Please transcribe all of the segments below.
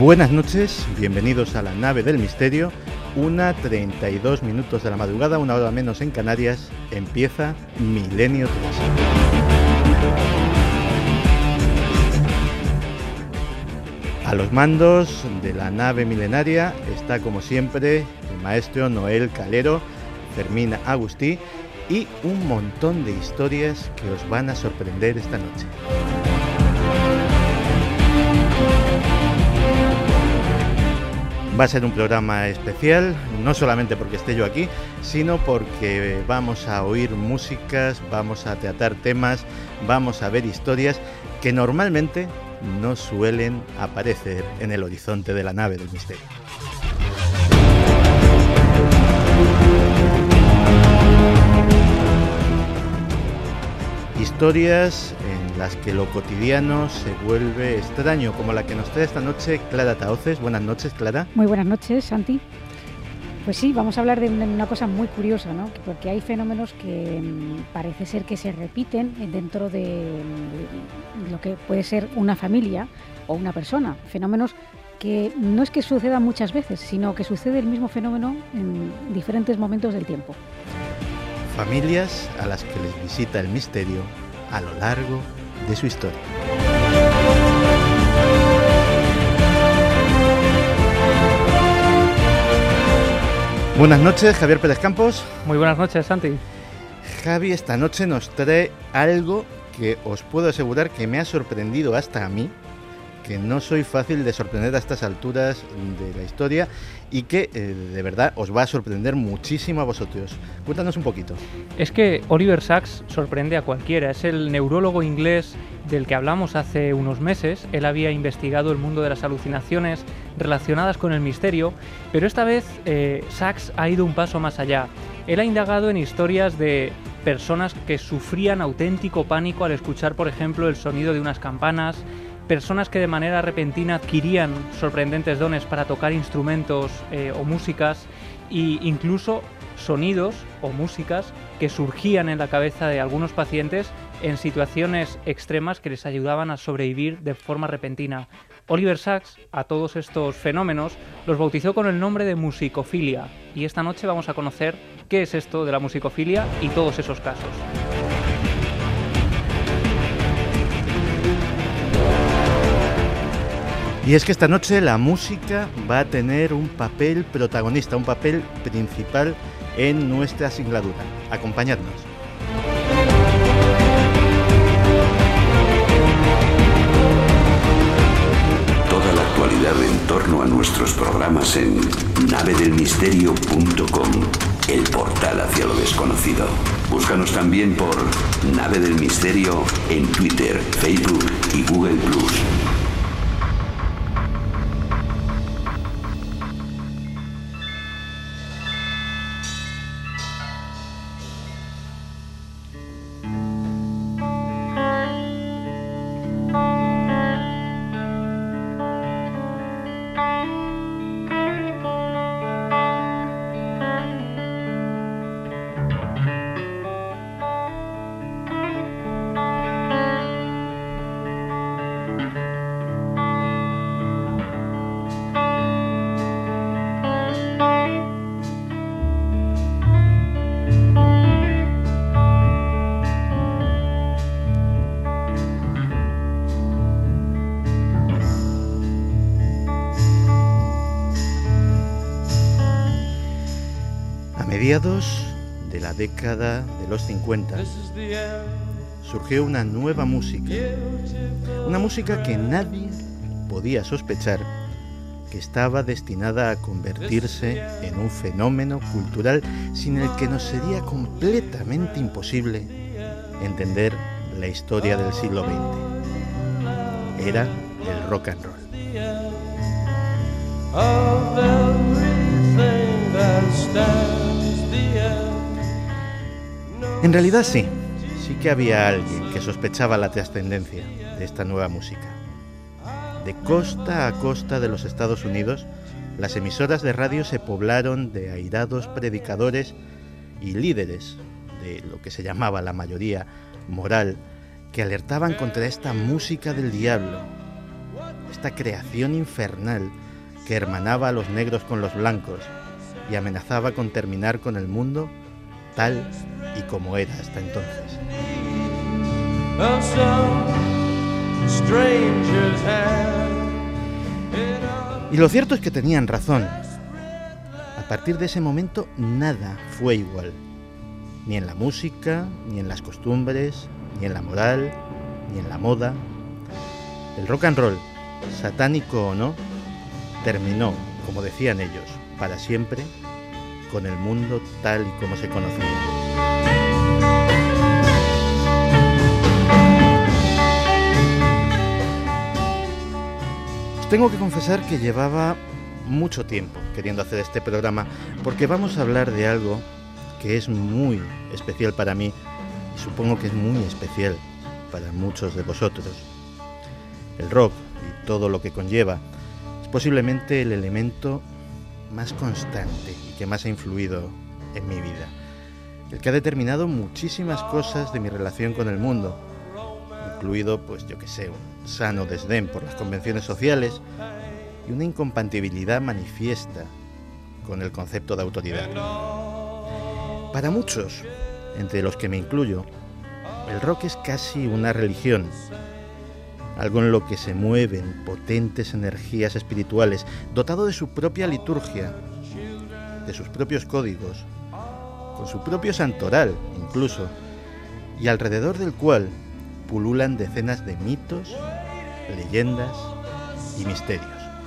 Buenas noches, bienvenidos a la nave del misterio. 1:32 de la madrugada, una hora menos en Canarias, empieza Milenio 3. A los mandos de la nave milenaria está, como siempre, el maestro Noel Calero, Fermín Agustí y un montón de historias que os van a sorprender esta noche. Va a ser un programa especial, no solamente porque esté yo aquí, sino porque vamos a oír músicas, vamos a tratar temas, vamos a ver historias que normalmente no suelen aparecer en el horizonte de la nave del misterio. Historias en las que lo cotidiano se vuelve extraño, como la que nos trae esta noche Clara Tahoces. Buenas noches, Clara. Muy buenas noches, Santi. Pues sí, vamos a hablar de una cosa muy curiosa, ¿no? Porque hay fenómenos que parece ser que se repiten dentro de lo que puede ser una familia o una persona. Fenómenos que no es que sucedan muchas veces, sino que sucede el mismo fenómeno en diferentes momentos del tiempo. Familias a las que les visita el misterio a lo largo de su historia. Buenas noches, Javier Pérez Campos. Muy buenas noches, Santi. Javi, esta noche nos trae algo que os puedo asegurar que me ha sorprendido hasta a mí, que no soy fácil de sorprender a estas alturas de la historia y que de verdad os va a sorprender muchísimo a vosotros. Cuéntanos un poquito. Es que Oliver Sacks sorprende a cualquiera. Es el neurólogo inglés del que hablamos hace unos meses. Él había investigado el mundo de las alucinaciones relacionadas con el misterio, pero esta vez Sacks ha ido un paso más allá. Él ha indagado en historias de personas que sufrían auténtico pánico al escuchar, por ejemplo, el sonido de unas campanas, personas que de manera repentina adquirían sorprendentes dones para tocar instrumentos o músicas, e incluso sonidos o músicas que surgían en la cabeza de algunos pacientes en situaciones extremas que les ayudaban a sobrevivir de forma repentina. Oliver Sacks a todos estos fenómenos los bautizó con el nombre de musicofilia, y esta noche vamos a conocer qué es esto de la musicofilia y todos esos casos. Y es que esta noche la música va a tener un papel protagonista, un papel principal en nuestra singladura. Acompañadnos. Toda la actualidad en torno a nuestros programas en navedelmisterio.com, el portal hacia lo desconocido. Búscanos también por Nave del Misterio en Twitter, Facebook y Google+. A mediados de la década de los 50 surgió una nueva música, una música que nadie podía sospechar que estaba destinada a convertirse en un fenómeno cultural sin el que nos sería completamente imposible entender la historia del siglo XX. Era el rock and roll. En realidad sí que había alguien que sospechaba la trascendencia de esta nueva música. De costa a costa de los Estados Unidos, las emisoras de radio se poblaron de airados predicadores y líderes de lo que se llamaba la mayoría moral, que alertaban contra esta música del diablo. esta creación infernal que hermanaba a los negros con los blancos y amenazaba con terminar con el mundo tal y como era hasta entonces. Y lo cierto es que tenían razón. A partir de ese momento nada fue igual, ni en la música, ni en las costumbres, ni en la moral, ni en la moda. El rock and roll, satánico o no, terminó, como decían ellos, para siempre con el mundo tal y como se conocía. Os tengo que confesar que llevaba mucho tiempo queriendo hacer este programa, porque vamos a hablar de algo que es muy especial para mí y supongo que es muy especial para muchos de vosotros. El rock y todo lo que conlleva es posiblemente el elemento más constante y que más ha influido en mi vida, el que ha determinado muchísimas cosas de mi relación con el mundo, incluido, pues yo que sé, un sano desdén por las convenciones sociales y una incompatibilidad manifiesta con el concepto de autoridad. Para muchos, entre los que me incluyo, el rock es casi una religión, algo en lo que se mueven potentes energías espirituales, dotado de su propia liturgia, de sus propios códigos, con su propio santoral incluso, y alrededor del cual pululan decenas de mitos, leyendas y misterios.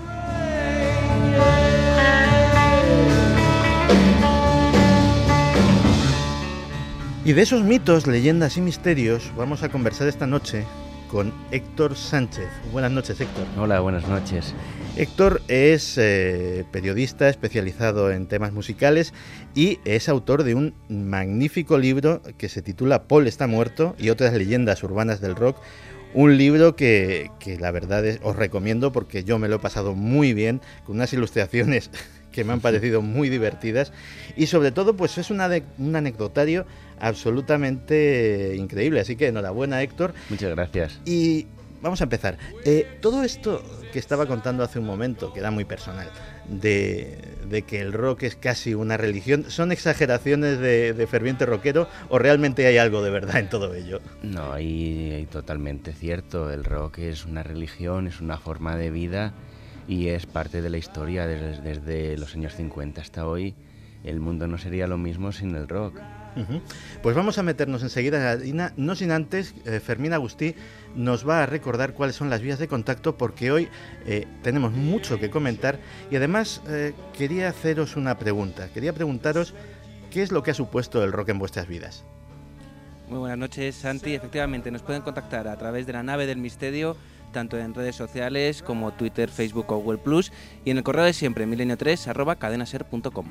Y de esos mitos, leyendas y misterios vamos a conversar esta noche con Héctor Sánchez. Buenas noches, Héctor. Hola, buenas noches. Héctor es periodista especializado en temas musicales y es autor de un magnífico libro que se titula Paul está muerto y otras leyendas urbanas del rock. Un libro que la verdad os recomiendo porque yo me lo he pasado muy bien, con unas ilustraciones que me han parecido muy divertidas y sobre todo pues es un anecdotario absolutamente increíble, así que enhorabuena, Héctor. Muchas gracias. Y vamos a empezar. Todo esto que estaba contando hace un momento, que era muy personal, de que el rock es casi una religión, ¿son exageraciones de ferviente rockero o realmente hay algo de verdad en todo ello? No, hay totalmente cierto. El rock es una religión, es una forma de vida y es parte de la historia desde los años 50 hasta hoy. El mundo no sería lo mismo sin el rock. Uh-huh. Pues vamos a meternos enseguida en la harina, no sin antes, Fermín Agustí nos va a recordar cuáles son las vías de contacto, porque hoy tenemos mucho que comentar y además quería haceros una pregunta. Quería preguntaros qué es lo que ha supuesto el rock en vuestras vidas. Muy buenas noches, Santi. Efectivamente, nos pueden contactar a través de la nave del misterio, tanto en redes sociales como Twitter, Facebook o Google+, y en el correo de siempre, milenio3@cadenaser.com.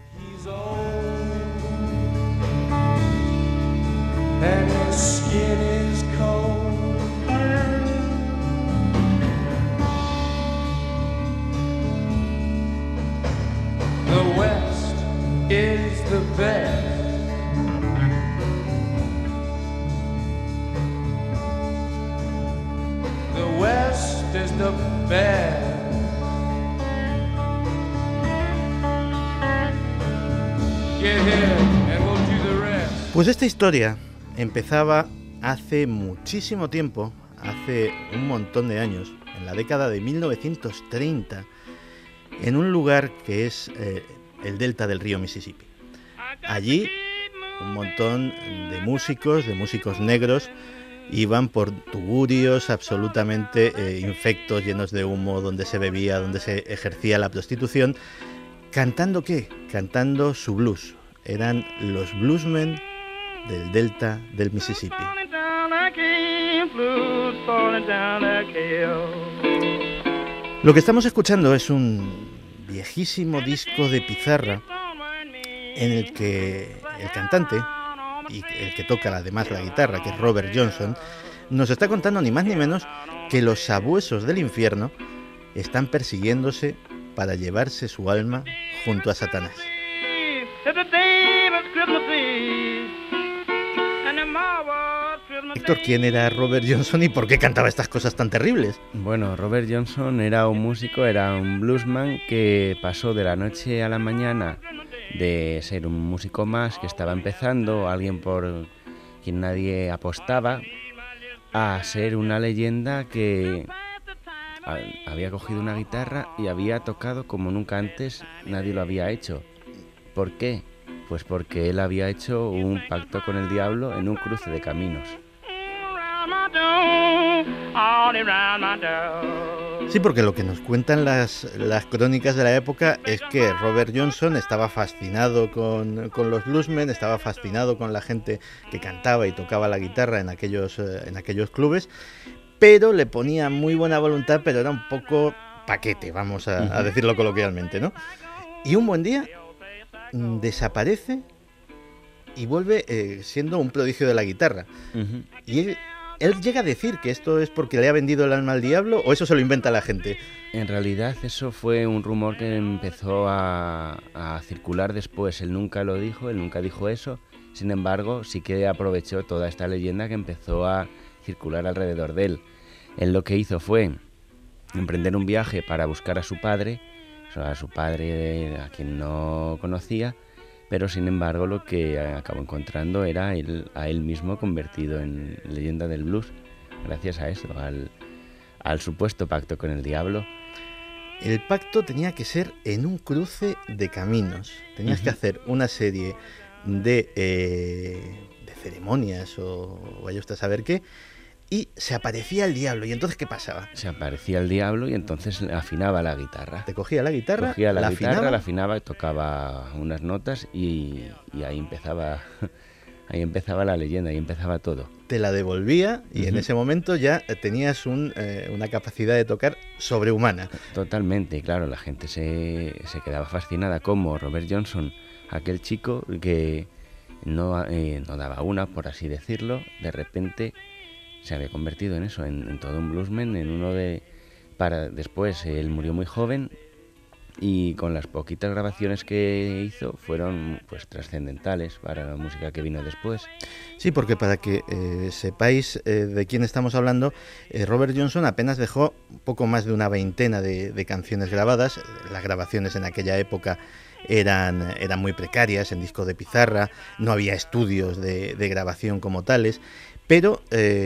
And his skin is cold. The West is the best. The West is the best. Get here and we'll do the rest. Pues esta historia empezaba hace muchísimo tiempo, hace un montón de años, en la década de 1930, en un lugar que es el delta del río Mississippi. Allí un montón de músicos negros, iban por tugurios absolutamente infectos, llenos de humo, donde se bebía, donde se ejercía la prostitución. ¿Cantando qué? Cantando su blues. Eran los bluesmen del delta del Mississippi. Lo que estamos escuchando es un viejísimo disco de pizarra en el que el cantante y el que toca además la guitarra, que es Robert Johnson, nos está contando ni más ni menos que los sabuesos del infierno están persiguiéndose para llevarse su alma junto a Satanás. Héctor, ¿quién era Robert Johnson y por qué cantaba estas cosas tan terribles? Bueno, Robert Johnson era un músico, era un bluesman que pasó de la noche a la mañana de ser un músico más que estaba empezando, alguien por quien nadie apostaba, a ser una leyenda que había cogido una guitarra y había tocado como nunca antes nadie lo había hecho. ¿Por qué? Pues porque él había hecho un pacto con el diablo en un cruce de caminos. Sí, porque lo que nos cuentan las crónicas de la época es que Robert Johnson estaba fascinado con los bluesmen, estaba fascinado con la gente que cantaba y tocaba la guitarra en aquellos clubes, pero le ponía muy buena voluntad, pero era un poco paquete, vamos a decirlo coloquialmente, ¿no? Y un buen día desaparece y vuelve siendo un prodigio de la guitarra. Y él llega a decir que esto es porque le ha vendido el alma al diablo, ¿o eso se lo inventa la gente? En realidad eso fue un rumor que empezó a circular después. Él nunca lo dijo, él nunca dijo eso. Sin embargo, sí que aprovechó toda esta leyenda que empezó a circular alrededor de él. Él lo que hizo fue emprender un viaje para buscar a su padre, a quien no conocía, pero sin embargo lo que acabó encontrando era a él mismo convertido en leyenda del blues, gracias a eso, al supuesto pacto con el diablo. El pacto tenía que ser en un cruce de caminos. Tenías que hacer una serie de ceremonias o vaya usted a saber qué, y se aparecía el diablo. ¿Y entonces qué pasaba? Se aparecía el diablo y entonces afinaba la guitarra. Te cogía la guitarra, la afinaba, tocaba unas notas y ahí empezaba la leyenda, ahí empezaba todo. Te la devolvía y en ese momento ya tenías una capacidad de tocar sobrehumana. Totalmente, claro, la gente se quedaba fascinada como Robert Johnson, aquel chico que no daba una, por así decirlo, de repente se había convertido en eso, en todo un bluesman, después él murió muy joven y con las poquitas grabaciones que hizo fueron pues trascendentales para la música que vino después. Sí, porque para que sepáis de quién estamos hablando, Robert Johnson apenas dejó poco más de una veintena de canciones grabadas. Las grabaciones en aquella época eran muy precarias, en disco de pizarra, no había estudios de grabación como tales, pero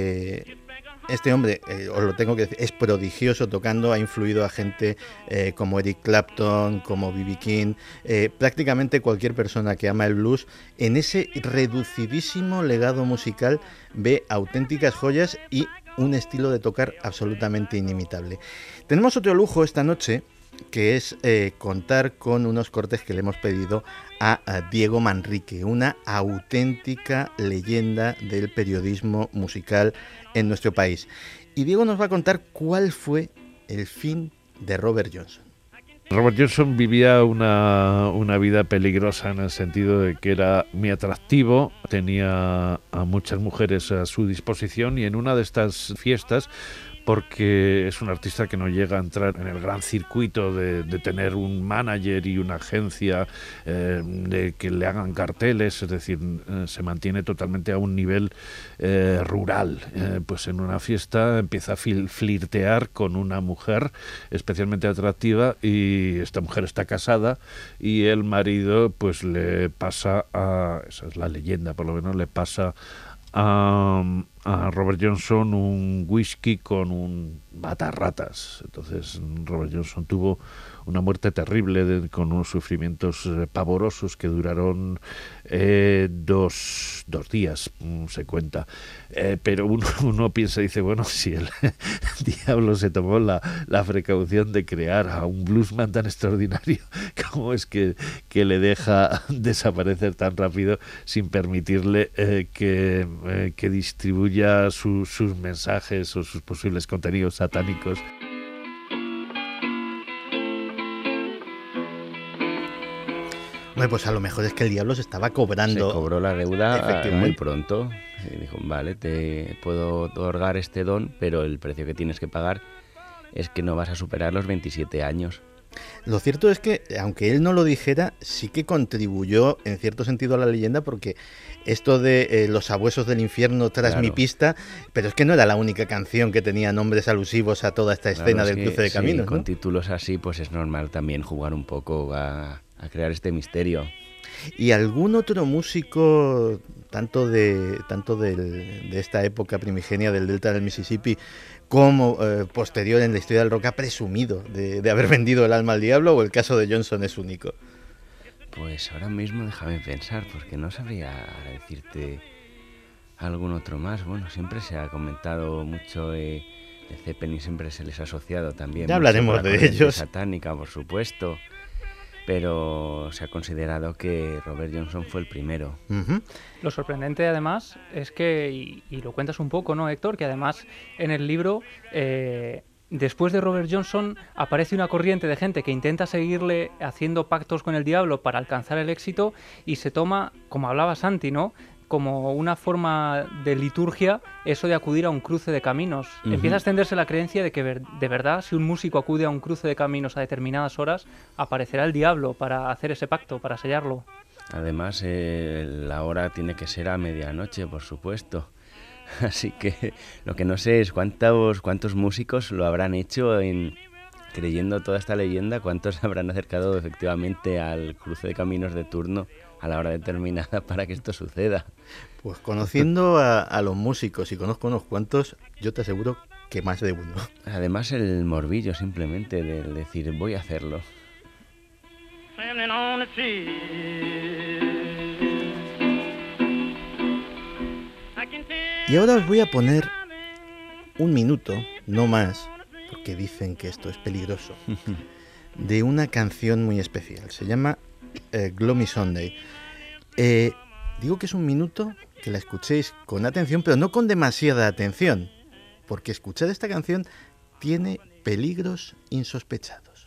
este hombre, os lo tengo que decir, es prodigioso tocando, ha influido a gente como Eric Clapton, como B.B. King, prácticamente cualquier persona que ama el blues, en ese reducidísimo legado musical ve auténticas joyas y un estilo de tocar absolutamente inimitable. Tenemos otro lujo esta noche, que es contar con unos cortes que le hemos pedido a Diego Manrique, una auténtica leyenda del periodismo musical en nuestro país. Y Diego nos va a contar cuál fue el fin de Robert Johnson. Robert Johnson vivía una vida peligrosa en el sentido de que era muy atractivo, tenía a muchas mujeres a su disposición y en una de estas fiestas, porque es un artista que no llega a entrar en el gran circuito de tener un manager y una agencia de que le hagan carteles, es decir, se mantiene totalmente a un nivel rural. Pues en una fiesta empieza a flirtear con una mujer especialmente atractiva y esta mujer está casada y el marido pues le pasa esa es la leyenda, por lo menos le pasa a Robert Johnson un whisky con un matarratas. Entonces Robert Johnson tuvo una muerte terrible con unos sufrimientos pavorosos que duraron 2 días, se cuenta. Pero uno piensa y dice, bueno, si el diablo se tomó la precaución de crear a un bluesman tan extraordinario, ¿cómo es que le deja desaparecer tan rápido sin permitirle que distribuya sus mensajes o sus posibles contenidos satánicos? Bueno, pues a lo mejor es que el diablo se estaba cobrando. Se cobró la deuda muy pronto. Y dijo, vale, te puedo otorgar este don, pero el precio que tienes que pagar es que no vas a superar los 27 años. Lo cierto es que, aunque él no lo dijera, sí que contribuyó en cierto sentido a la leyenda, porque esto de los sabuesos del infierno tras mi pista, pero es que no era la única canción que tenía nombres alusivos a toda esta escena del cruce de caminos, ¿no? Con títulos así, pues es normal también jugar un poco a crear este misterio. ¿Y algún otro músico, tanto de esta época primigenia del delta del Mississippi, como posterior en la historia del rock, ha presumido de haber vendido el alma al diablo, o el caso de Johnson es único? Pues ahora mismo déjame pensar, porque no sabría decirte algún otro más. Bueno, siempre se ha comentado mucho de Zeppelin, siempre se les ha asociado también. Ya hablaremos de ellos. Satánica, por supuesto, pero se ha considerado que Robert Johnson fue el primero. Uh-huh. Lo sorprendente, además, es que, y lo cuentas un poco, ¿no, Héctor? Que además en el libro, después de Robert Johnson, aparece una corriente de gente que intenta seguirle haciendo pactos con el diablo para alcanzar el éxito, y se toma, como hablaba Santi, ¿no?, como una forma de liturgia eso de acudir a un cruce de caminos. Uh-huh. Empieza a extenderse la creencia de que de verdad, si un músico acude a un cruce de caminos a determinadas horas, aparecerá el diablo para hacer ese pacto, para sellarlo. Además, la hora tiene que ser a medianoche, por supuesto. Así que lo que no sé es cuántos músicos lo habrán hecho creyendo toda esta leyenda, cuántos se habrán acercado efectivamente al cruce de caminos de turno a la hora determinada para que esto suceda. Pues conociendo a los músicos, y conozco unos cuantos, yo te aseguro que más de uno. Además el morbillo simplemente de decir voy a hacerlo. Y ahora os voy a poner un minuto, no más, porque dicen que esto es peligroso, de una canción muy especial. Se llama Gloomy Sunday. Digo que es un minuto que la escuchéis con atención, pero no con demasiada atención, porque escuchar esta canción tiene peligros insospechados.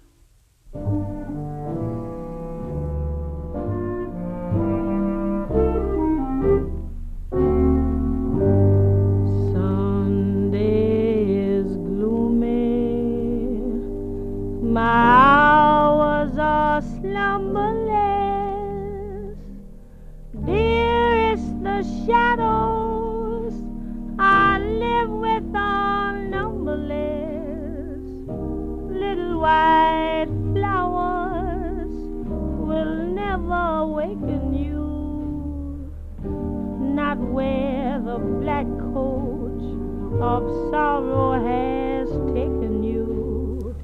Sunday is gloomy, my hours are slumberless. Dearest, the shadows I live with are numberless. Little white flowers will never waken you, not where the black coach of sorrow has taken you.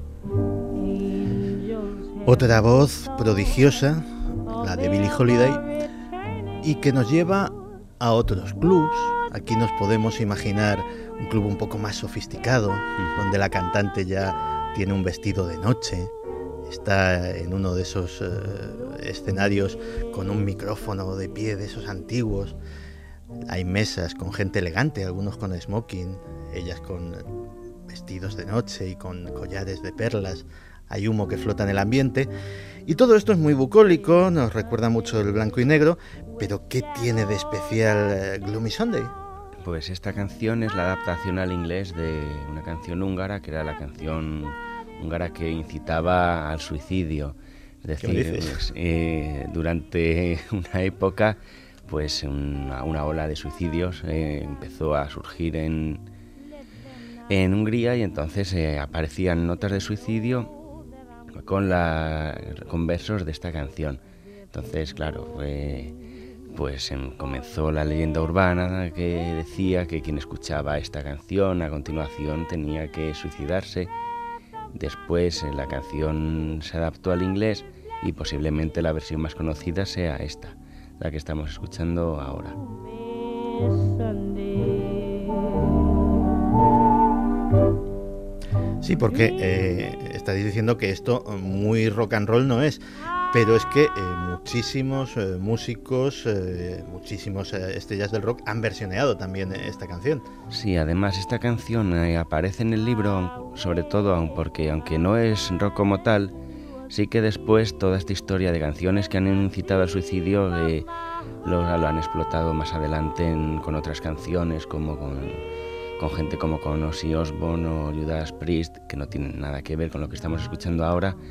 Otra voz prodigiosa, la de Billie Holiday, y que nos lleva a otros clubs. Aquí nos podemos imaginar un club un poco más sofisticado, donde la cantante ya tiene un vestido de noche, está en uno de esos escenarios con un micrófono de pie de esos antiguos. Hay mesas con gente elegante, algunos con smoking, ellas con vestidos de noche y con collares de perlas. Hay humo que flota en el ambiente, y todo esto es muy bucólico, nos recuerda mucho el blanco y negro. Pero ¿qué tiene de especial Gloomy Sunday? Pues esta canción es la adaptación al inglés de una canción húngara, que era la canción húngara que incitaba al suicidio. Es decir, durante una época, pues una ola de suicidios empezó a surgir en Hungría, y entonces aparecían notas de suicidio con versos de esta canción. Entonces, claro, pues comenzó la leyenda urbana que decía que quien escuchaba esta canción a continuación tenía que suicidarse. Después la canción se adaptó al inglés, y posiblemente la versión más conocida sea esta, la que estamos escuchando ahora. Sí, porque estáis diciendo que esto muy rock and roll no es, pero es que muchísimos músicos, muchísimas estrellas del rock han versioneado también esta canción. Sí, además esta canción aparece en el libro, sobre todo porque aunque no es rock como tal, sí que después toda esta historia de canciones que han incitado al suicidio lo han explotado más adelante con otras canciones, como con gente como con Ozzy Osbourne o Judas Priest, que no tienen nada que ver con lo que estamos escuchando ahora,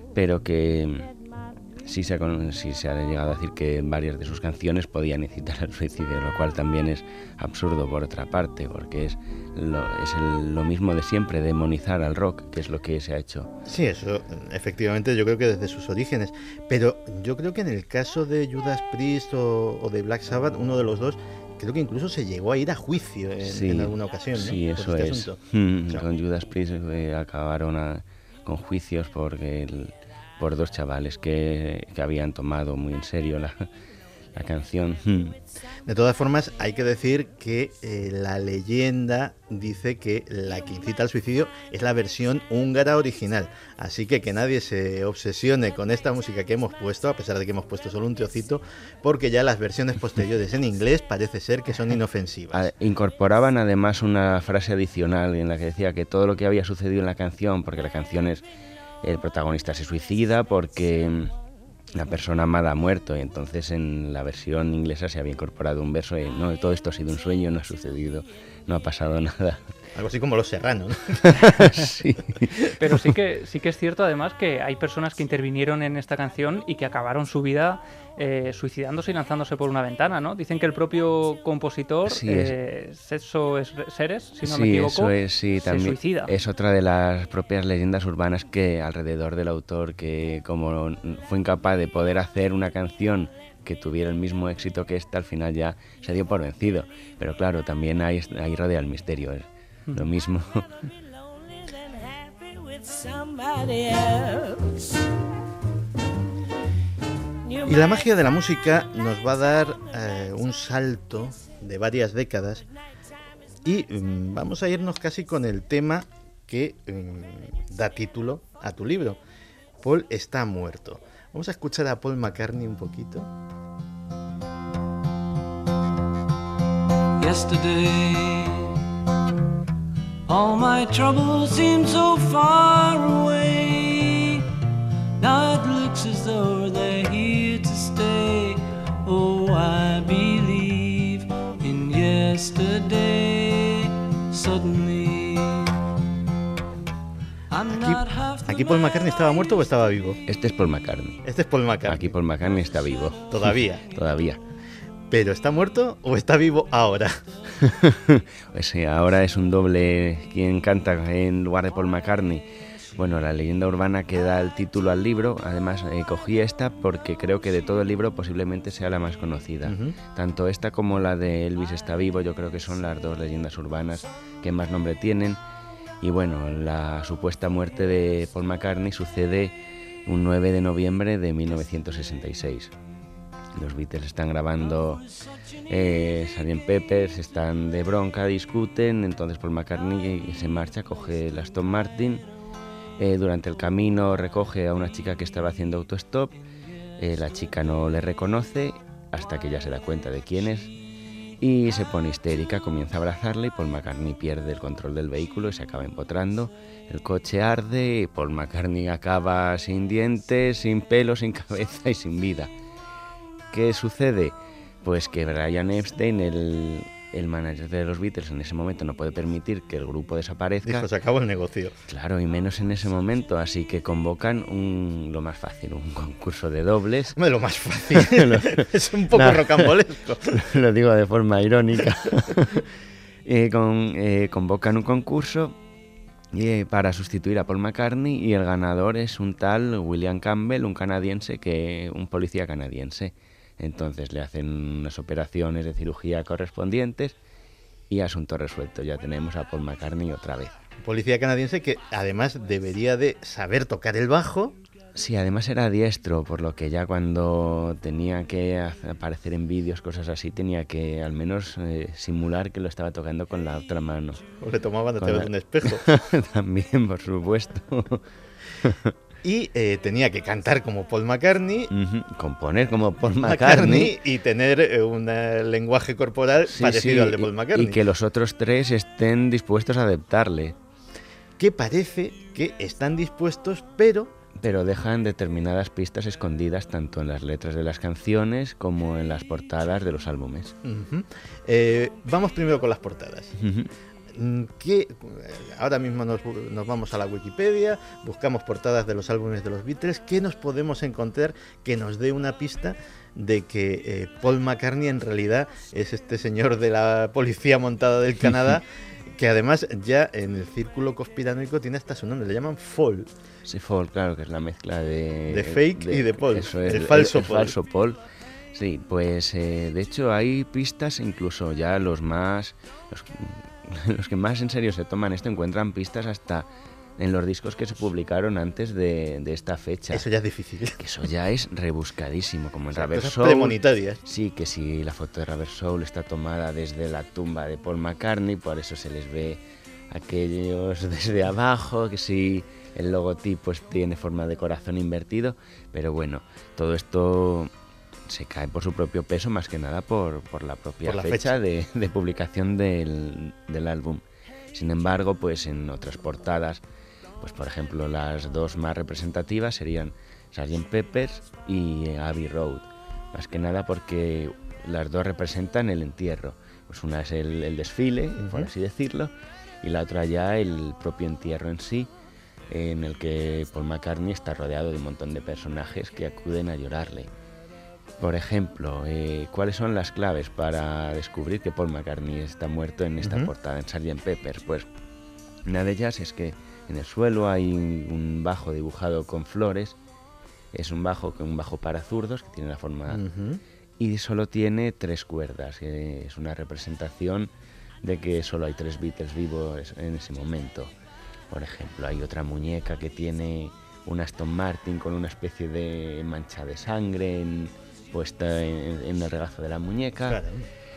pero que sí se ha llegado a decir que varias de sus canciones podían incitar al suicidio, lo cual también es absurdo por otra parte, porque es lo mismo de siempre, demonizar al rock, que es lo que se ha hecho. Sí, eso efectivamente yo creo que desde sus orígenes, pero yo creo que en el caso de Judas Priest o de Black Sabbath, uno de los dos, creo que incluso se llegó a ir a juicio en alguna ocasión, ¿no? Sí, eso por es. Asunto. Con Judas Priest acabaron con juicios por dos chavales que habían tomado muy en serio la canción. De todas formas, hay que decir que la leyenda dice que la que incita al suicidio es la versión húngara original. Así que nadie se obsesione con esta música que hemos puesto, a pesar de que hemos puesto solo un trocito, porque ya las versiones posteriores en inglés parece ser que son inofensivas. Incorporaban además una frase adicional en la que decía que todo lo que había sucedido en la canción, porque la canción es... El protagonista se suicida porque la persona amada ha muerto, y entonces en la versión inglesa se había incorporado un verso de no, todo esto ha sido un sueño, no ha sucedido, no ha pasado nada. Algo así como Los Serranos, ¿no? Sí. Pero sí que es cierto además que hay personas que intervinieron en esta canción y que acabaron su vida suicidándose y lanzándose por una ventana, ¿no? Dicen que el propio compositor, Setso Seres, si no me equivoco, se suicida. Es otra de las propias leyendas urbanas que alrededor del autor, que como fue incapaz de poder hacer una canción que tuviera el mismo éxito que esta, al final ya se dio por vencido. Pero claro, también ahí rodea el misterio, es lo mismo. Y la magia de la música nos va a dar un salto de varias décadas y vamos a irnos casi con el tema que da título a tu libro. Paul está muerto. Vamos a escuchar a Paul McCartney un poquito. Yesterday, all my troubles seem so far away. Now it looks as though they're here to stay. Oh, I believe in yesterday. Suddenly, I'm not half the ¿Aquí Paul McCartney estaba muerto o estaba vivo? Este es Paul McCartney. Este es Paul McCartney. Aquí Paul McCartney está vivo. ¿Todavía? Todavía. ¿Pero está muerto o está vivo ahora? Pues sí, ahora es un doble quien canta en lugar de Paul McCartney. Bueno, la leyenda urbana que da el título al libro, además cogí esta porque creo que de todo el libro posiblemente sea la más conocida. Tanto esta como la de Elvis está vivo, yo creo que son las dos leyendas urbanas que más nombre tienen. Y bueno, la supuesta muerte de Paul McCartney sucede un 9 de noviembre de 1966. Los Beatles están grabando Sgt. Pepper's, están de bronca, discuten, entonces Paul McCartney se marcha, coge el Aston Martin, durante el camino recoge a una chica que estaba haciendo autostop, la chica no le reconoce hasta que ya se da cuenta de quién es y se pone histérica, comienza a abrazarle y Paul McCartney pierde el control del vehículo y se acaba empotrando, el coche arde y Paul McCartney acaba sin dientes, sin pelo, sin cabeza y sin vida. ¿Qué sucede? Pues que Brian Epstein, el manager de los Beatles, en ese momento no puede permitir que el grupo desaparezca. Dijo, se acabó el negocio. Claro, y menos en ese momento, así que convocan lo más fácil, un concurso de dobles. Lo más fácil, es un poco rocambolesco. Lo digo de forma irónica. Convocan un concurso para sustituir a Paul McCartney y el ganador es un tal William Campbell, un policía canadiense. Entonces le hacen unas operaciones de cirugía correspondientes y asunto resuelto. Ya tenemos a Paul McCartney otra vez. Policía canadiense que además debería de saber tocar el bajo. Sí, además era diestro, por lo que ya cuando tenía que aparecer en vídeos, cosas así, tenía que al menos simular que lo estaba tocando con la otra mano. O le tomaban a través de un espejo. También, por supuesto. Y tenía que cantar como Paul McCartney, componer como Paul McCartney y tener un lenguaje corporal parecido al de Paul McCartney. Y que los otros tres estén dispuestos a aceptarle. Que parece que están dispuestos, pero dejan determinadas pistas escondidas tanto en las letras de las canciones como en las portadas de los álbumes. Vamos primero con las portadas. Ahora mismo nos vamos a la Wikipedia, buscamos portadas de los álbumes de los Beatles. ¿Qué nos podemos encontrar que nos dé una pista de que Paul McCartney en realidad es este señor de la policía montada del Canadá, que además ya en el círculo conspiranoico tiene hasta su nombre, le llaman Fall? Sí, Fall, claro, que es la mezcla de fake y de Paul, eso es, el falso el Paul. Falso Paul. Sí, pues de hecho hay pistas, incluso ya los que más en serio se toman esto encuentran pistas hasta en los discos que se publicaron antes de esta fecha. Eso ya es difícil. Que eso ya es rebuscadísimo, como en Rubber cosas Soul. premonitarias. Sí, que si la foto de Rubber Soul está tomada desde la tumba de Paul McCartney, por eso se les ve aquellos desde abajo, que si el logotipo tiene forma de corazón invertido, pero bueno, todo esto se cae por su propio peso, más que nada por la propia fecha de publicación del álbum. Sin embargo, pues en otras portadas, pues por ejemplo las dos más representativas serían Sgt. Pepper's y Abbey Road, más que nada porque las dos representan el entierro. Pues una es el desfile, por así decirlo, y la otra ya el propio entierro en sí, en el que Paul McCartney está rodeado de un montón de personajes que acuden a llorarle. Por ejemplo, ¿cuáles son las claves para descubrir que Paul McCartney está muerto en esta portada, en Sgt. Pepper's? Pues una de ellas es que en el suelo hay un bajo dibujado con flores. Es un bajo para zurdos que tiene la forma... Y solo tiene 3 cuerdas. Es una representación de que solo hay 3 Beatles vivos en ese momento. Por ejemplo, hay otra muñeca que tiene un Aston Martin con una especie de mancha de sangre puesta en el regazo de la muñeca. Claro.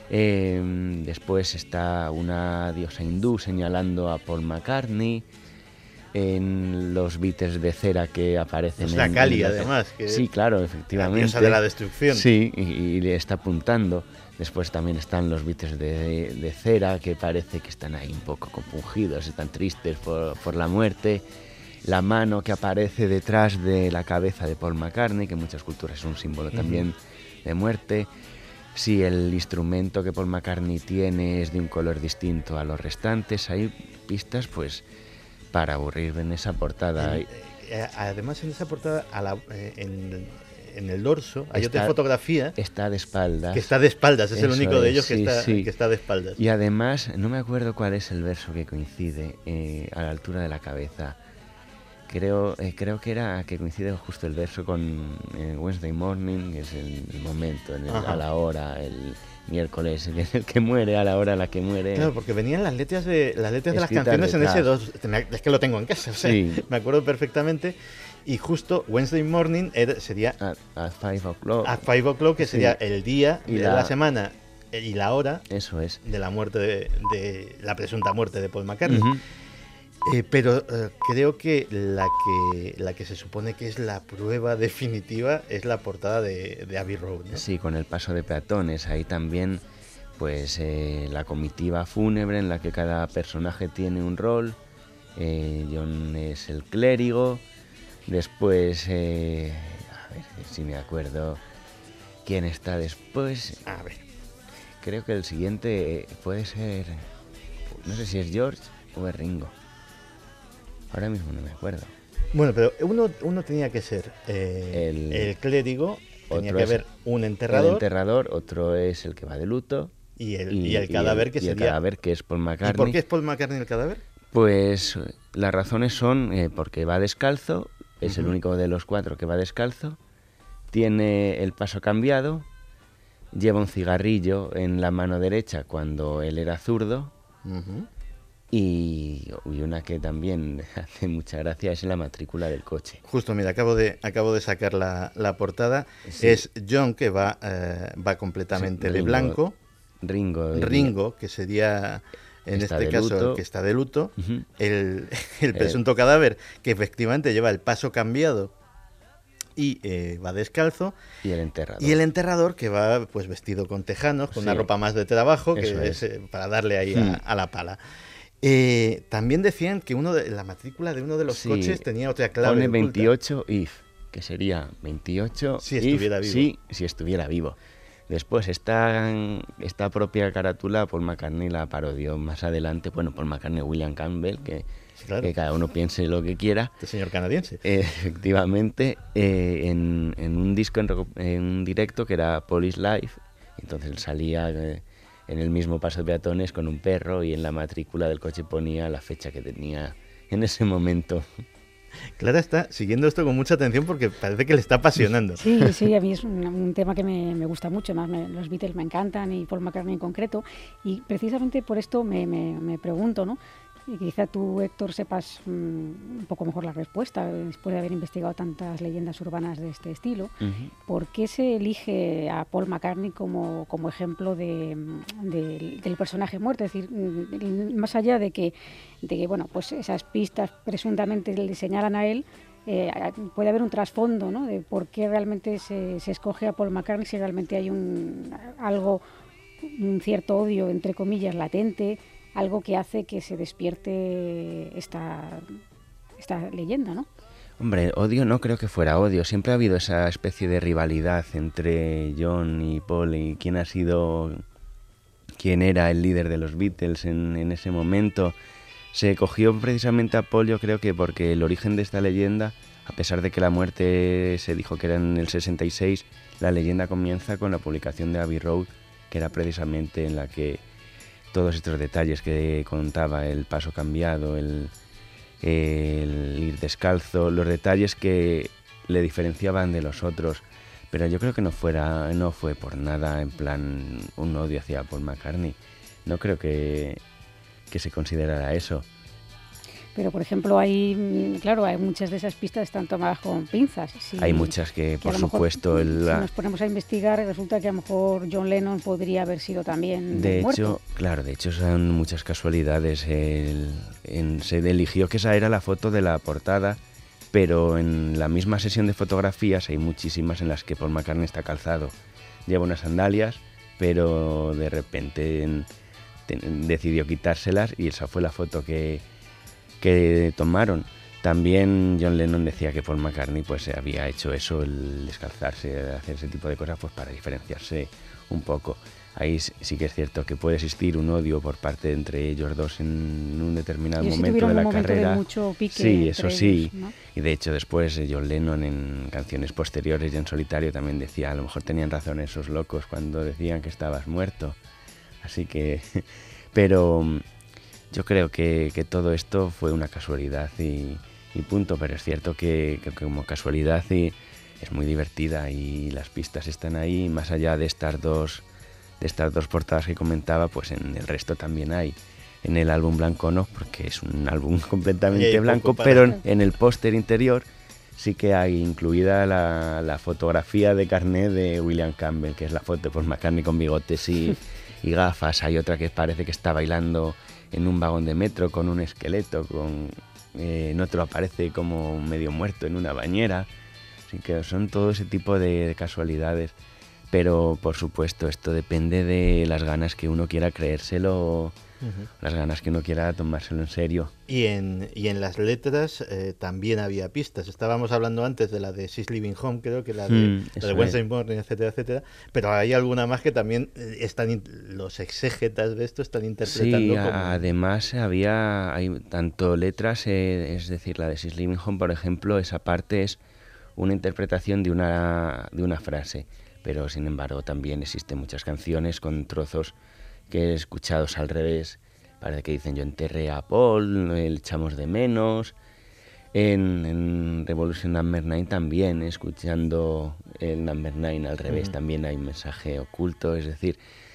Después está una diosa hindú señalando a Paul McCartney. En los Beatles de cera que aparecen es la Kali, además. Que sí, claro, efectivamente. La diosa de la destrucción. Sí, y le está apuntando. Después también están los Beatles de cera, que parece que están ahí un poco compungidos, están tristes por la muerte. La mano que aparece detrás de la cabeza de Paul McCartney, que en muchas culturas es un símbolo también de muerte. Si el instrumento que Paul McCartney tiene es de un color distinto a los restantes, hay pistas, pues, para aburrir en esa portada. Además, en esa portada, en el dorso, hay otra fotografía. Está de espaldas. Que está de espaldas, es Eso el único de ellos sí, que está de espaldas. Y además, no me acuerdo cuál es el verso que coincide a la altura de la cabeza. Creo que coincide justo el verso con Wednesday Morning, que es el momento, a la hora, el miércoles, el que muere, a la hora a la que muere. Claro, porque venían las letras de las canciones detrás. En ese dos. Es que lo tengo en casa, o sea, sí. Me acuerdo perfectamente. Y justo Wednesday Morning sería at 5 o'clock. At 5 o'clock, que sería el día de la semana y la hora. Eso es. De la muerte de la presunta muerte de Paul McCartney. Pero creo que la que se supone que es la prueba definitiva es la portada de Abbey Road, ¿no? Sí, con el paso de peatones. Ahí también, pues, la comitiva fúnebre en la que cada personaje tiene un rol. John es el clérigo. Después, a ver si me acuerdo quién está después. A ver, creo que el siguiente puede ser, no sé si es George o es Ringo. Ahora mismo no me acuerdo. Bueno, pero uno tenía que ser el clérigo, tenía que haber un enterrador. El enterrador, otro es el que va de luto. Y el cadáver, que sería... el cadáver, que es Paul McCartney. ¿Y por qué es Paul McCartney el cadáver? Pues las razones son porque va descalzo, es el único de los 4 que va descalzo, tiene el paso cambiado, lleva un cigarrillo en la mano derecha cuando él era zurdo. Y una que también hace mucha gracia es la matrícula del coche. Justo, mira, acabo de sacar la portada. Sí. Es John, que va completamente de blanco. Ringo, que sería, en este caso, el que está de luto. El presunto cadáver, que efectivamente lleva el paso cambiado y va descalzo. Y el enterrador, que va pues vestido con tejanos, con una ropa más de trabajo, que es para darle ahí a la pala. También decían que la matrícula de uno de los coches tenía otra clave. Pone 28 if, que sería 28 si estuviera vivo. Si estuviera vivo. Después, esta propia carátula Paul McCartney la parodió más adelante, bueno, Paul McCartney, William Campbell, que cada uno piense lo que quiera. Este señor canadiense. Efectivamente, en un disco, en un directo que era Paul is Life, entonces él salía en el mismo paso de peatones con un perro y en la matrícula del coche ponía la fecha que tenía en ese momento. Clara está siguiendo esto con mucha atención porque parece que le está apasionando. Sí, a mí es un tema que me gusta mucho, más los Beatles me encantan y Paul McCartney en concreto, y precisamente por esto me pregunto, ¿no? Y quizá tú, Héctor, sepas un poco mejor la respuesta, después de haber investigado tantas leyendas urbanas de este estilo. Uh-huh. ¿Por qué se elige a Paul McCartney como ejemplo del personaje muerto? Es decir, más allá de que bueno, pues esas pistas presuntamente le señalan a él, puede haber un trasfondo, ¿no? De por qué realmente se escoge a Paul McCartney, si realmente hay un cierto odio, entre comillas, latente, algo que hace que se despierte esta leyenda, ¿no? Hombre, odio no creo que fuera odio. Siempre ha habido esa especie de rivalidad entre John y Paul y quién era el líder de los Beatles en ese momento. Se cogió precisamente a Paul, yo creo que porque el origen de esta leyenda, a pesar de que la muerte se dijo que era en el 66, la leyenda comienza con la publicación de Abbey Road, que era precisamente en la que todos estos detalles que contaba, el paso cambiado, el ir descalzo, los detalles que le diferenciaban de los otros. Pero yo creo que no fue por nada en plan un odio hacia Paul McCartney. No creo que se considerara eso. Pero, por ejemplo, hay muchas de esas pistas están tomadas con pinzas. Hay muchas que por supuesto... Si nos ponemos a investigar, resulta que a lo mejor John Lennon podría haber sido también muerto. De hecho, son muchas casualidades. Se eligió que esa era la foto de la portada, pero en la misma sesión de fotografías hay muchísimas en las que Paul McCartney está calzado. Lleva unas sandalias, pero de repente decidió quitárselas y esa fue la foto que tomaron. También John Lennon decía que Paul McCartney pues había hecho eso, el descalzarse, hacer ese tipo de cosas, pues para diferenciarse un poco. Ahí sí que es cierto que puede existir un odio por parte entre ellos dos en un determinado momento de la carrera. De mucho pique sí, eso sí. Ellos, ¿no? Y de hecho después John Lennon en canciones posteriores y en solitario también decía, a lo mejor tenían razón esos locos cuando decían que estabas muerto. Así que... Pero... yo creo que todo esto fue una casualidad y punto, pero es cierto que como casualidad es muy divertida y las pistas están ahí, más allá de estas dos portadas que comentaba, pues en el resto también hay. En el álbum blanco no, porque es un álbum completamente blanco, pero en el póster interior sí que hay incluida la fotografía de carnet de William Campbell, que es la foto de Paul McCartney con bigotes y gafas. Hay otra que parece que está bailando en un vagón de metro con un esqueleto, en otro aparece como medio muerto en una bañera. Así que son todo ese tipo de casualidades. Pero, por supuesto, esto depende de las ganas que uno quiera creérselo, las ganas que uno quiera tomárselo en serio. Y en las letras también había pistas. Estábamos hablando antes de la de She's Living Home, creo que la de Wednesday Morning, etcétera, etcétera. Pero hay alguna más que también los exégetas de esto están interpretando. Sí, además hay tanto letras, es decir, la de She's Living Home, por ejemplo, esa parte es una interpretación de una frase. Pero sin embargo también existen muchas canciones con trozos que escuchados al revés. Parece que dicen yo enterré a Paul, le echamos de menos. En Revolution Number 9 también, escuchando el Number 9 al revés, también hay un mensaje oculto. Es decir,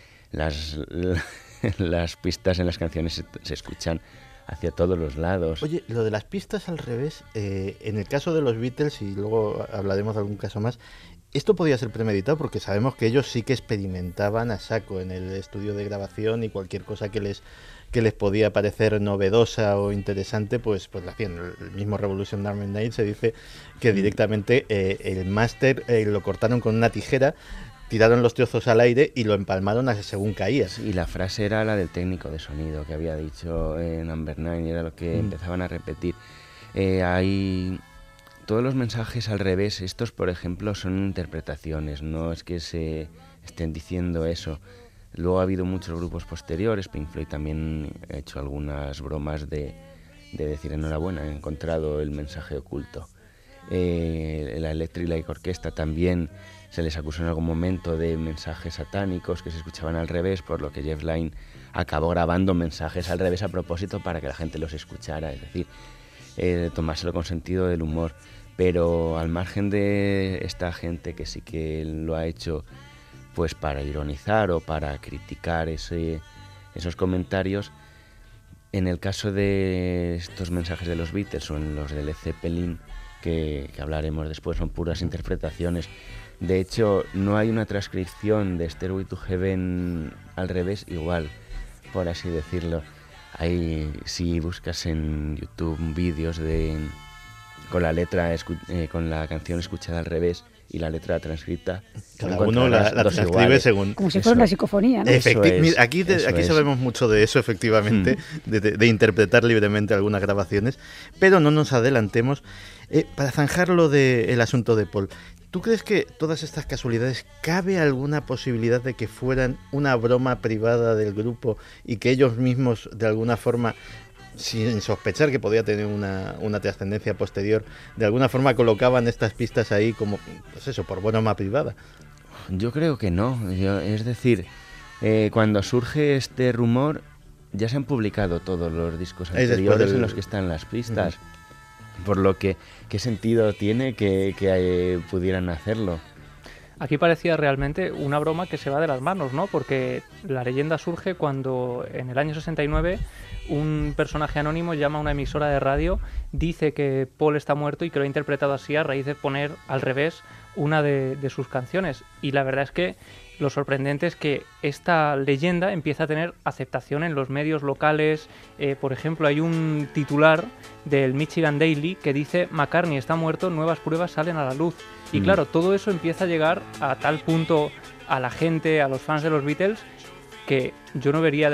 las pistas en las canciones se escuchan hacia todos los lados. Oye, lo de las pistas al revés, en el caso de los Beatles, y luego hablaremos de algún caso más, esto podía ser premeditado porque sabemos que ellos sí que experimentaban a saco en el estudio de grabación y cualquier cosa que les podía parecer novedosa o interesante, pues la hacían. El mismo Revolution Number 9 se dice que directamente el máster lo cortaron con una tijera, tiraron los trozos al aire y lo empalmaron según caía. Y la frase era la del técnico de sonido que había dicho Number 9 y era lo que empezaban a repetir. Hay todos los mensajes al revés. Estos, por ejemplo, son interpretaciones, no es que se estén diciendo eso. Luego ha habido muchos grupos posteriores, Pink Floyd también ha hecho algunas bromas de decir enhorabuena, he encontrado el mensaje oculto. La Electric Light Orchestra también se les acusó en algún momento de mensajes satánicos que se escuchaban al revés, por lo que Jeff Lynne acabó grabando mensajes al revés a propósito para que la gente los escuchara, es decir, tomárselo con sentido del humor. Pero al margen de esta gente que sí que lo ha hecho pues para ironizar o para criticar esos comentarios, en el caso de estos mensajes de los Beatles o en los de Led Zeppelin, que hablaremos después, son puras interpretaciones. De hecho, no hay una transcripción de Stairway to Heaven al revés igual, por así decirlo. Si buscas en YouTube vídeos con la letra, con la canción escuchada al revés y la letra transcrita, cada uno la transcribe iguales, según... Como si fuera una psicofonía, ¿no? Mira, aquí sabemos mucho de eso, efectivamente, de interpretar libremente algunas grabaciones, pero no nos adelantemos. Para zanjarlo del asunto de Paul, ¿tú crees que todas estas casualidades, cabe alguna posibilidad de que fueran una broma privada del grupo y que ellos mismos, de alguna forma, sin sospechar que podía tener una trascendencia posterior, de alguna forma colocaban estas pistas ahí como, pues eso, por broma privada? Yo creo que no. Es decir, cuando surge este rumor, ya se han publicado todos los discos anteriores en los que están las pistas. Por lo que, ¿qué sentido tiene que pudieran hacerlo? Aquí parecía realmente una broma que se va de las manos, ¿no? Porque la leyenda surge cuando en el año 69 un personaje anónimo llama a una emisora de radio, dice que Paul está muerto y que lo ha interpretado así a raíz de poner al revés una de sus canciones. Y la verdad es que lo sorprendente es que esta leyenda empieza a tener aceptación en los medios locales. Por ejemplo, hay un titular del Michigan Daily que dice: McCartney está muerto, nuevas pruebas salen a la luz. Y claro, todo eso empieza a llegar a tal punto a la gente, a los fans de los Beatles, que yo no vería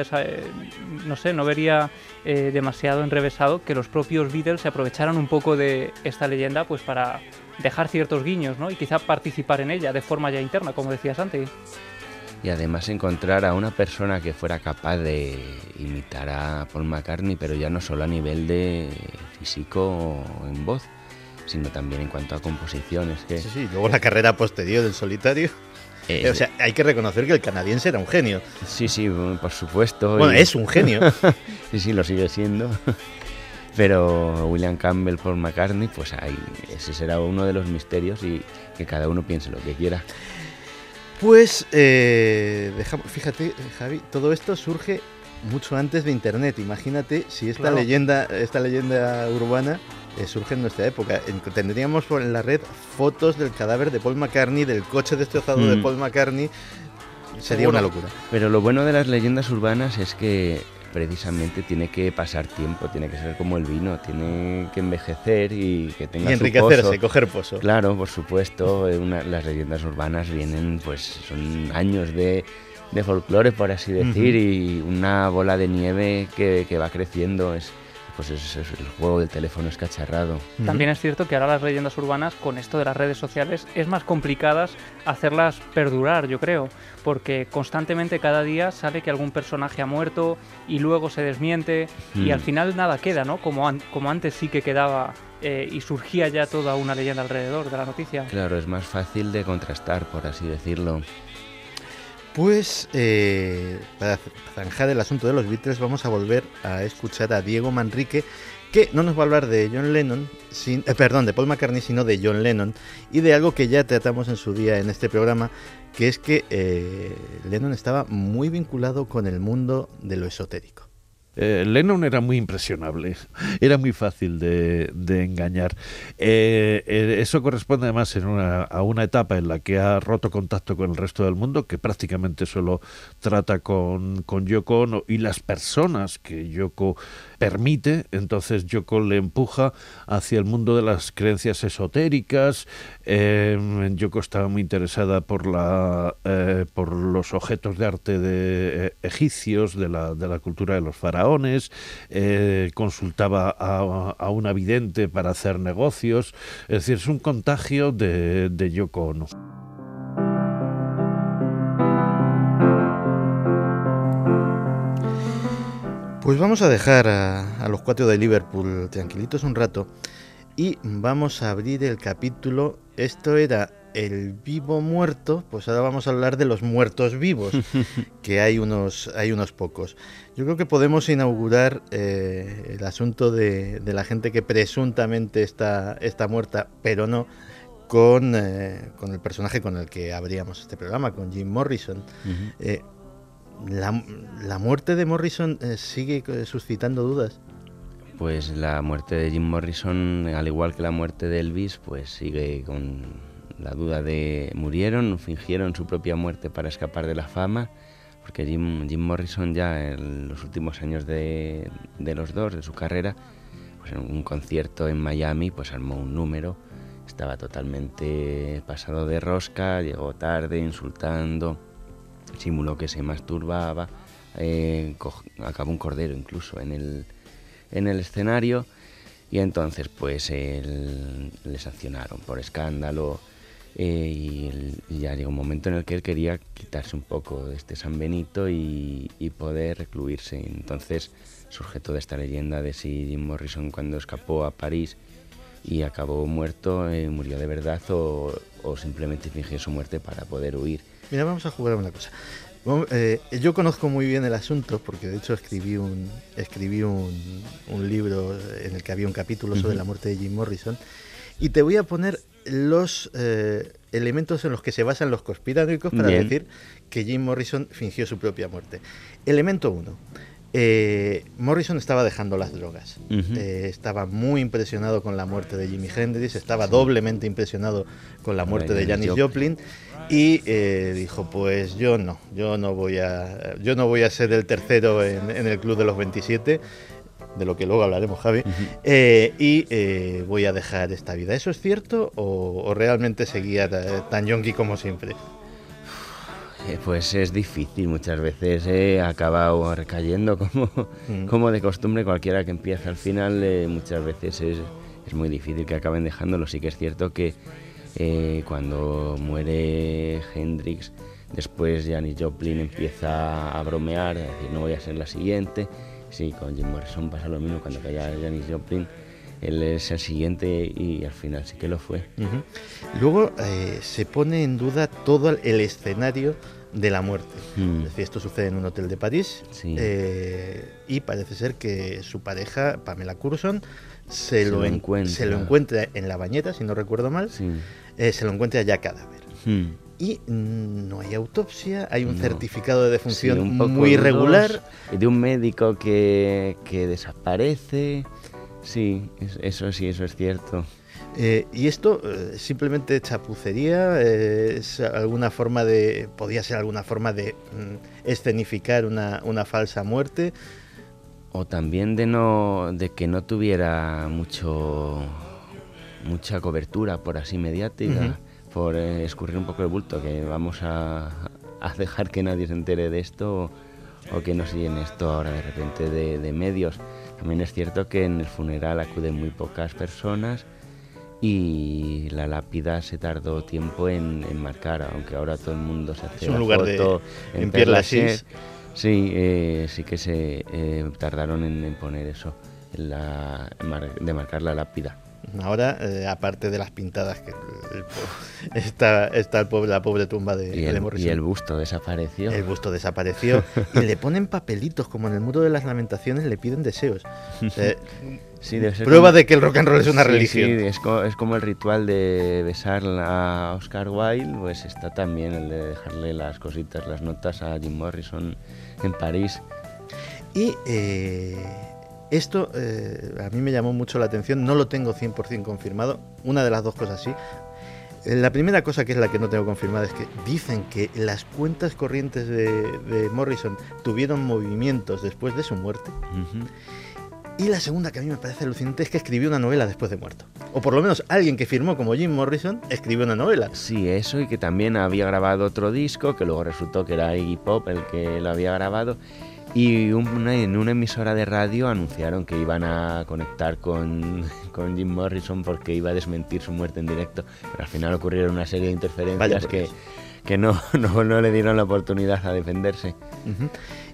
demasiado enrevesado que los propios Beatles se aprovecharan un poco de esta leyenda pues para dejar ciertos guiños, ¿no? Y quizá participar en ella de forma ya interna, como decía Santi. Y además encontrar a una persona que fuera capaz de imitar a Paul McCartney, pero ya no solo a nivel de físico o en voz, sino también en cuanto a composiciones. Sí, luego la carrera posterior del solitario. O sea, hay que reconocer que el canadiense era un genio. Sí, por supuesto. Bueno, es un genio. Sí, lo sigue siendo. Pero William Campbell, Paul McCartney, pues ahí, ese será uno de los misterios y que cada uno piense lo que quiera. Pues, fíjate, Javi, todo esto surge mucho antes de Internet. Imagínate si esta leyenda urbana surge en nuestra época. Tendríamos en la red fotos del cadáver de Paul McCartney, del coche destrozado de Paul McCartney. Sería una locura. Pero lo bueno de las leyendas urbanas es que precisamente tiene que pasar tiempo, tiene que ser como el vino, tiene que envejecer y que tenga y enriquecerse, su pozo. Coger pozo. Claro, por supuesto, las leyendas urbanas vienen, pues son años de folclore, por así decir, y una bola de nieve que va creciendo. Pues es el juego del teléfono escacharrado. También es cierto que ahora las leyendas urbanas, con esto de las redes sociales, es más complicadas hacerlas perdurar, yo creo, porque constantemente cada día sale que algún personaje ha muerto y luego se desmiente y al final nada queda, ¿no? Como antes sí que quedaba y surgía ya toda una leyenda alrededor de la noticia. Claro, es más fácil de contrastar, por así decirlo. Pues para zanjar el asunto de los Beatles vamos a volver a escuchar a Diego Manrique, que no nos va a hablar de de Paul McCartney, sino de John Lennon y de algo que ya tratamos en su día en este programa, que es que Lennon estaba muy vinculado con el mundo de lo esotérico. Lennon era muy impresionable, era muy fácil de engañar. Eso corresponde además a una etapa en la que ha roto contacto con el resto del mundo, que prácticamente solo trata con Yoko Ono y las personas que Yoko permite. Entonces Yoko le empuja hacia el mundo de las creencias esotéricas. Yoko estaba muy interesada por los objetos de arte egipcios, de la cultura de los faraones. Consultaba a una vidente para hacer negocios. Es decir, es un contagio de Yoko Ono. Pues vamos a dejar a los 4 de Liverpool tranquilitos un rato y vamos a abrir el capítulo. Esto era el vivo muerto, pues ahora vamos a hablar de los muertos vivos, que hay unos pocos. Yo creo que podemos inaugurar el asunto de la gente que presuntamente está muerta, pero no, con el personaje con el que abríamos este programa, con Jim Morrison. Uh-huh. ¿La muerte de Morrison sigue suscitando dudas? Pues la muerte de Jim Morrison, al igual que la muerte de Elvis, pues sigue con la duda de murieron, fingieron su propia muerte para escapar de la fama, porque Jim Morrison ya en los últimos años de los dos, de su carrera, pues en un concierto en Miami, pues armó un número, estaba totalmente pasado de rosca, llegó tarde, insultando, simuló que se masturbaba, acabó un cordero incluso en el escenario, y entonces pues le sancionaron por escándalo, y ya llegó un momento en el que él quería quitarse un poco de este San Benito y poder recluirse. Entonces surge toda esta leyenda de si Jim Morrison, cuando escapó a París y acabó muerto, murió de verdad o simplemente fingió su muerte para poder huir. Mira, vamos a jugar a una cosa. Yo conozco muy bien el asunto porque de hecho escribí un libro en el que había un capítulo sobre la muerte de Jim Morrison, y te voy a poner los elementos en los que se basan los conspiranoicos para decir que Jim Morrison fingió su propia muerte. Elemento 1. Morrison estaba dejando las drogas. Estaba muy impresionado con la muerte de Jimi Hendrix, estaba doblemente impresionado con la muerte de Janis Joplin, y dijo, pues yo no voy a ser el tercero en el club de los 27, de lo que luego hablaremos, Javi, y voy a dejar esta vida. ¿Eso es cierto o realmente seguía tan yonki como siempre? Pues es difícil, muchas veces acaba recayendo como de costumbre cualquiera que empieza. Al final muchas veces es muy difícil que acaben dejándolo. Sí que es cierto que cuando muere Hendrix, después Janis Joplin empieza a bromear, a decir no voy a ser la siguiente. Sí, con Jim Morrison pasa lo mismo, cuando cae Janis Joplin él es el siguiente y al final sí que lo fue. Luego se pone en duda todo el escenario de la muerte. Es decir, esto sucede en un hotel de París, y parece ser que su pareja, Pamela Courson, se lo encuentra en la bañera, si no recuerdo mal, se lo encuentra ya cadáver. Y no hay autopsia, hay un certificado de defunción muy irregular. De un médico que desaparece. Sí, eso es cierto. Y esto simplemente chapucería, podía ser alguna forma de escenificar una falsa muerte. O también de que no tuviera mucha cobertura, por así mediática, por escurrir un poco el bulto, que vamos a dejar que nadie se entere de esto o que no se llene esto ahora de repente de medios. También es cierto que en el funeral acuden muy pocas personas y la lápida se tardó tiempo en marcar, aunque ahora todo el mundo se hace la foto en Père Lachaise. Sí que se tardaron en poner eso, de marcar la lápida. Ahora, aparte de las pintadas, que está la pobre tumba de Morrison. Y el busto desapareció. El busto desapareció. Y le ponen papelitos, como en el Muro de las Lamentaciones le piden deseos. Prueba de que el rock and roll es una religión. Sí, es como el ritual de besar a Oscar Wilde, pues está también el de dejarle las cositas, las notas a Jim Morrison en París. Y esto a mí me llamó mucho la atención, no lo tengo 100% confirmado, una de las dos cosas sí. La primera cosa, que es la que no tengo confirmada, es que dicen que las cuentas corrientes de Morrison tuvieron movimientos después de su muerte. Y la segunda, que a mí me parece alucinante, es que escribió una novela después de muerto. O por lo menos alguien que firmó como Jim Morrison escribió una novela. Sí, eso, y que también había grabado otro disco, que luego resultó que era Iggy Pop el que lo había grabado. Y en una emisora de radio anunciaron que iban a conectar con Jim Morrison porque iba a desmentir su muerte en directo, pero al final ocurrieron una serie de interferencias que no le dieron la oportunidad a defenderse.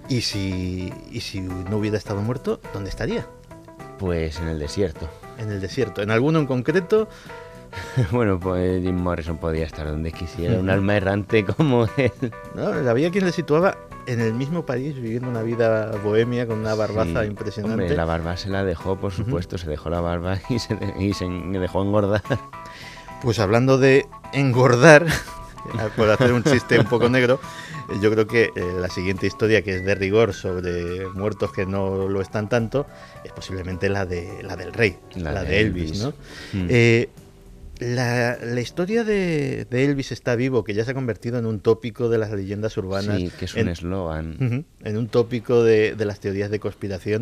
Y si no hubiera estado muerto, ¿dónde estaría? Pues en el desierto. En el desierto. ¿En alguno en concreto? Bueno, pues Jim Morrison podía estar donde quisiera, un alma errante como él. No, había quien le situaba en el mismo país, viviendo una vida bohemia con una barbaza impresionante. Hombre, la barba se la dejó, por supuesto, se dejó la barba y se dejó engordar. Pues hablando de engordar, por hacer un chiste un poco negro, yo creo que la siguiente historia, que es de rigor sobre muertos que no lo están tanto, es posiblemente la del rey, la de Elvis, ¿no? La historia de Elvis está vivo, que ya se ha convertido en un tópico de las leyendas urbanas. Sí, que es un eslogan. En un tópico de las teorías de conspiración.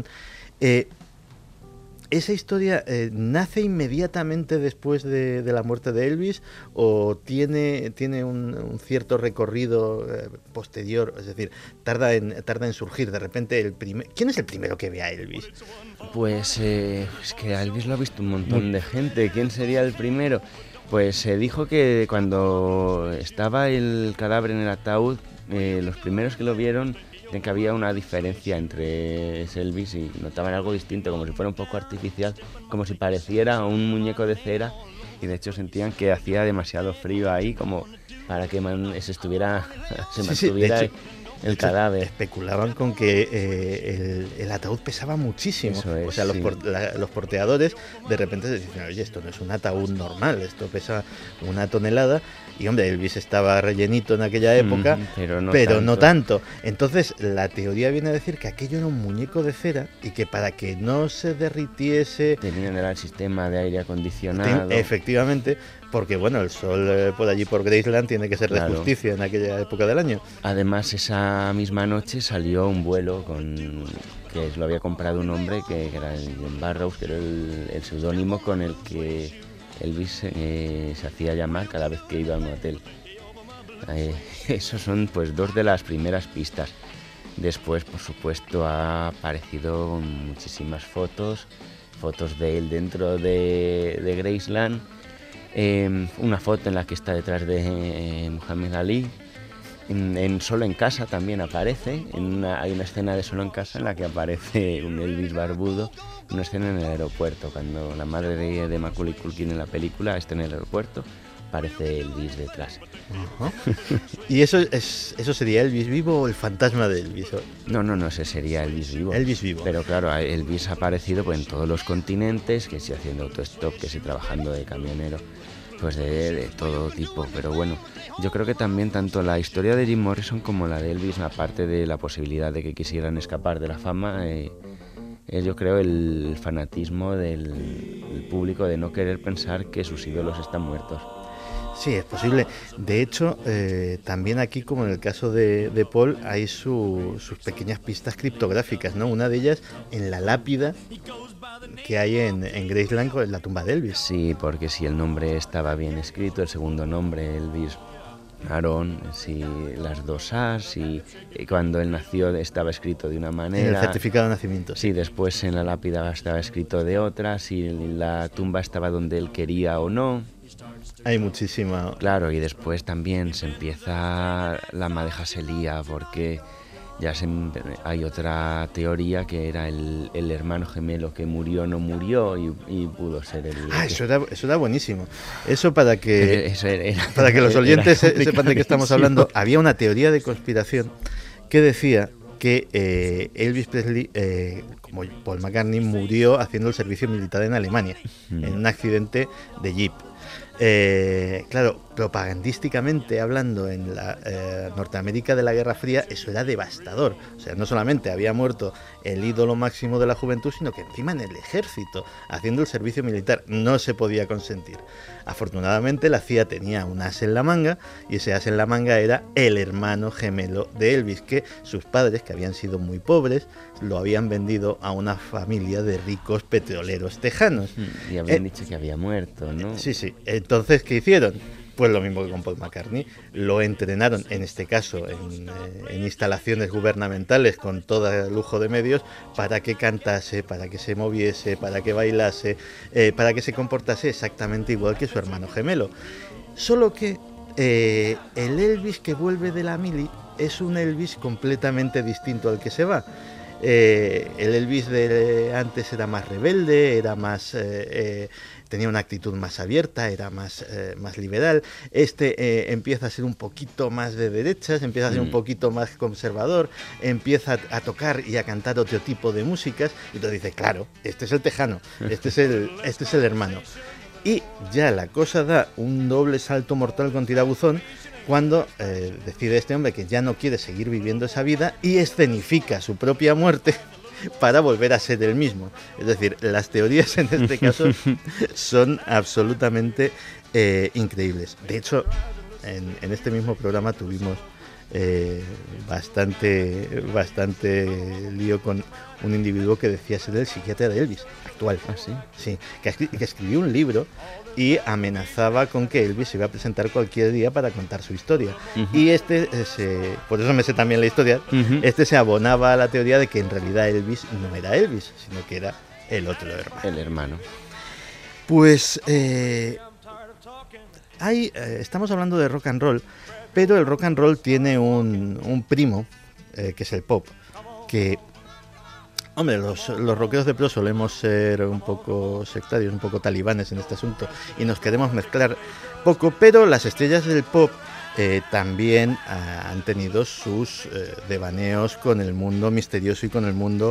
¿Esa historia nace inmediatamente después de la muerte de Elvis o tiene un cierto recorrido posterior? Es decir, tarda en surgir de repente ¿Quién es el primero que ve a Elvis? Pues es que a Elvis lo ha visto un montón de gente. ¿Quién sería el primero? Pues se dijo que cuando estaba el cadáver en el ataúd, los primeros que lo vieron que había una diferencia entre Elvis y notaban algo distinto, como si fuera un poco artificial, como si pareciera un muñeco de cera, y de hecho sentían que hacía demasiado frío ahí como para que se mantuviera el cadáver. Especulaban con que el ataúd pesaba muchísimo. O sea, los porteadores de repente decían, oye, esto no es un ataúd normal, esto pesa 1 tonelada. Y hombre, Elvis estaba rellenito en aquella época, pero no tanto. Entonces, la teoría viene a decir que aquello era un muñeco de cera y que para que no se derritiese... Tenían el sistema de aire acondicionado. Efectivamente, porque bueno, el sol por allí por Graceland tiene que ser de justicia en aquella época del año. Además, esa misma noche salió un vuelo que lo había comprado un hombre que era el John Barrows, que era el seudónimo con el que Elvis se hacía llamar cada vez que iba a un hotel. Esos son pues 2 de las primeras pistas. Después, por supuesto, ha aparecido muchísimas fotos de él dentro de Graceland. Una foto en la que está detrás de Muhammad Ali. Solo en casa también aparece. Hay una escena de Solo en casa en la que aparece un Elvis barbudo. Una escena en el aeropuerto, cuando la madre de Macaulay Culkin en la película está en el aeropuerto, aparece Elvis detrás. ¿Y eso sería Elvis vivo o el fantasma de Elvis? No, ese sería Elvis vivo. Elvis vivo. Pero claro, Elvis ha aparecido pues, en todos los continentes, que sí haciendo autostop, que sí trabajando de camionero, pues de todo tipo. Pero bueno, yo creo que también tanto la historia de Jim Morrison como la de Elvis, aparte de la posibilidad de que quisieran escapar de la fama, es yo creo el fanatismo del público de no querer pensar que sus ídolos están muertos. Sí, es posible. De hecho, también aquí, como en el caso de Paul, hay sus pequeñas pistas criptográficas, ¿no? Una de ellas en la lápida que hay en Graceland, en la tumba de Elvis. Sí, porque si el nombre estaba bien escrito, el segundo nombre, Elvis Aaron, si las 2 A's, y cuando él nació estaba escrito de una manera. En el certificado de nacimiento. Sí, después en la lápida estaba escrito de otra, si la tumba estaba donde él quería o no. Hay muchísima... Claro, y después también se empieza... La madeja se lía porque ya hay otra teoría que era el hermano gemelo que no murió y pudo ser el... Eso era buenísimo. Eso para que los oyentes sepan de qué estamos hablando. Había una teoría de conspiración que decía que Elvis Presley, como Paul McCartney, murió haciendo el servicio militar en Alemania, en un accidente de jeep. Claro, propagandísticamente hablando, en la Norteamérica de la Guerra Fría, eso era devastador. O sea, no solamente había muerto el ídolo máximo de la juventud, sino que encima en el ejército, haciendo el servicio militar. No se podía consentir. Afortunadamente la CIA tenía un as en la manga, y ese as en la manga era el hermano gemelo de Elvis, que sus padres, que habían sido muy pobres, lo habían vendido a una familia de ricos petroleros tejanos. Y habían dicho que había muerto, ¿no? Sí. Entonces, ¿qué hicieron? Pues lo mismo que con Paul McCartney. Lo entrenaron, en este caso, en instalaciones gubernamentales con todo lujo de medios, para que cantase, para que se moviese, para que bailase, para que se comportase exactamente igual que su hermano gemelo. Solo que el Elvis que vuelve de la mili es un Elvis completamente distinto al que se va. El Elvis de antes era más rebelde, era más tenía una actitud más abierta, era más liberal. Empieza a ser un poquito más de derechas, empieza a ser un poquito más conservador, empieza a tocar y a cantar otro tipo de músicas, y entonces dice, claro, este es el tejano, este es el hermano. Y ya la cosa da un doble salto mortal con tirabuzón cuando decide este hombre que ya no quiere seguir viviendo esa vida y escenifica su propia muerte para volver a ser el mismo. Es decir, las teorías en este caso son absolutamente increíbles. De hecho, en este mismo programa tuvimos bastante lío con un individuo que decía ser el psiquiatra de Elvis actual. ¿Ah, sí? Sí, que escribió un libro y amenazaba con que Elvis se iba a presentar cualquier día para contar su historia. Y por eso me sé también la historia, se abonaba a la teoría de que en realidad Elvis no era Elvis, sino que era el otro hermano. El hermano. Pues estamos hablando de rock and roll, pero el rock and roll tiene un primo, que es el pop, que, hombre, los rockeros de pro solemos ser un poco sectarios, un poco talibanes en este asunto, y nos queremos mezclar poco, pero las estrellas del pop también han tenido sus devaneos con el mundo misterioso y con el mundo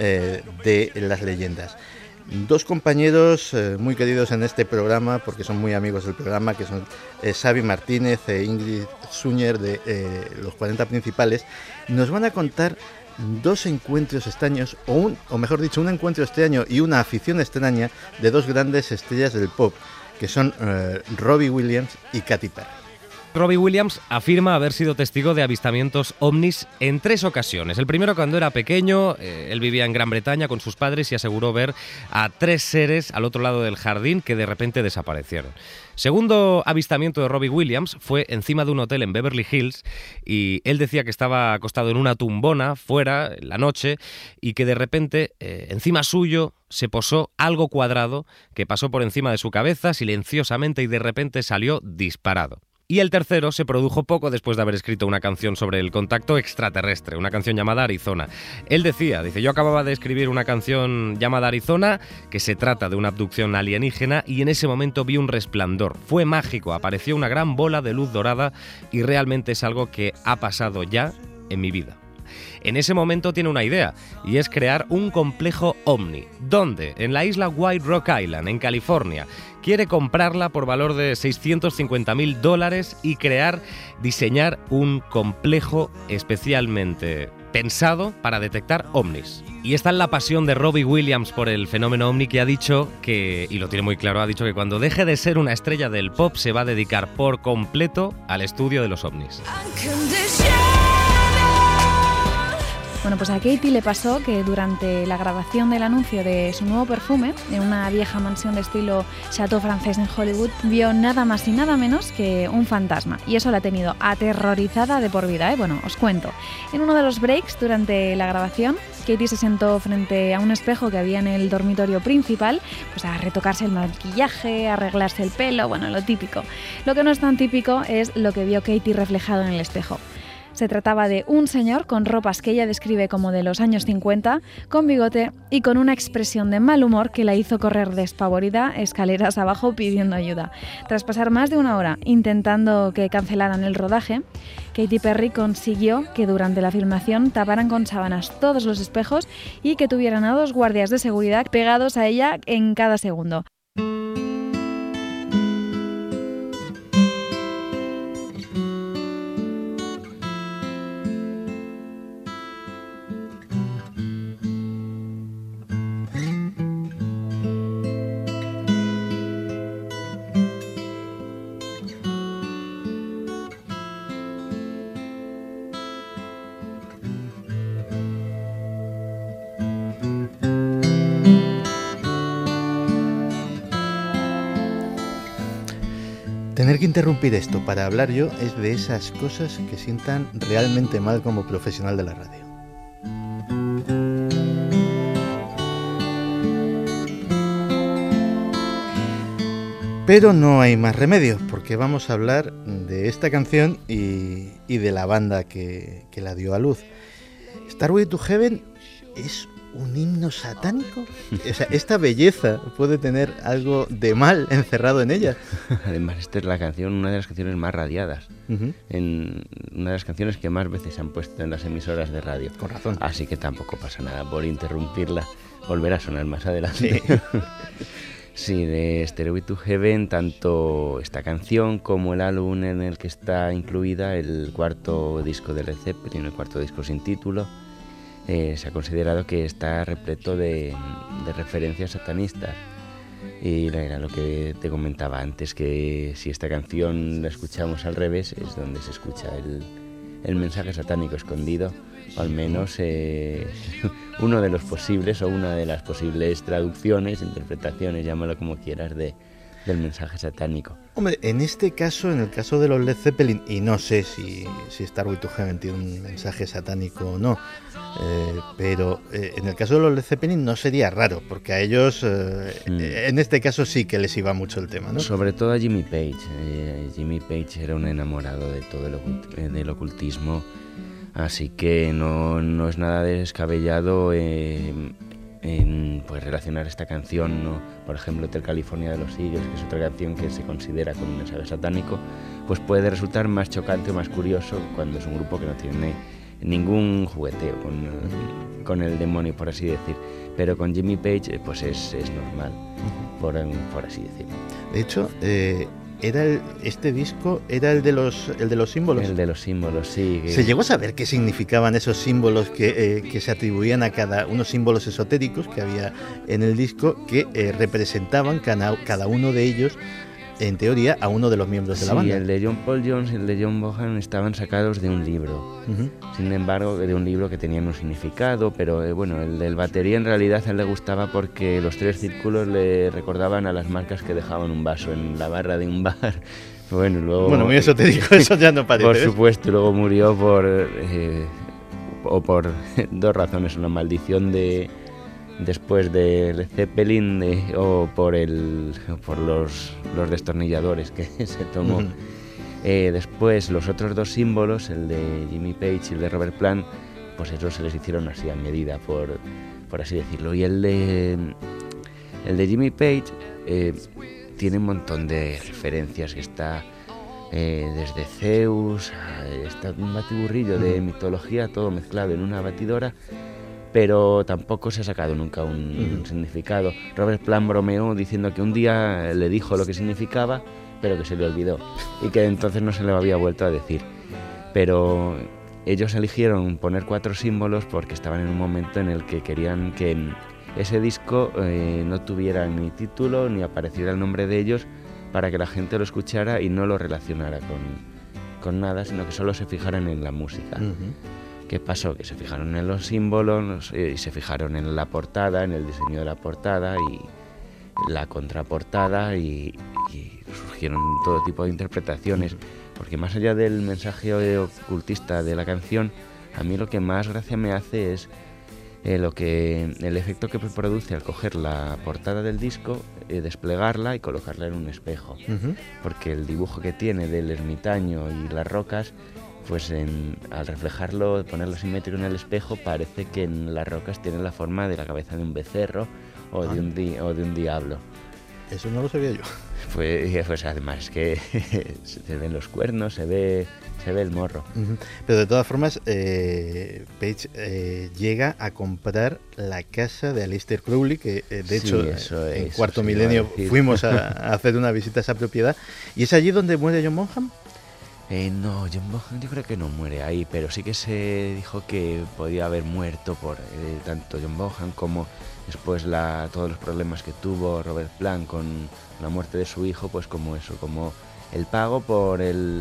de las leyendas. Dos compañeros muy queridos en este programa, porque son muy amigos del programa, que son Xavi Martínez e Ingrid Suñer de Los 40 Principales, nos van a contar dos encuentros extraños, o mejor dicho, un encuentro extraño y una afición extraña de dos grandes estrellas del pop, que son Robbie Williams y Katy Perry. Robbie Williams afirma haber sido testigo de avistamientos ovnis en 3 ocasiones. El primero cuando era pequeño, él vivía en Gran Bretaña con sus padres y aseguró ver a 3 seres al otro lado del jardín que de repente desaparecieron. Segundo avistamiento de Robbie Williams fue encima de un hotel en Beverly Hills y él decía que estaba acostado en una tumbona fuera en la noche y que de repente encima suyo se posó algo cuadrado que pasó por encima de su cabeza silenciosamente y de repente salió disparado. Y el tercero se produjo poco después de haber escrito una canción sobre el contacto extraterrestre, una canción llamada Arizona. Él dice, yo acababa de escribir una canción llamada Arizona, que se trata de una abducción alienígena, y en ese momento vi un resplandor. Fue mágico, apareció una gran bola de luz dorada y realmente es algo que ha pasado ya en mi vida. En ese momento tiene una idea, y es crear un complejo ovni. ¿Dónde? En la isla White Rock Island, en California. Quiere comprarla por valor de $650,000 y diseñar un complejo especialmente pensado para detectar ovnis. Y esta es la pasión de Robbie Williams por el fenómeno ovni, que ha dicho que, y lo tiene muy claro, ha dicho que cuando deje de ser una estrella del pop se va a dedicar por completo al estudio de los ovnis. Bueno, pues a Katy le pasó que durante la grabación del anuncio de su nuevo perfume, en una vieja mansión de estilo chateau francés en Hollywood, vio nada más y nada menos que un fantasma. Y eso la ha tenido aterrorizada de por vida, ¿eh? Bueno, os cuento. En uno de los breaks durante la grabación, Katy se sentó frente a un espejo que había en el dormitorio principal, pues a retocarse el maquillaje, a arreglarse el pelo, bueno, lo típico. Lo que no es tan típico es lo que vio Katy reflejado en el espejo. Se trataba de un señor con ropas que ella describe como de los años 50, con bigote y con una expresión de mal humor que la hizo correr despavorida escaleras abajo pidiendo ayuda. Tras pasar más de una hora intentando que cancelaran el rodaje, Katy Perry consiguió que durante la filmación taparan con sábanas todos los espejos y que tuvieran a 2 guardias de seguridad pegados a ella en cada segundo. Tener que interrumpir esto para hablar yo es de esas cosas que sientan realmente mal como profesional de la radio. Pero no hay más remedio, porque vamos a hablar de esta canción y de la banda que la dio a luz. Stairway to Heaven es un himno satánico. O sea, esta belleza puede tener algo de mal encerrado en ella. Además, esta es la canción, una de las canciones más radiadas. Una de las canciones que más veces se han puesto en las emisoras de radio. Con razón. Así que tampoco pasa nada por interrumpirla. Volverá a sonar más adelante. Sí. Sí, de Stairway to Heaven, tanto esta canción como el álbum en el que está incluida, el cuarto disco de Led Zeppelin, el cuarto disco sin título, se ha considerado que está repleto de referencias satanistas. Y era lo que te comentaba antes, que si esta canción la escuchamos al revés, es donde se escucha el mensaje satánico escondido, o al menos uno de los posibles, o una de las posibles traducciones, interpretaciones, llámalo como quieras, del mensaje satánico. Hombre, en este caso, en el caso de los Led Zeppelin, y no sé si Stairway to Heaven tiene un mensaje satánico o no, pero en el caso de los Led Zeppelin no sería raro, porque a ellos, en este caso sí que les iba mucho el tema, ¿no? Sobre todo a Jimmy Page. Jimmy Page era un enamorado de todo del ocultismo, así que no es nada descabellado pues relacionar esta canción, ¿no? Por ejemplo, Hotel California de los Eagles, que es otra canción que se considera con un mensaje satánico, pues puede resultar más chocante o más curioso cuando es un grupo que no tiene ningún jugueteo con el demonio, por así decir. Pero con Jimmy Page pues es normal, por así decirlo. De hecho, este disco era el de los símbolos. El de los símbolos, sí. ¿Se llegó a saber qué significaban esos símbolos que se atribuían a unos símbolos esotéricos que había en el disco que representaban cada uno de ellos, en teoría, a uno de los miembros de la banda? Sí, el de John Paul Jones y el de John Bonham estaban sacados de un libro. Sin embargo, de un libro que tenían un significado, pero bueno, el del batería en realidad a él le gustaba porque los 3 círculos le recordaban a las marcas que dejaban un vaso en la barra de un bar. Bueno, luego, muy esotérico, eso ya no parece. Por supuesto, luego murió por 2 razones: una maldición después de Led Zeppelin, o por los destornilladores que se tomó. Después, los otros 2 símbolos, el de Jimmy Page y el de Robert Plant, pues esos se les hicieron así a medida, por así decirlo. Y el de Jimmy Page tiene un montón de referencias, que está desde Zeus, está un batiburrillo de mitología, todo mezclado en una batidora, pero tampoco se ha sacado nunca un significado. Robert Plant bromeó diciendo que un día le dijo lo que significaba, pero que se le olvidó, y que entonces no se le había vuelto a decir. Pero ellos eligieron poner 4 símbolos porque estaban en un momento en el que querían que ese disco no tuviera ni título ni apareciera el nombre de ellos, para que la gente lo escuchara y no lo relacionara con nada, sino que solo se fijaran en la música. ¿Qué pasó? Que se fijaron en los símbolos y se fijaron en la portada, en el diseño de la portada y la contraportada, y surgieron todo tipo de interpretaciones, porque más allá del mensaje ocultista de la canción, a mí lo que más gracia me hace es el efecto que produce al coger la portada del disco, desplegarla y colocarla en un espejo, porque el dibujo que tiene del ermitaño y las rocas, pues al reflejarlo, ponerlo simétrico en el espejo, parece que en las rocas tiene la forma de la cabeza de un becerro o de un diablo. Eso no lo sabía yo. Pues además es que se ven los cuernos, se ve el morro. Pero de todas formas, Page llega a comprar la casa de Aleister Crowley, que de hecho en Cuarto Milenio fuimos a hacer una visita a esa propiedad. ¿Y es allí donde muere John Bonham? No, John Bonham yo creo que no muere ahí, pero sí que se dijo que podía haber muerto por tanto John Bonham como después todos los problemas que tuvo Robert Plant con la muerte de su hijo, pues como el pago por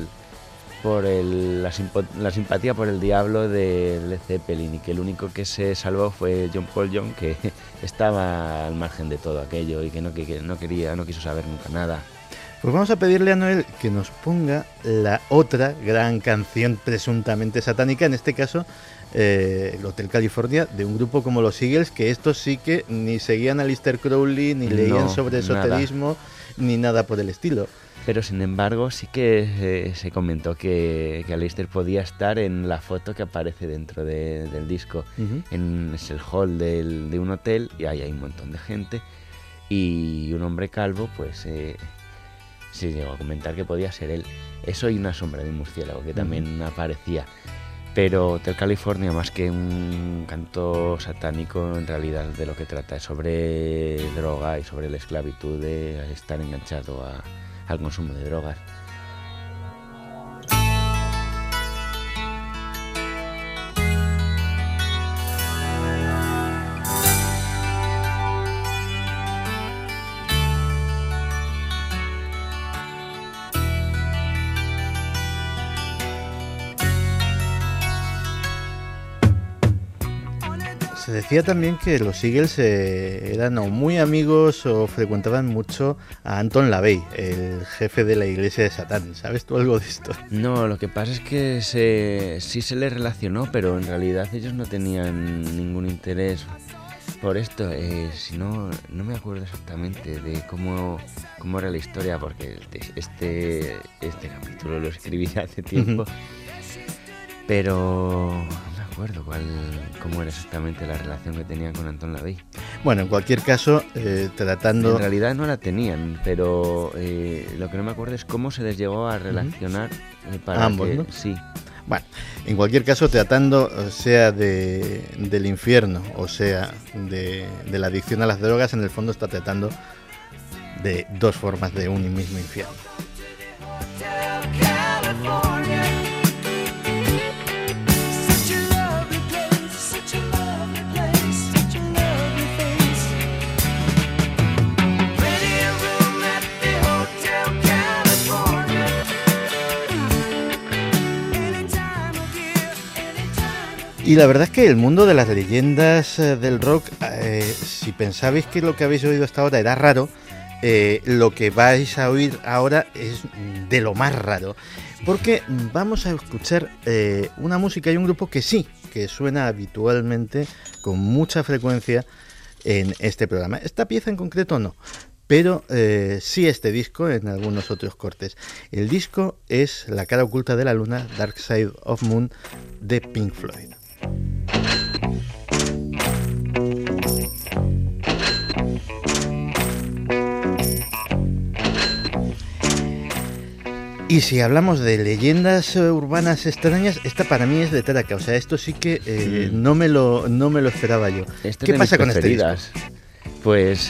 la simpatía por el diablo de Led Zeppelin, y que el único que se salvó fue John Paul Jones, que estaba al margen de todo aquello y que no quiso saber nunca nada. Pues vamos a pedirle a Noel que nos ponga la otra gran canción presuntamente satánica, en este caso el Hotel California, de un grupo como los Eagles, que estos sí que ni seguían a Aleister Crowley, ni leían sobre esoterismo, ni nada por el estilo. Pero sin embargo sí que se comentó que Aleister podía estar en la foto que aparece dentro del disco. Es el hall de un hotel y ahí hay un montón de gente y un hombre calvo pues se llegó a comentar que podía ser él. Eso y una sombra de un murciélago que también aparecía. Pero Hotel California, más que un canto satánico, en realidad de lo que trata es sobre droga y sobre la esclavitud de estar enganchado al consumo de drogas. Se decía también que los Eagles eran o muy amigos o frecuentaban mucho a Anton LaVey, el jefe de la iglesia de Satán. ¿Sabes tú algo de esto? No, lo que pasa es que sí se les relacionó, pero en realidad ellos no tenían ningún interés por esto. Si no me acuerdo exactamente de cómo era la historia, porque este capítulo lo escribí hace tiempo, pero no me acuerdo cómo era exactamente la relación que tenían con Anton LaVey. Bueno, en cualquier caso, tratando... En realidad no la tenían, pero lo que no me acuerdo es cómo se les llegó a relacionar para ambos, que... ¿no? Sí. Bueno, en cualquier caso, tratando sea del infierno o sea de la adicción a las drogas, en el fondo está tratando de dos formas de un mismo infierno. Y la verdad es que el mundo de las leyendas del rock, si pensabais que lo que habéis oído hasta ahora era raro, lo que vais a oír ahora es de lo más raro. Porque vamos a escuchar una música y un grupo que sí, que suena habitualmente con mucha frecuencia en este programa. Esta pieza en concreto no, pero sí este disco en algunos otros cortes. El disco es La cara oculta de la luna, Dark Side of Moon, de Pink Floyd. Y si hablamos de leyendas urbanas extrañas, esta para mí es de traca, o sea, esto sí que no me lo esperaba yo. ¿Qué pasa con este disco? Pues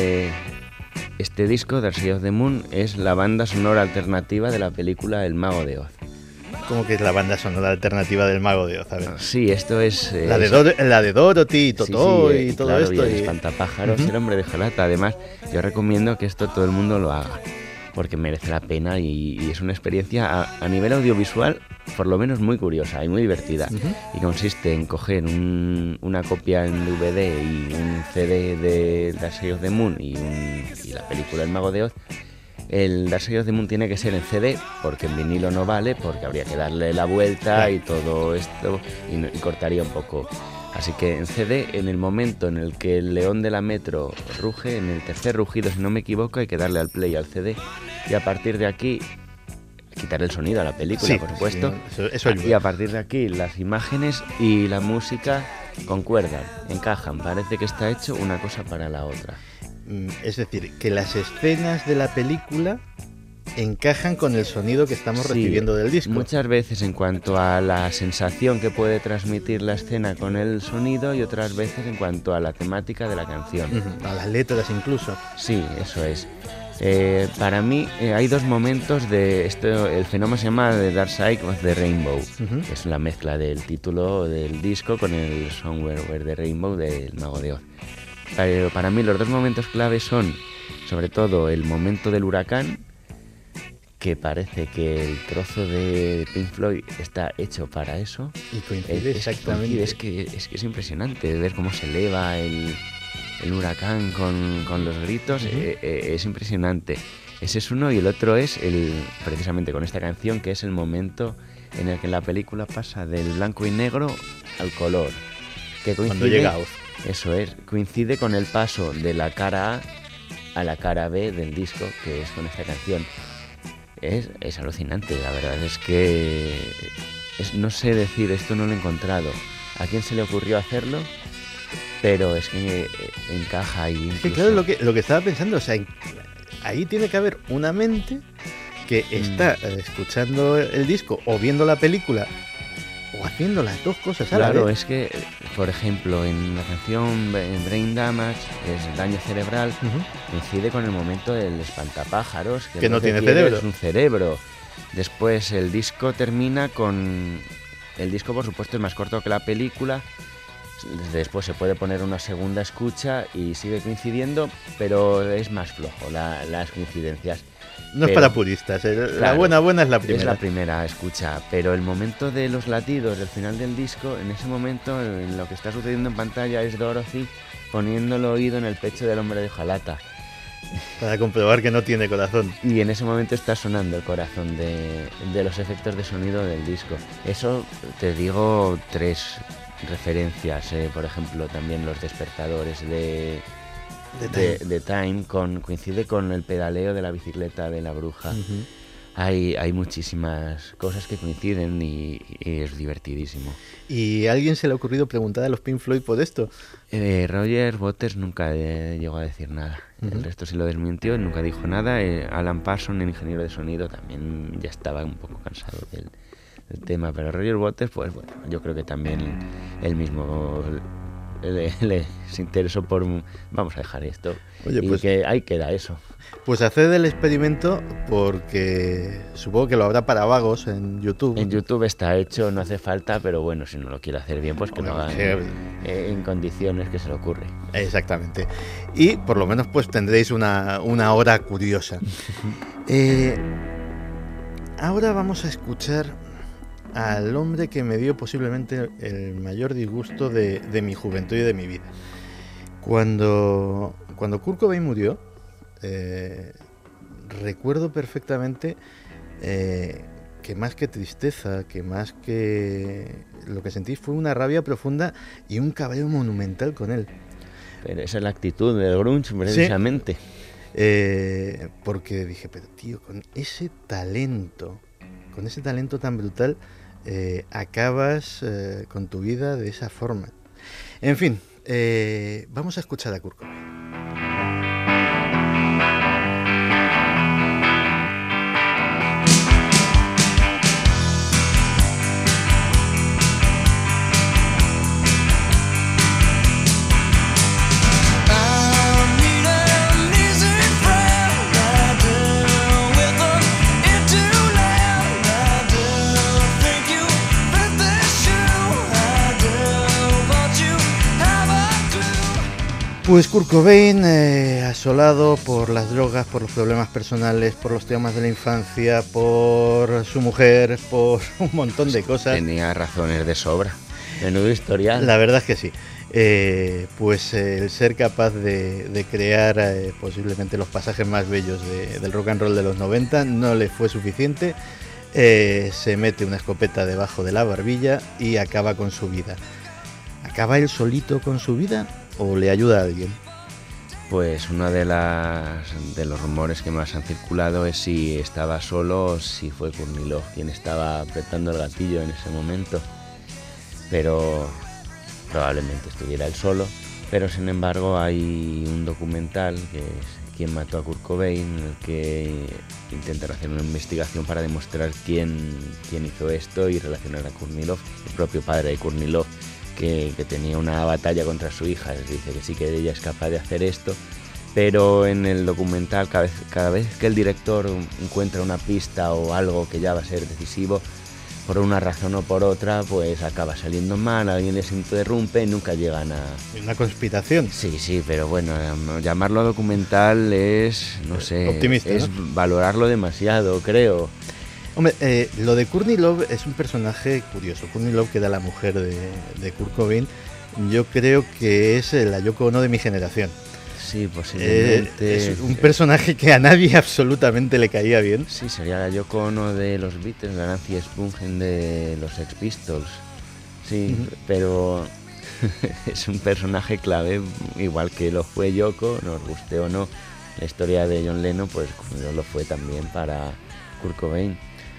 este disco, Dark Side of the Moon, es la banda sonora alternativa de la película El Mago de Oz. ¿Cómo que es la banda sonora alternativa del Mago de Oz? A ver. Sí, esto es... la de Dorothy, Totó y todo claro, esto. Y el espantapájaros, el hombre de hojalata. Además, yo recomiendo que esto todo el mundo lo haga, porque merece la pena y es una experiencia a nivel audiovisual por lo menos muy curiosa y muy divertida. Y consiste en coger una copia en DVD y un CD de Dark Side of the Moon y la película El Mago de Oz. El Dark Side of the Moon tiene que ser en CD, porque en vinilo no vale, porque habría que darle la vuelta y todo esto y cortaría un poco. Así que en CD, en el momento en el que el león de la metro ruge, en el tercer rugido, si no me equivoco, hay que darle al play al CD y a partir de aquí quitar el sonido a la película, sí, por supuesto. Sí, eso y a partir de aquí las imágenes y la música concuerdan, encajan, parece que está hecho una cosa para la otra. Es decir, que las escenas de la película encajan con el sonido que estamos recibiendo del disco. Muchas veces en cuanto a la sensación que puede transmitir la escena con el sonido y otras veces en cuanto a la temática de la canción. A las letras incluso. Sí, eso es. Para mí hay dos momentos de esto. El fenómeno se llama The Dark Side of the Rainbow, que es la mezcla del título del disco con el Somewhere Over the Rainbow del Mago de Oz. Pero para mí los dos momentos claves son sobre todo el momento del huracán, que parece que el trozo de Pink Floyd está hecho para eso. Y coincide exactamente. Es que es impresionante ver cómo se eleva el huracán con los gritos. Es impresionante. Ese es uno, y el otro es precisamente con esta canción, que es el momento en el que la película pasa del blanco y negro al color. Que coincide, cuando llega Oz. Eso es, coincide con el paso de la cara A a la cara B del disco, que es con esta canción. Es alucinante, la verdad es que no sé decir, esto no lo he encontrado. ¿A quién se le ocurrió hacerlo? Pero es que encaja ahí. Sí, claro, lo que estaba pensando, o sea, ahí tiene que haber una mente que está escuchando el disco o viendo la película o haciendo las dos cosas a la vez. Claro, es que, por ejemplo, en la canción Brain Damage, que es daño cerebral, coincide con el momento del espantapájaros, que no tiene cerebro. Es un cerebro. Después el disco termina con... El disco, por supuesto, es más corto que la película. Después se puede poner una segunda escucha y sigue coincidiendo, pero es más flojo las coincidencias. No es para puristas, la buena es la primera. Es la primera escucha, pero el momento de los latidos del final del disco, en ese momento lo que está sucediendo en pantalla es Dorothy poniendo el oído en el pecho del hombre de hojalata. Para comprobar que no tiene corazón. Y en ese momento está sonando el corazón de los efectos de sonido del disco. Eso te digo 3 referencias, por ejemplo, también los despertadores de Time coincide con el pedaleo de la bicicleta de la bruja. Hay muchísimas cosas que coinciden y es divertidísimo. ¿Y a alguien se le ha ocurrido preguntar a los Pink Floyd por esto? Roger Waters nunca llegó a decir nada. El resto se lo desmintió, nunca dijo nada. Alan Parsons, el ingeniero de sonido, también ya estaba un poco cansado del tema. Pero Roger Waters, pues bueno, yo creo que también él mismo se interesó por... Vamos a dejar esto. Oye, y pues, que ahí queda eso. Pues haced el experimento, porque supongo que lo habrá para vagos en YouTube. En YouTube está hecho, no hace falta, pero bueno, si no lo quiere hacer bien, pues que lo haga en condiciones que se le ocurre. Exactamente. Y por lo menos pues tendréis una hora curiosa. Ahora vamos a escuchar al hombre que me dio posiblemente el mayor disgusto de mi juventud y de mi vida. Cuando Kurt Cobain murió, recuerdo perfectamente que más que tristeza, que más que lo que sentí fue una rabia profunda y un cabreo monumental con él. Pero esa es la actitud del grunge, precisamente. Sí, porque dije, pero tío, con ese talento tan brutal, acabas con tu vida de esa forma. En fin, vamos a escuchar a Kurt Cobain. Pues Kurt Cobain, asolado por las drogas, por los problemas personales, por los traumas de la infancia, por su mujer, por un montón de cosas. Tenía razones de sobra. Menudo historial. La verdad es que sí. Pues el ser capaz de crear posiblemente los pasajes más bellos del rock and roll de los 90 no le fue suficiente. Se mete una escopeta debajo de la barbilla y acaba con su vida. ¿Acaba él solito con su vida o le ayuda a alguien? Pues uno de los rumores que más han circulado es si estaba solo o si fue Courtney Love quien estaba apretando el gatillo en ese momento. Pero probablemente estuviera él solo. Pero sin embargo hay un documental que es Quién mató a Kurt Cobain, en el que intentan hacer una investigación para demostrar quién hizo esto y relacionar a Courtney Love, el propio padre de Courtney Love, que tenía una batalla contra su hija. Dice que sí, que ella es capaz de hacer esto, pero en el documental cada vez que el director encuentra una pista o algo que ya va a ser decisivo, por una razón o por otra, pues acaba saliendo mal, alguien les interrumpe y nunca llegan a... ¿Una conspiración? Sí, pero bueno, llamarlo documental es, no sé, optimista, es ¿no? Valorarlo demasiado, creo. Hombre, lo de Courtney Love es un personaje curioso. Courtney Love, que era la mujer de Kurt Cobain, yo creo que es la Yoko Ono de mi generación. Sí, posiblemente. Es un personaje que a nadie absolutamente le caía bien. Sí, sería la Yoko Ono de los Beatles, la Nancy Spungen de los Sex Pistols. Sí, pero es un personaje clave, igual que lo fue Yoko, nos guste o no. la historia de John Lennon, pues como lo fue también para Kurt Cobain.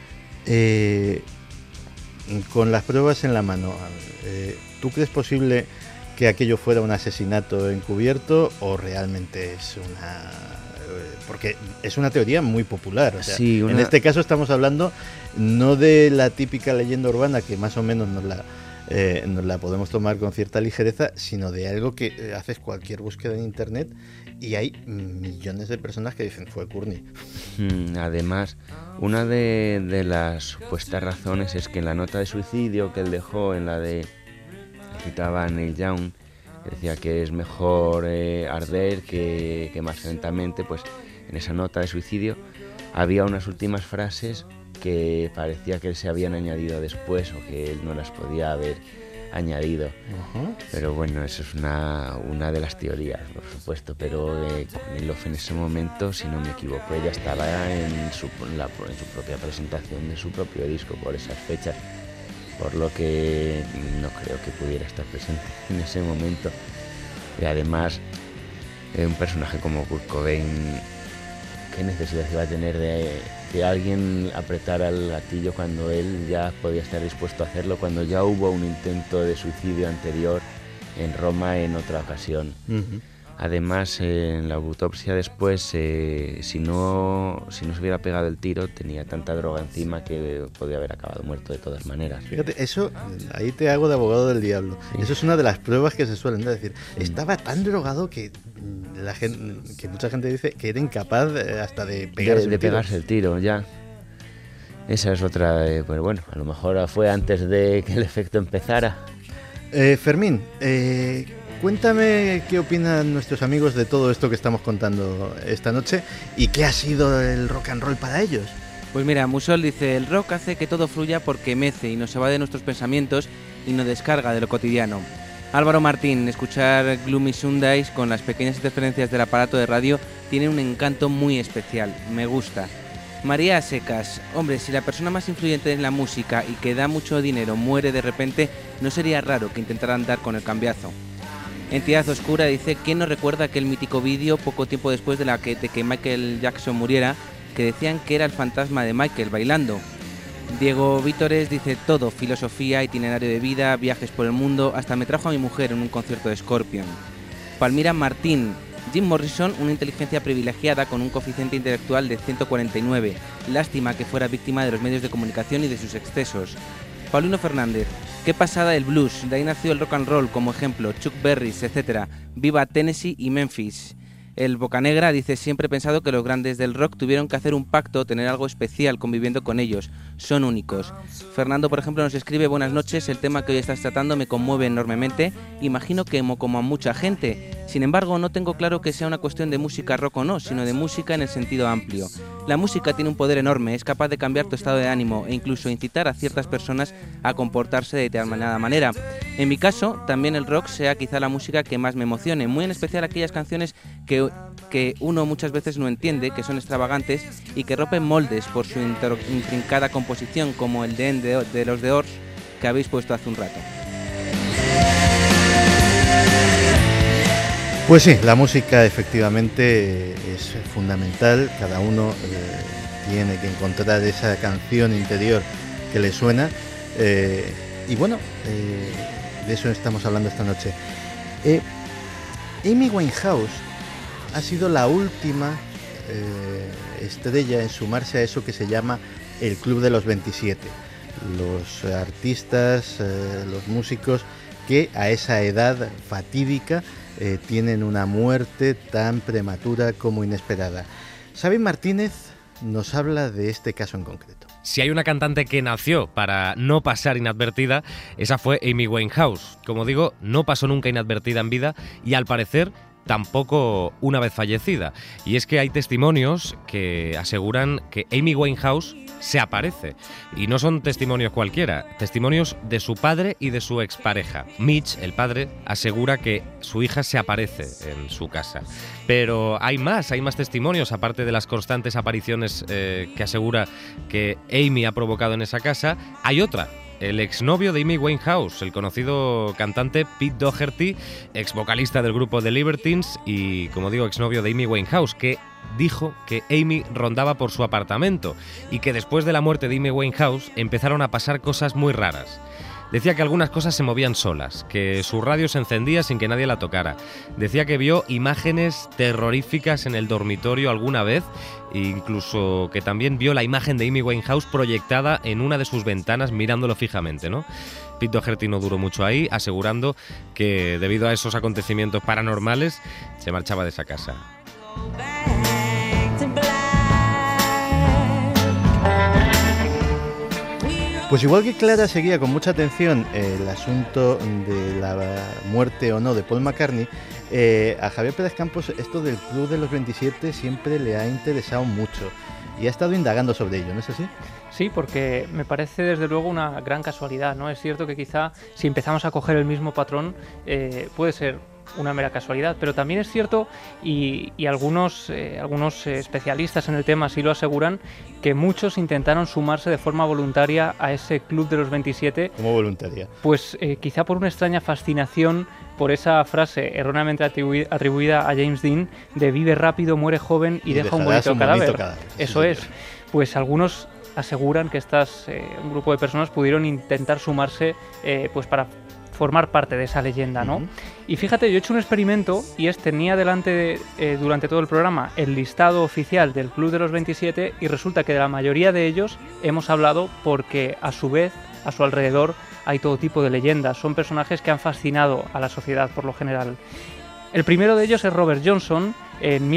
Con las pruebas en la mano, ¿tú crees posible que aquello fuera un asesinato encubierto o realmente es una...? Porque es una teoría muy popular. O sea, sí, en este caso estamos hablando no de la típica leyenda urbana que más o menos nos la podemos tomar con cierta ligereza, sino de algo que haces cualquier búsqueda en internet y hay millones de personas que dicen fue Courtney. Además, una de las supuestas razones es que en la nota de suicidio que él dejó, en la de, citaba a Neil Young, que decía que es mejor arder que más lentamente, pues en esa nota de suicidio había unas últimas frases que parecía que se habían añadido después o que él no las podía haber añadido. Pero bueno, eso es una de las teorías, por supuesto, pero Love en ese momento, si no me equivoco, ella estaba en su propia presentación de su propio disco por esas fechas, por lo que no creo que pudiera estar presente en ese momento. Y además, un personaje como Kurt Cobain, ¿qué necesidad iba a tener de que alguien apretara el gatillo cuando él ya podía estar dispuesto a hacerlo, cuando ya hubo un intento de suicidio anterior en Roma en otra ocasión? Además, en la autopsia después, si no se hubiera pegado el tiro, tenía tanta droga encima que podía haber acabado muerto de todas maneras. Fíjate, eso, ahí te hago de abogado del diablo. Sí. Eso es una de las pruebas que se suelen decir. Estaba tan drogado que mucha gente dice que era incapaz hasta de pegarse el tiro, ya. Esa es otra, pues bueno, a lo mejor fue antes de que el efecto empezara. Fermín, cuéntame qué opinan nuestros amigos de todo esto que estamos contando esta noche y qué ha sido el rock and roll para ellos. Pues mira, Musol dice, el rock hace que todo fluya porque mece y nos evade de nuestros pensamientos y nos descarga de lo cotidiano. Álvaro Martín, escuchar Gloomy Sundays con las pequeñas interferencias del aparato de radio tiene un encanto muy especial, me gusta. María Secas, hombre, si la persona más influyente en la música y que da mucho dinero muere de repente, no sería raro que intentaran dar con el cambiazo. Entidad Oscura dice, ¿quién no recuerda aquel mítico vídeo poco tiempo después de que Michael Jackson muriera, que decían que era el fantasma de Michael bailando? Diego Vítores dice, todo, filosofía, itinerario de vida, viajes por el mundo, hasta me trajo a mi mujer en un concierto de Scorpion. Palmira Martín, Jim Morrison, una inteligencia privilegiada con un coeficiente intelectual de 149, lástima que fuera víctima de los medios de comunicación y de sus excesos. Paulino Fernández, qué pasada el blues, de ahí nació el rock and roll, como ejemplo, Chuck Berry, etc. Viva Tennessee y Memphis. El Bocanegra dice, siempre he pensado que los grandes del rock tuvieron que hacer un pacto, tener algo especial conviviendo con ellos, son únicos. Fernando, por ejemplo, nos escribe, buenas noches, el tema que hoy estás tratando me conmueve enormemente, imagino que como a mucha gente. Sin embargo, no tengo claro que sea una cuestión de música rock o no, sino de música en el sentido amplio. La música tiene un poder enorme, es capaz de cambiar tu estado de ánimo e incluso incitar a ciertas personas a comportarse de determinada manera. En mi caso, también el rock sea quizá la música que más me emocione, muy en especial aquellas canciones que uno muchas veces no entiende, que son extravagantes y que rompen moldes por su intrincada composición, como el de los The Doors que habéis puesto hace un rato. Pues sí, la música efectivamente es fundamental, cada uno tiene que encontrar esa canción interior que le suena y bueno, de eso estamos hablando esta noche. Amy Winehouse ha sido la última estrella en sumarse a eso que se llama el Club de los 27, los artistas, los músicos que a esa edad fatídica tienen una muerte tan prematura como inesperada. Xavi Martínez nos habla de este caso en concreto. Si hay una cantante que nació para no pasar inadvertida, esa fue Amy Winehouse. Como digo, no pasó nunca inadvertida en vida y al parecer tampoco una vez fallecida. Y es que hay testimonios que aseguran que Amy Winehouse se aparece. Y no son testimonios cualquiera, testimonios de su padre y de su expareja. Mitch, el padre, asegura que su hija se aparece en su casa. Pero hay más testimonios, aparte de las constantes apariciones que asegura que Amy ha provocado en esa casa. Hay otra el exnovio de Amy Winehouse, el conocido cantante Pete Doherty, ex vocalista del grupo The Libertines y, como digo, exnovio de Amy Winehouse, que dijo que Amy rondaba por su apartamento y que después de la muerte de Amy Winehouse empezaron a pasar cosas muy raras. Decía que algunas cosas se movían solas, que su radio se encendía sin que nadie la tocara. Decía que vio imágenes terroríficas en el dormitorio alguna vez, e incluso que también vio la imagen de Amy Winehouse proyectada en una de sus ventanas mirándolo fijamente, ¿no? Pete Doherty no duró mucho ahí, asegurando que debido a esos acontecimientos paranormales se marchaba de esa casa. Pues igual que Clara seguía con mucha atención el asunto de la muerte o no de Paul McCartney, a Javier Pérez Campos esto del Club de los 27 siempre le ha interesado mucho y ha estado indagando sobre ello, ¿no es así? Sí, porque me parece desde luego una gran casualidad, ¿no? Es cierto que quizá si empezamos a coger el mismo patrón puede ser una mera casualidad, pero también es cierto y algunos especialistas en el tema sí lo aseguran, que muchos intentaron sumarse de forma voluntaria a ese Club de los 27. ¿Cómo voluntaria? Pues quizá por una extraña fascinación por esa frase erróneamente atribuida a James Dean de vive rápido, muere joven y deja un bonito cadáver. Eso es. Pues algunos aseguran que un grupo de personas pudieron intentar sumarse pues para formar parte de esa leyenda, ¿no? Uh-huh. Y fíjate, yo he hecho un experimento y tenía delante durante todo el programa el listado oficial del Club de los 27 y resulta que de la mayoría de ellos hemos hablado porque a su vez, a su alrededor, hay todo tipo de leyendas. Son personajes que han fascinado a la sociedad por lo general. El primero de ellos es Robert Johnson. En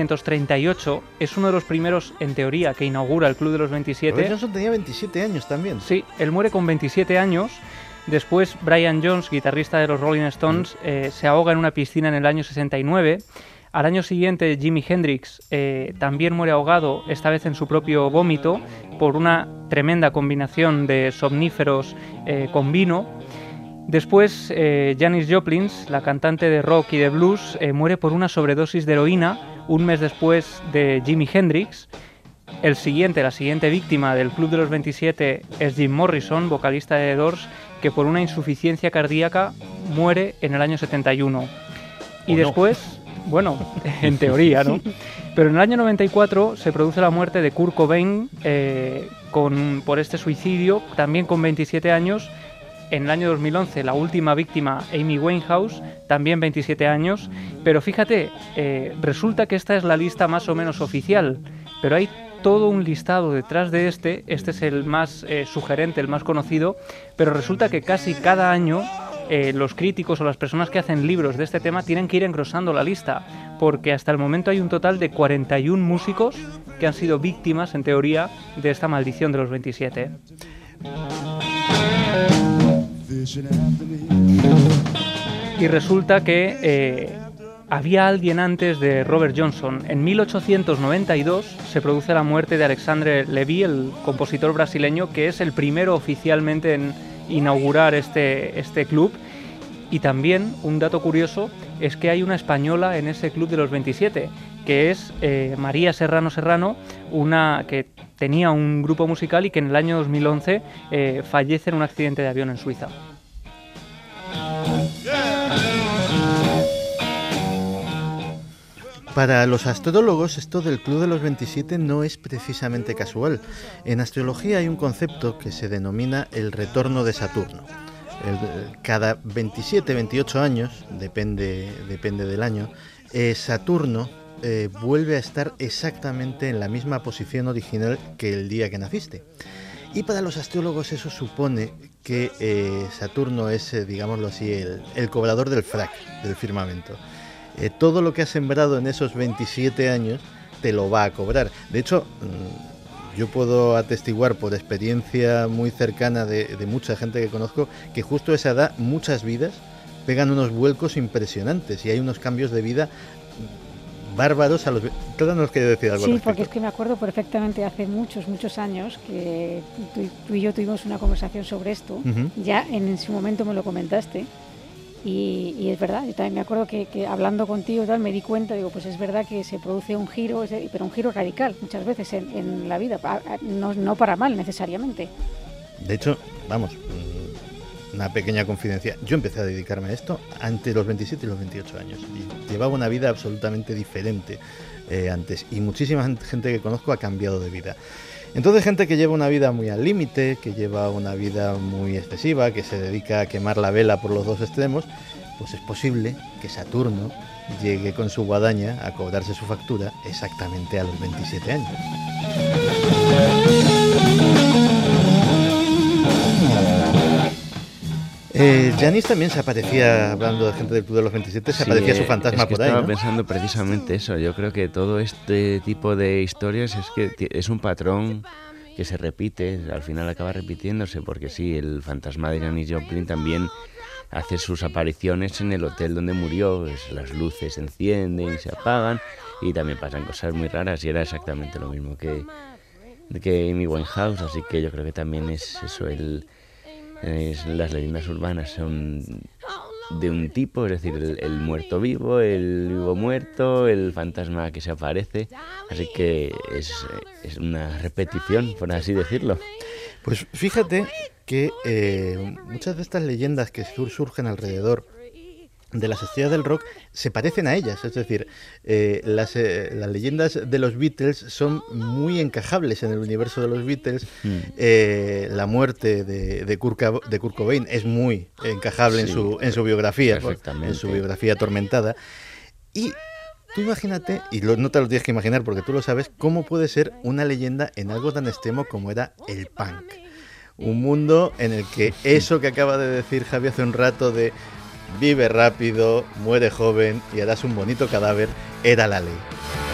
1938 es uno de los primeros, en teoría, que inaugura el Club de los 27. Robert Johnson tenía 27 años también. Sí, él muere con 27 años. Después Brian Jones, guitarrista de los Rolling Stones, se ahoga en una piscina en el año 69. Al año siguiente Jimi Hendrix también muere ahogado, esta vez en su propio vómito, por una tremenda combinación de somníferos con vino. Después Janis Joplin, la cantante de rock y de blues, muere por una sobredosis de heroína un mes después de Jimi Hendrix. La siguiente víctima del Club de los 27 es Jim Morrison, vocalista de The Doors, que por una insuficiencia cardíaca muere en el año 71. Y después, bueno, en teoría, ¿no? Pero en el año 94 se produce la muerte de Kurt Cobain por este suicidio, también con 27 años. En el año 2011 la última víctima, Amy Winehouse, también 27 años. Pero fíjate, resulta que esta es la lista más o menos oficial, pero hay todo un listado detrás de este es el más sugerente, el más conocido, pero resulta que casi cada año los críticos o las personas que hacen libros de este tema tienen que ir engrosando la lista, porque hasta el momento hay un total de 41 músicos que han sido víctimas, en teoría, de esta maldición de los 27. Y resulta que había alguien antes de Robert Johnson. En 1892 se produce la muerte de Alexandre Levy, el compositor brasileño, que es el primero oficialmente en inaugurar este club. Y también, un dato curioso, es que hay una española en ese Club de los 27, que es María Serrano, una que tenía un grupo musical y que en el año 2011 fallece en un accidente de avión en Suiza. Para los astrólogos, esto del Club de los 27 no es precisamente casual. En astrología hay un concepto que se denomina el retorno de Saturno. Cada 27, 28 años, depende del año, Saturno vuelve a estar exactamente en la misma posición original que el día que naciste. Y para los astrólogos eso supone que Saturno es, digámoslo así, el cobrador del frac, del firmamento. Todo lo que has sembrado en esos 27 años te lo va a cobrar. De hecho, yo puedo atestiguar por experiencia muy cercana de mucha gente que conozco que justo a esa edad muchas vidas pegan unos vuelcos impresionantes y hay unos cambios de vida bárbaros a los... Clara nos quiere decir algo. Sí, porque es que me acuerdo perfectamente hace muchos años que tú y yo tuvimos una conversación sobre esto. Uh-huh. Ya en su momento me lo comentaste. Y es verdad, yo también me acuerdo que hablando contigo y tal me di cuenta, digo, pues es verdad que se produce un giro, pero un giro radical muchas veces en la vida, no para mal necesariamente. De hecho, vamos, una pequeña confidencia. Yo empecé a dedicarme a esto entre los 27 y los 28 años. Y llevaba una vida absolutamente diferente antes. Y muchísima gente que conozco ha cambiado de vida. Entonces, gente que lleva una vida muy al límite, que lleva una vida muy excesiva, que se dedica a quemar la vela por los dos extremos, pues es posible que Saturno llegue con su guadaña a cobrarse su factura exactamente a los 27 años. Janis también se aparecía, hablando de gente del Club de los 27, se aparecía su fantasma por ahí, estaba ¿no? pensando precisamente eso. Yo creo que todo este tipo de historias es que es un patrón que se repite, al final acaba repitiéndose, porque sí, el fantasma de Janis Joplin también hace sus apariciones en el hotel donde murió, las luces se encienden y se apagan, y también pasan cosas muy raras, y era exactamente lo mismo que Amy Winehouse, así que yo creo que también es eso, las leyendas urbanas son de un tipo, es decir, el muerto vivo, el vivo muerto, el fantasma que se aparece, así que es una repetición, por así decirlo. Pues fíjate que muchas de estas leyendas que surgen alrededor de las estrellas del rock se parecen a ellas, es decir, las leyendas de los Beatles son muy encajables en el universo de los Beatles. La muerte de Kurt Cobain es muy encajable, sí, en su biografía, en su biografía atormentada. Y tú imagínate, y no te lo tienes que imaginar porque tú lo sabes, cómo puede ser una leyenda en algo tan extremo como era el punk. Un mundo en el que eso que acaba de decir Javi hace un rato de vive rápido, muere joven y harás un bonito cadáver, era la ley.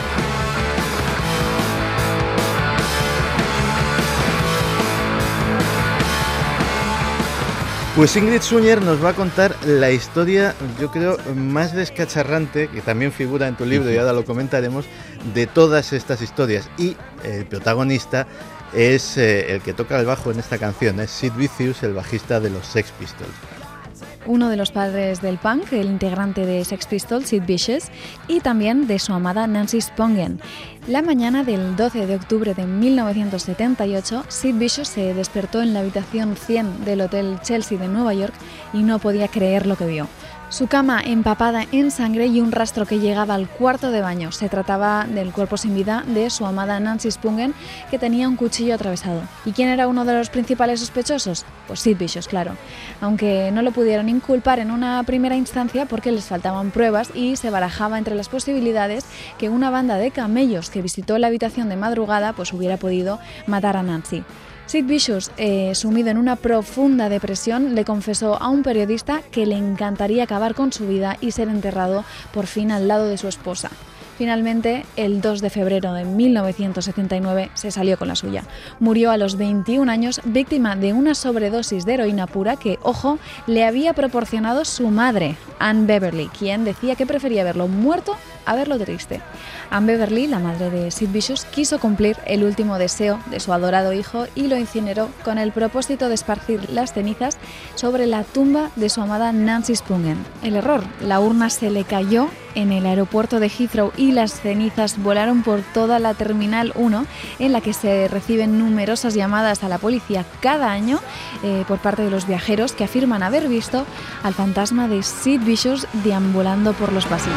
Pues Ingrid Suñer nos va a contar la historia, yo creo, más descacharrante, que también figura en tu libro y ahora lo comentaremos, de todas estas historias. Y el protagonista es el que toca el bajo en esta canción, es Sid Vicious, el bajista de los Sex Pistols. Uno de los padres del punk, el integrante de Sex Pistols, Sid Vicious, y también de su amada Nancy Spungen. La mañana del 12 de octubre de 1978, Sid Vicious se despertó en la habitación 100 del Hotel Chelsea de Nueva York y no podía creer lo que vio. Su cama empapada en sangre y un rastro que llegaba al cuarto de baño. Se trataba del cuerpo sin vida de su amada Nancy Spungen, que tenía un cuchillo atravesado. ¿Y quién era uno de los principales sospechosos? Pues Sid Vicious, claro. Aunque no lo pudieron inculpar en una primera instancia porque les faltaban pruebas y se barajaba entre las posibilidades que una banda de camellos que visitó la habitación de madrugada pues hubiera podido matar a Nancy. Sid Vicious, sumido en una profunda depresión, le confesó a un periodista que le encantaría acabar con su vida y ser enterrado por fin al lado de su esposa. Finalmente, el 2 de febrero de 1979 se salió con la suya. Murió a los 21 años víctima de una sobredosis de heroína pura que, ojo, le había proporcionado su madre, Ann Beverly, quien decía que prefería verlo muerto a verlo triste. Ann Beverly, la madre de Sid Vicious, quiso cumplir el último deseo de su adorado hijo y lo incineró con el propósito de esparcir las cenizas sobre la tumba de su amada Nancy Spungen. El error, la urna se le cayó en el aeropuerto de Heathrow y las cenizas volaron por toda la Terminal 1, en la que se reciben numerosas llamadas a la policía cada año por parte de los viajeros que afirman haber visto al fantasma de Sid Vicious deambulando por los pasillos.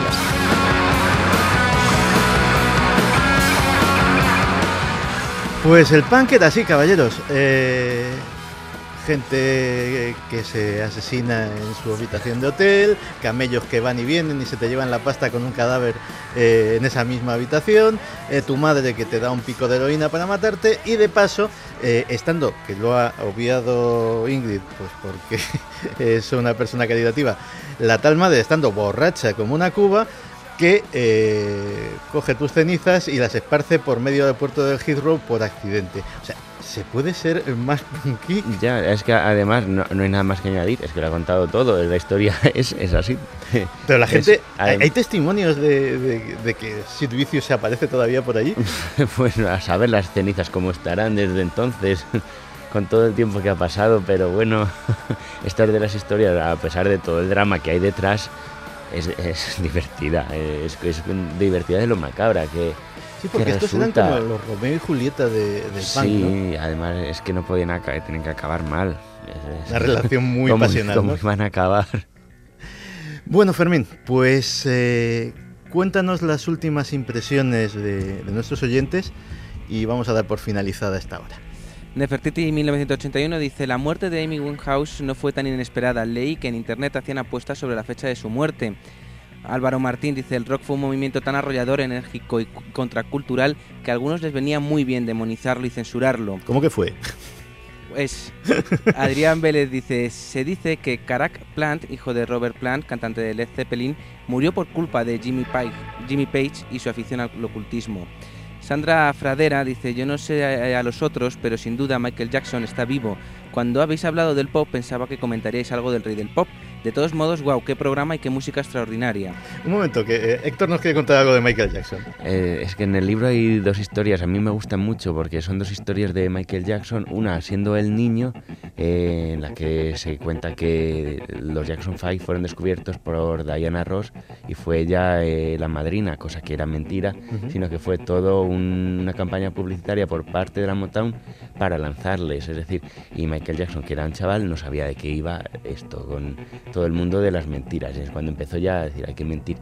Pues el punk era así, caballeros. Gente que se asesina en su habitación de hotel, camellos que van y vienen y se te llevan la pasta con un cadáver en esa misma habitación, tu madre que te da un pico de heroína para matarte y de paso, estando, que lo ha obviado Ingrid, pues porque es una persona caritativa, la tal madre estando borracha como una cuba, que coge tus cenizas y las esparce por medio del puerto de Heathrow por accidente. O sea, ¿se puede ser más punky? Ya, es que además no hay nada más que añadir, es que lo ha contado todo, la historia es así. Pero la gente, ¿hay testimonios de que Sid Vicious se aparece todavía por allí? Pues a saber las cenizas cómo estarán desde entonces, con todo el tiempo que ha pasado, pero bueno, estas de las historias, a pesar de todo el drama que hay detrás, es divertida, es divertida de lo macabra, Sí, porque estos eran como los Romeo y Julieta del punk, sí, ¿no? Además es que no podían tienen que acabar mal. Una relación muy pasional, ¿Cómo ¿no? van a acabar? Bueno, Fermín, pues cuéntanos las últimas impresiones de nuestros oyentes y vamos a dar por finalizada esta hora. Nefertiti 1981 dice: la muerte de Amy Winehouse no fue tan inesperada. Leí que en internet hacían apuestas sobre la fecha de su muerte. Álvaro Martín dice: el rock fue un movimiento tan arrollador, enérgico y contracultural que a algunos les venía muy bien demonizarlo y censurarlo. ¿Cómo que fue? Pues Adrián Vélez dice: se dice que Carac Plant, hijo de Robert Plant, cantante de Led Zeppelin, murió por culpa de Jimmy Page y su afición al ocultismo. Sandra Fradera dice: yo no sé a los otros, pero sin duda Michael Jackson está vivo. Cuando habéis hablado del pop pensaba que comentaríais algo del rey del pop. De todos modos, wow, qué programa y qué música extraordinaria. Un momento, que Héctor nos quiere contar algo de Michael Jackson. Es que en el libro hay dos historias, a mí me gustan mucho porque son dos historias de Michael Jackson. Una siendo el niño, en la que se cuenta que los Jackson 5 fueron descubiertos por Diana Ross y fue ella la madrina, cosa que era mentira, sino que fue todo una campaña publicitaria por parte de la Motown para lanzarles. Es decir, y Michael Jackson, que era un chaval, no sabía de qué iba esto con todo el mundo de las mentiras. Es cuando empezó ya a decir: hay que mentir,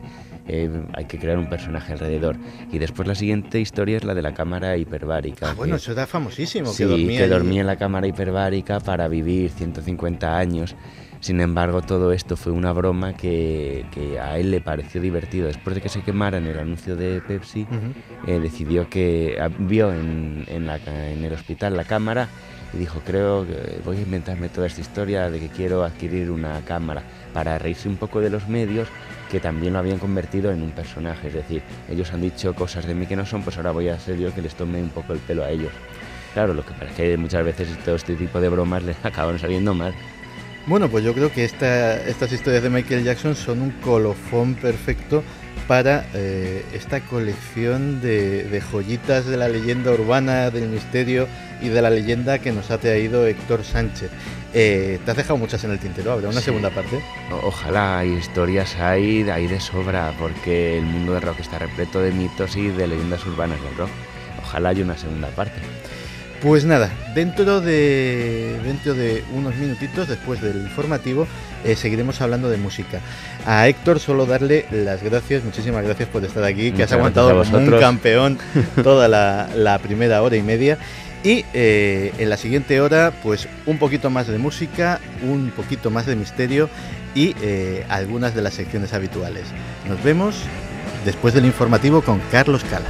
hay que crear un personaje alrededor. Y después la siguiente historia es la de la cámara hiperbárica. Bueno, eso era famosísimo. Sí, que dormía en la cámara hiperbárica para vivir 150 años. Sin embargo, todo esto fue una broma que a él le pareció divertido. Después de que se quemara en el anuncio de Pepsi, decidió que vio en el hospital la cámara y dijo: creo que voy a inventarme toda esta historia de que quiero adquirir una cámara, para reírse un poco de los medios que también lo habían convertido en un personaje. Es decir, ellos han dicho cosas de mí que no son, pues ahora voy a ser yo que les tome un poco el pelo a ellos. Claro, lo que pasa es que muchas veces todo este tipo de bromas les acaban saliendo mal. Bueno, pues yo creo que estas historias de Michael Jackson son un colofón perfecto para esta colección de joyitas de la leyenda urbana, del misterio y de la leyenda que nos ha traído Héctor Sánchez. Te has dejado muchas en el tintero, ¿habrá una segunda parte? Ojalá, hay historias hay de sobra, porque el mundo del rock está repleto de mitos y de leyendas urbanas del rock. Ojalá haya una segunda parte. Pues nada, dentro de unos minutitos, después del informativo, seguiremos hablando de música. A Héctor solo darle las gracias, muchísimas gracias por estar aquí, que has aguantado como un campeón toda la primera hora y media. Y en la siguiente hora, pues un poquito más de música, un poquito más de misterio y algunas de las secciones habituales. Nos vemos después del informativo con Carlos Cala.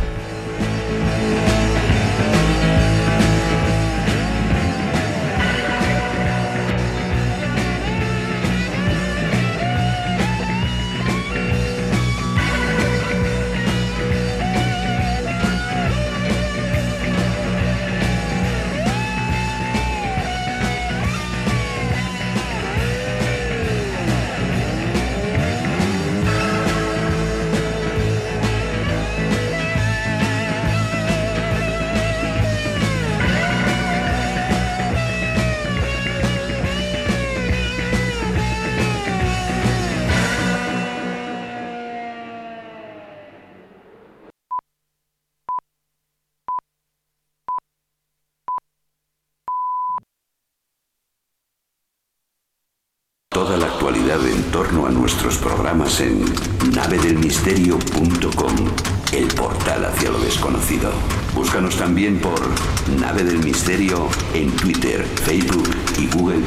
Toda la actualidad en torno a nuestros programas en navedelmisterio.com, el portal hacia lo desconocido. Búscanos también por Nave del Misterio en Twitter, Facebook y Google+.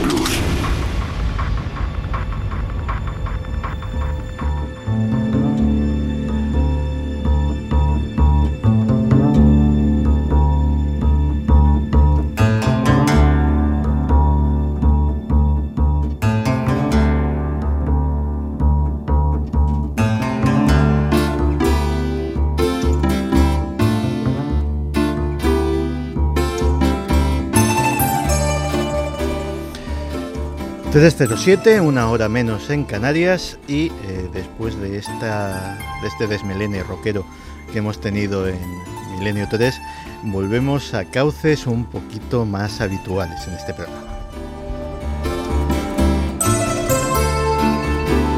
...3:07, una hora menos en Canarias y después de este desmelene rockero que hemos tenido en Milenio 3, volvemos a cauces un poquito más habituales en este programa.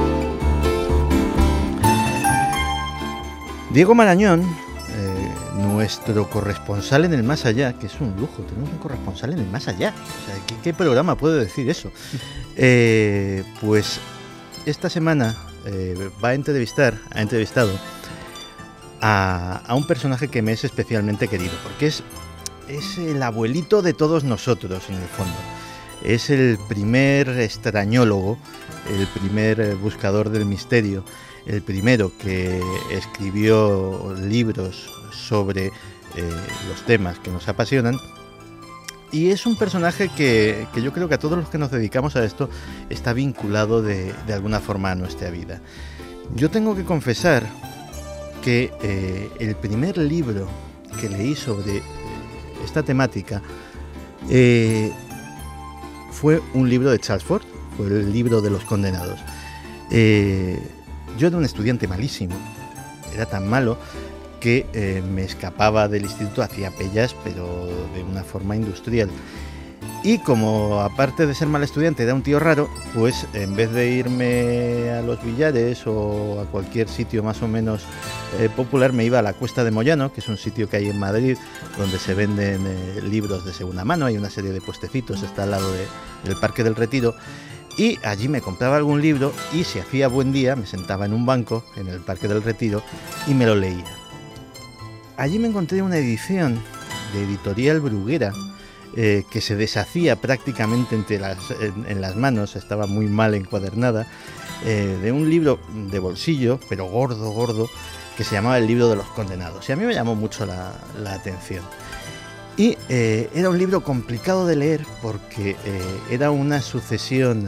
Diego Marañón, nuestro corresponsal en el más allá, que es un lujo, tenemos un corresponsal en el más allá. O sea, ¿qué programa puede decir eso? Pues esta semana ha entrevistado a un personaje que me es especialmente querido, porque es el abuelito de todos nosotros, en el fondo. Es el primer extrañólogo, el primer buscador del misterio, el primero que escribió libros sobre los temas que nos apasionan. Y es un personaje que yo creo que a todos los que nos dedicamos a esto está vinculado de alguna forma a nuestra vida. Yo tengo que confesar que el primer libro que leí sobre esta temática fue un libro de Charles Fort, fue el libro de los condenados. Yo era un estudiante malísimo, era tan malo que me escapaba del instituto, hacía pellas, pero de una forma industrial. Y como aparte de ser mal estudiante era un tío raro, pues en vez de irme a los billares o a cualquier sitio más o menos popular, me iba a la Cuesta de Moyano, que es un sitio que hay en Madrid donde se venden libros de segunda mano, hay una serie de puestecitos, está al lado del Parque del Retiro, y allí me compraba algún libro y si hacía buen día me sentaba en un banco en el Parque del Retiro y me lo leía. Allí me encontré una edición de Editorial Bruguera, que se deshacía prácticamente en las manos, estaba muy mal encuadernada, de un libro de bolsillo, pero gordo, que se llamaba El libro de los condenados. Y a mí me llamó mucho la atención. Y era un libro complicado de leer porque era una sucesión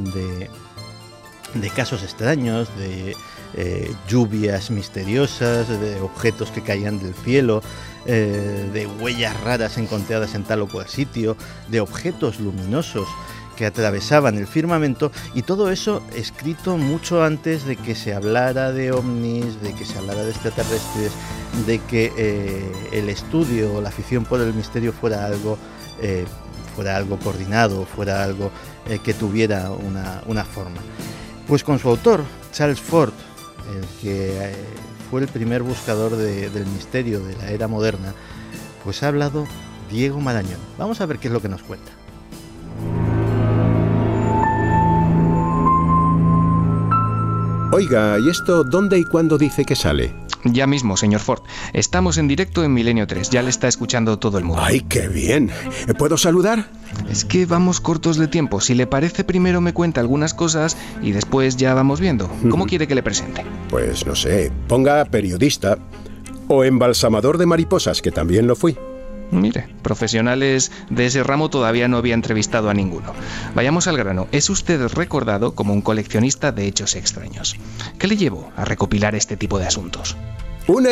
de casos extraños, de lluvias misteriosas, de objetos que caían del cielo, de huellas raras encontradas en tal o cual sitio, de objetos luminosos que atravesaban el firmamento, y todo eso escrito mucho antes de que se hablara de ovnis, de que se hablara de extraterrestres, de que el estudio o la afición por el misterio fuera algo coordinado, fuera algo que tuviera una forma. Pues con su autor, Charles Fort, el que fue el primer buscador del misterio de la era moderna, pues ha hablado Diego Marañón. Vamos a ver qué es lo que nos cuenta. Oiga, ¿y esto dónde y cuándo dice que sale? Ya mismo, señor Ford. Estamos en directo en Milenio 3. Ya le está escuchando todo el mundo. ¡Ay, qué bien! ¿Puedo saludar? Es que vamos cortos de tiempo. Si le parece, primero me cuenta algunas cosas y después ya vamos viendo. ¿Cómo quiere que le presente? Pues no sé, ponga periodista o embalsamador de mariposas, que también lo fui. Mire, profesionales de ese ramo todavía no había entrevistado a ninguno. Vayamos al grano. Es usted recordado como un coleccionista de hechos extraños. ¿Qué le llevó a recopilar este tipo de asuntos? Una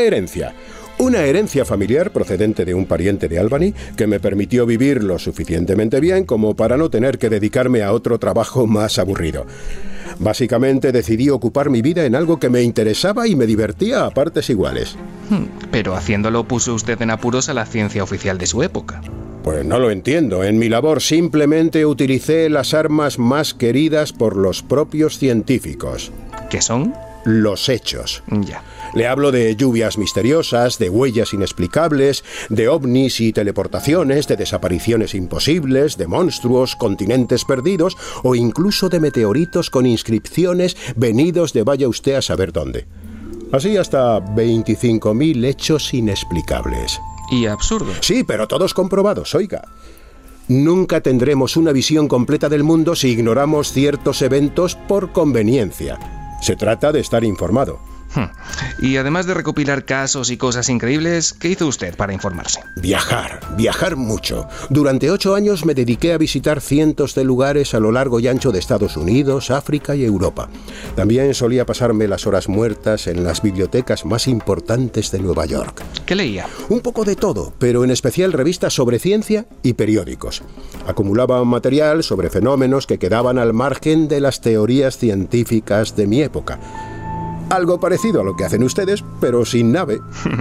herencia familiar procedente de un pariente de Albany que me permitió vivir lo suficientemente bien como para no tener que dedicarme a otro trabajo más aburrido. Básicamente decidí ocupar mi vida en algo que me interesaba y me divertía a partes iguales. Pero haciéndolo puso usted en apuros a la ciencia oficial de su época. Pues no lo entiendo. En mi labor simplemente utilicé las armas más queridas por los propios científicos. ¿Qué son? Los hechos. Ya. Le hablo de lluvias misteriosas, de huellas inexplicables, de ovnis y teleportaciones, de desapariciones imposibles, de monstruos, continentes perdidos o incluso de meteoritos con inscripciones venidos de vaya usted a saber dónde. Así hasta 25.000 hechos inexplicables. Y absurdos. Sí, pero todos comprobados, oiga. Nunca tendremos una visión completa del mundo si ignoramos ciertos eventos por conveniencia. Se trata de estar informado. Y además de recopilar casos y cosas increíbles, ¿qué hizo usted para informarse? Viajar mucho. Durante 8 años me dediqué a visitar cientos de lugares a lo largo y ancho de Estados Unidos, África y Europa. También solía pasarme las horas muertas en las bibliotecas más importantes de Nueva York. ¿Qué leía? Un poco de todo, pero en especial revistas sobre ciencia y periódicos. Acumulaba material sobre fenómenos que quedaban al margen de las teorías científicas de mi época. Algo parecido a lo que hacen ustedes, pero sin nave.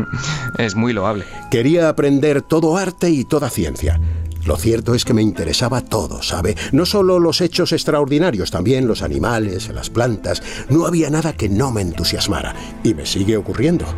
Es muy loable. Quería aprender todo arte y toda ciencia. Lo cierto es que me interesaba todo, ¿sabe? No solo los hechos extraordinarios, también los animales, las plantas. No había nada que no me entusiasmara. Y me sigue ocurriendo.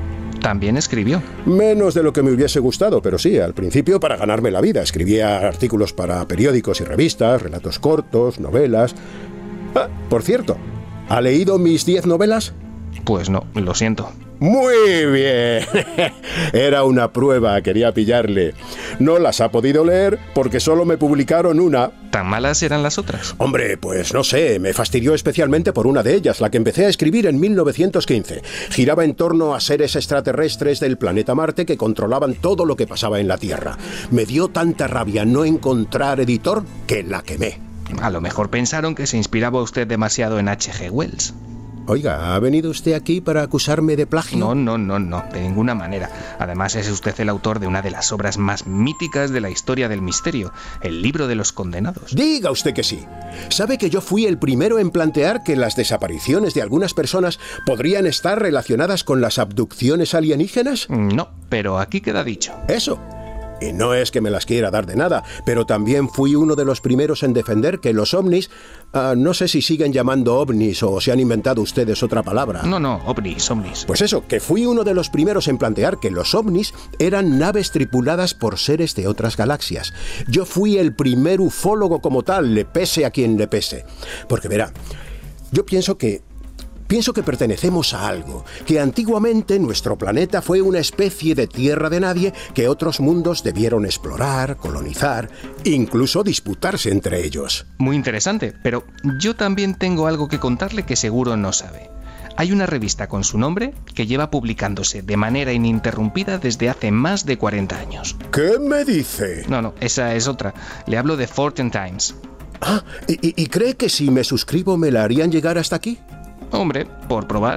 También escribió. Menos de lo que me hubiese gustado, pero sí, al principio para ganarme la vida. Escribía artículos para periódicos y revistas, relatos cortos, novelas. Ah, por cierto, ¿ha leído mis 10 novelas? Pues no, lo siento. ¡Muy bien! Era una prueba, quería pillarle. No las ha podido leer porque solo me publicaron una. ¿Tan malas eran las otras? Hombre, pues no sé, me fastidió especialmente por una de ellas, la que empecé a escribir en 1915. Giraba en torno a seres extraterrestres del planeta Marte que controlaban todo lo que pasaba en la Tierra. Me dio tanta rabia no encontrar editor que la quemé. A lo mejor pensaron que se inspiraba usted demasiado en H.G. Wells. Oiga, ¿ha venido usted aquí para acusarme de plagio? No, de ninguna manera. Además, es usted el autor de una de las obras más míticas de la historia del misterio, el Libro de los Condenados. Diga usted que sí. ¿Sabe que yo fui el primero en plantear que las desapariciones de algunas personas podrían estar relacionadas con las abducciones alienígenas? No, pero aquí queda dicho. Eso. Y no es que me las quiera dar de nada, pero también fui uno de los primeros en defender que los ovnis, no sé si siguen llamando ovnis o se han inventado ustedes otra palabra. No, ovnis. Pues eso, que fui uno de los primeros en plantear que los ovnis eran naves tripuladas por seres de otras galaxias. Yo fui el primer ufólogo como tal, le pese a quien le pese. Porque verá, yo pienso que pertenecemos a algo, que antiguamente nuestro planeta fue una especie de tierra de nadie que otros mundos debieron explorar, colonizar, incluso disputarse entre ellos. Muy interesante, pero yo también tengo algo que contarle que seguro no sabe. Hay una revista con su nombre que lleva publicándose de manera ininterrumpida desde hace más de 40 años. ¿Qué me dice? No, esa es otra. Le hablo de Fortean Times. Ah, ¿y cree que si me suscribo me la harían llegar hasta aquí? Hombre, por probar.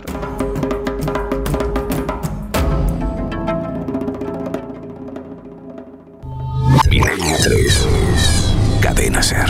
Milenio 3. Cadena Ser.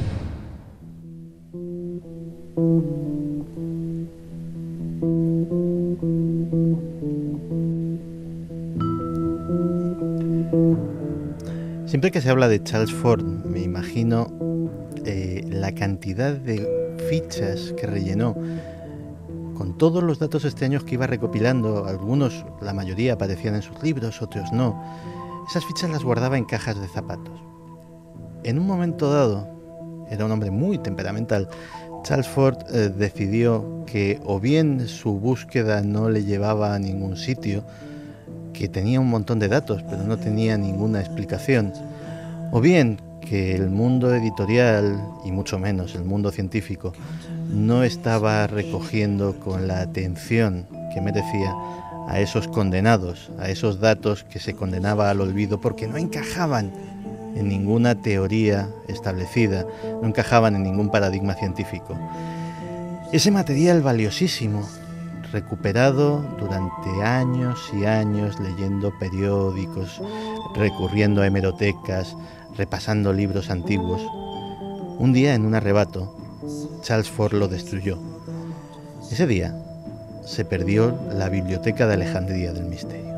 Siempre que se habla de Charles Fort, me imagino la cantidad de fichas que rellenó con todos los datos extraños que iba recopilando. Algunos, la mayoría, aparecían en sus libros, otros no. Esas fichas las guardaba en cajas de zapatos. En un momento dado, era un hombre muy temperamental, Charles Fort decidió que o bien su búsqueda no le llevaba a ningún sitio, que tenía un montón de datos pero no tenía ninguna explicación, o bien que el mundo editorial, y mucho menos el mundo científico, no estaba recogiendo con la atención que merecía a esos condenados, a esos datos que se condenaba al olvido porque no encajaban en ninguna teoría establecida, no encajaban en ningún paradigma científico. Ese material valiosísimo, recuperado durante años y años leyendo periódicos, recurriendo a hemerotecas, repasando libros antiguos, un día en un arrebato, Charles Fort lo destruyó. Ese día se perdió la Biblioteca de Alejandría del Misterio.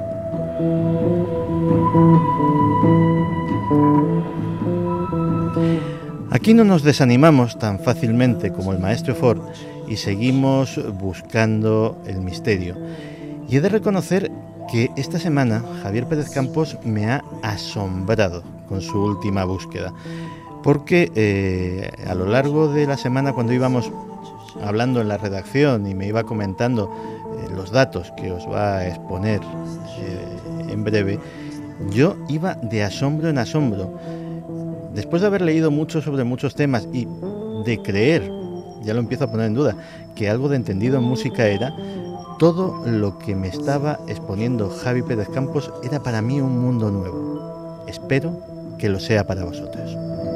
Aquí no nos desanimamos tan fácilmente como el maestro Fort y seguimos buscando el misterio. Y he de reconocer que esta semana Javier Pérez Campos me ha asombrado con su última búsqueda, porque a lo largo de la semana, cuando íbamos hablando en la redacción y me iba comentando los datos que os va a exponer en breve, yo iba de asombro en asombro. Después de haber leído mucho sobre muchos temas y de creer, ya lo empiezo a poner en duda, que algo de entendido en música era, todo lo que me estaba exponiendo Javi Pérez Campos era para mí un mundo nuevo. Espero que lo sea para vosotros.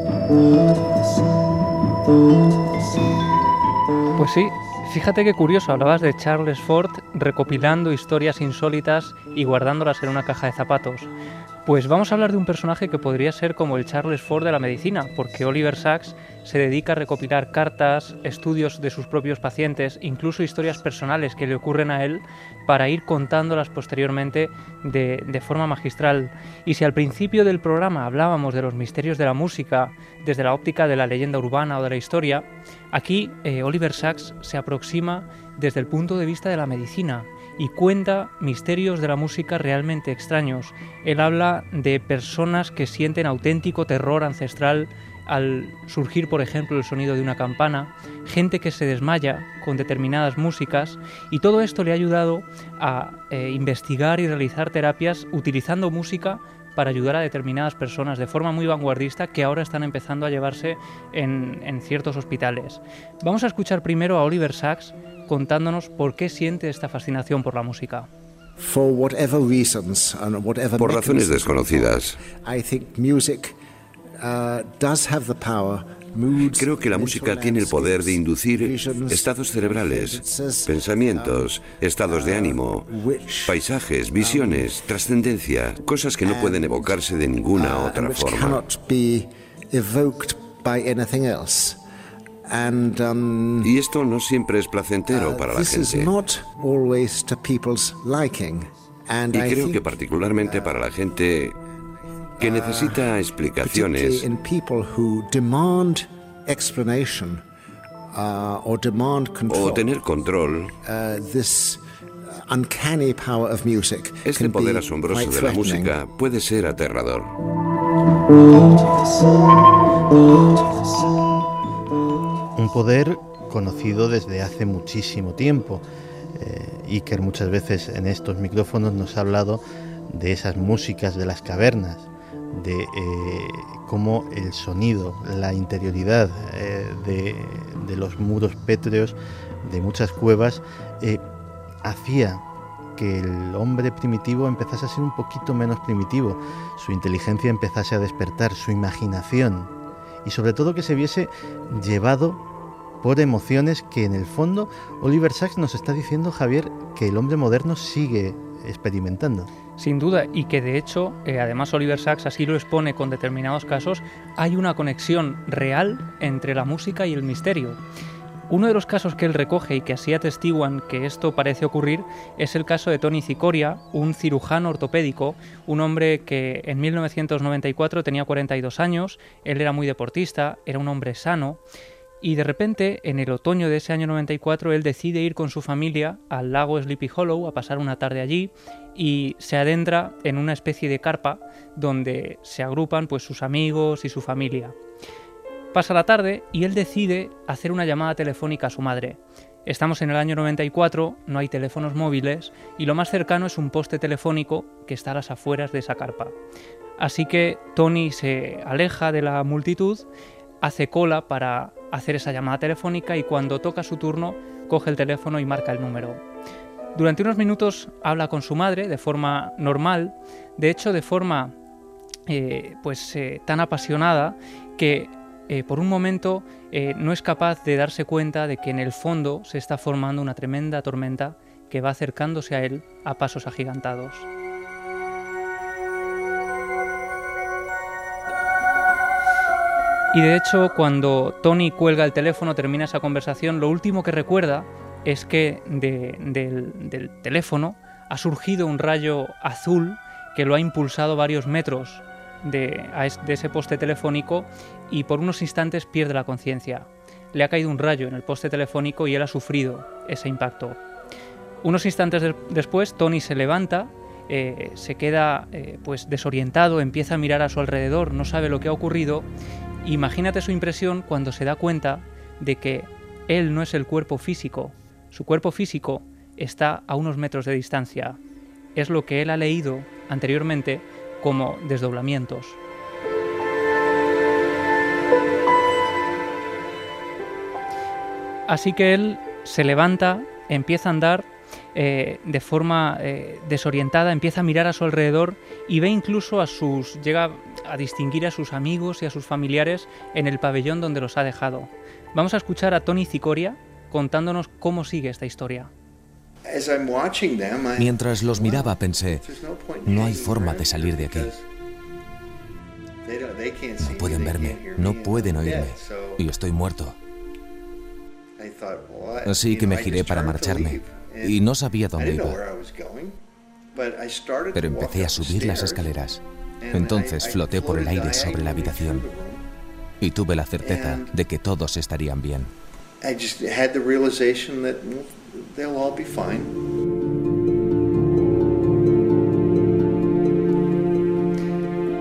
Pues sí, fíjate qué curioso, hablabas de Charles Fort recopilando historias insólitas y guardándolas en una caja de zapatos. Pues vamos a hablar de un personaje que podría ser como el Charles Fort de la medicina, porque Oliver Sacks se dedica a recopilar cartas, estudios de sus propios pacientes, incluso historias personales que le ocurren a él, para ir contándolas posteriormente de forma magistral. Y si al principio del programa hablábamos de los misterios de la música, desde la óptica de la leyenda urbana o de la historia, aquí Oliver Sacks se aproxima desde el punto de vista de la medicina y cuenta misterios de la música realmente extraños. Él habla de personas que sienten auténtico terror ancestral al surgir, por ejemplo, el sonido de una campana, gente que se desmaya con determinadas músicas, y todo esto le ha ayudado a investigar y realizar terapias utilizando música para ayudar a determinadas personas de forma muy vanguardista que ahora están empezando a llevarse en ciertos hospitales. Vamos a escuchar primero a Oliver Sacks contándonos por qué siente esta fascinación por la música. Por razones desconocidas, creo que la música tiene el poder de inducir estados cerebrales, pensamientos, estados de ánimo, paisajes, visiones, trascendencia, cosas que no pueden evocarse de ninguna otra forma. Y esto no siempre es placentero para la gente. Y creo que particularmente para la gente que necesita explicaciones o tener control, este poder asombroso de la música puede ser aterrador. Un poder conocido desde hace muchísimo tiempo. Iker muchas veces en estos micrófonos nos ha hablado de esas músicas de las cavernas, de cómo el sonido, la interioridad de los muros pétreos de muchas cuevas hacía que el hombre primitivo empezase a ser un poquito menos primitivo, su inteligencia empezase a despertar, su imaginación, y sobre todo que se viese llevado por emociones que en el fondo Oliver Sacks nos está diciendo, Javier, que el hombre moderno sigue experimentando. Sin duda, y que de hecho, además Oliver Sacks así lo expone con determinados casos, hay una conexión real entre la música y el misterio. Uno de los casos que él recoge y que así atestiguan que esto parece ocurrir es el caso de Tony Cicoria, un cirujano ortopédico, un hombre que en 1994 tenía 42 años, él era muy deportista, era un hombre sano, y de repente, en el otoño de ese año 94, él decide ir con su familia al lago Sleepy Hollow a pasar una tarde allí y se adentra en una especie de carpa donde se agrupan pues sus amigos y su familia. Pasa la tarde y él decide hacer una llamada telefónica a su madre. Estamos en el año 94, no hay teléfonos móviles y lo más cercano es un poste telefónico que está a las afueras de esa carpa. Así que Tony se aleja de la multitud, hace cola para hacer esa llamada telefónica y cuando toca su turno coge el teléfono y marca el número. Durante unos minutos habla con su madre de forma normal, de hecho de forma tan apasionada que por un momento no es capaz de darse cuenta de que en el fondo se está formando una tremenda tormenta que va acercándose a él a pasos agigantados. Y de hecho, cuando Tony cuelga el teléfono, termina esa conversación, lo último que recuerda es que del teléfono ha surgido un rayo azul que lo ha impulsado varios metros de ese poste telefónico y por unos instantes pierde la conciencia. Le ha caído un rayo en el poste telefónico y él ha sufrido ese impacto. Unos instantes después, Tony se levanta, se queda desorientado, empieza a mirar a su alrededor, no sabe lo que ha ocurrido. Imagínate su impresión cuando se da cuenta de que él no es el cuerpo físico. Su cuerpo físico está a unos metros de distancia. Es lo que él ha leído anteriormente como desdoblamientos. Así que él se levanta, empieza a andar de forma desorientada, empieza a mirar a su alrededor y ve incluso llega a distinguir a sus amigos y a sus familiares en el pabellón donde los ha dejado. Vamos a escuchar a Tony Cicoria contándonos cómo sigue esta historia. Mientras los miraba pensé, no hay forma de salir de aquí. No pueden verme, no pueden oírme, y estoy muerto. Así que me giré para marcharme, y no sabía dónde iba. Pero empecé a subir las escaleras. Entonces floté por el aire sobre la habitación, y tuve la certeza de que todos estarían bien. I just had the realization that they'll all be fine.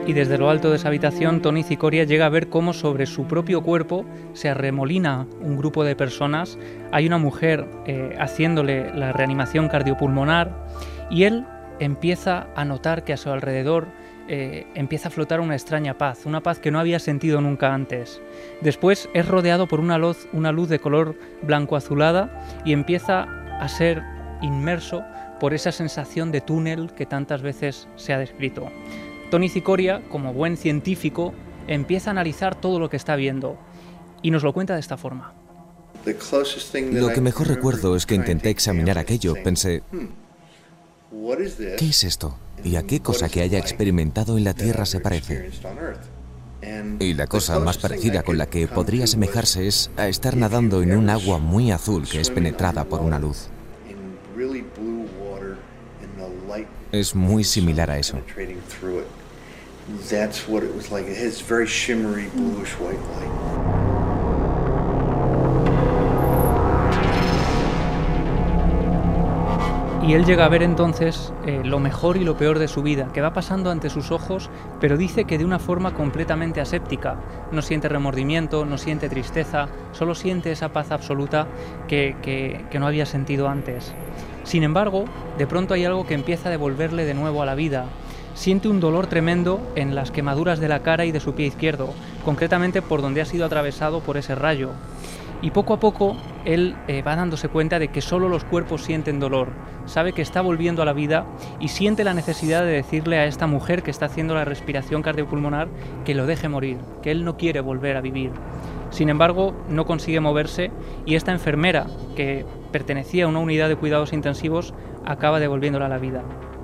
y desde lo alto de esa habitación Tony Cicoria llega a ver cómo sobre su propio cuerpo se arremolina un grupo de personas. Hay una mujer haciéndole la reanimación cardiopulmonar y él empieza a notar que a su alrededor empieza a flotar una extraña paz, una paz que no había sentido nunca antes. Después es rodeado por una luz de color blanco-azulada y empieza a ser inmerso por esa sensación de túnel que tantas veces se ha descrito. Tony Cicoria, como buen científico, empieza a analizar todo lo que está viendo y nos lo cuenta de esta forma. Lo que mejor recuerdo es que intenté examinar aquello. Pensé, ¿qué es esto? ¿Y a qué cosa que haya experimentado en la Tierra se parece? Y la cosa más parecida con la que podría asemejarse es a estar nadando en un agua muy azul que es penetrada por una luz. Es muy similar a eso. Y él llega a ver entonces lo mejor y lo peor de su vida, que va pasando ante sus ojos, pero dice que de una forma completamente aséptica. No siente remordimiento, no siente tristeza, solo siente esa paz absoluta que no había sentido antes. Sin embargo, de pronto hay algo que empieza a devolverle de nuevo a la vida. Siente un dolor tremendo en las quemaduras de la cara y de su pie izquierdo, concretamente por donde ha sido atravesado por ese rayo. Y poco a poco él va dándose cuenta de que solo los cuerpos sienten dolor. Sabe que está volviendo a la vida y siente la necesidad de decirle a esta mujer que está haciendo la respiración cardiopulmonar que lo deje morir, que él no quiere volver a vivir. Sin embargo, no consigue moverse y esta enfermera, que pertenecía a una unidad de cuidados intensivos, acaba devolviéndola a la vida.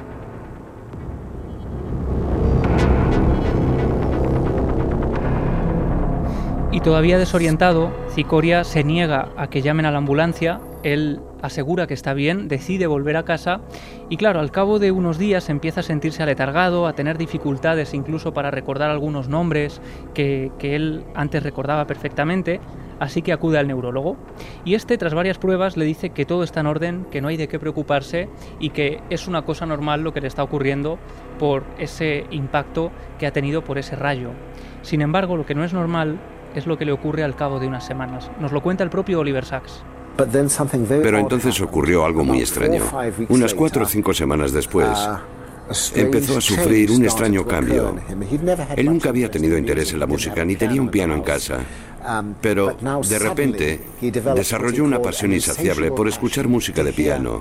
Y todavía desorientado, Cicoria se niega a que llamen a la ambulancia. Él asegura que está bien, decide volver a casa y claro, al cabo de unos días empieza a sentirse aletargado, a tener dificultades incluso para recordar algunos nombres que él antes recordaba perfectamente, así que acude al neurólogo y este, tras varias pruebas, le dice que todo está en orden, que no hay de qué preocuparse y que es una cosa normal lo que le está ocurriendo por ese impacto que ha tenido por ese rayo. Sin embargo, lo que no es normal es lo que le ocurre al cabo de unas semanas. Nos lo cuenta el propio Oliver Sacks. Pero entonces ocurrió algo muy extraño. Unas 4 o 5 semanas después, empezó a sufrir un extraño cambio. Él nunca había tenido interés en la música, ni tenía un piano en casa. Pero, de repente, desarrolló una pasión insaciable por escuchar música de piano.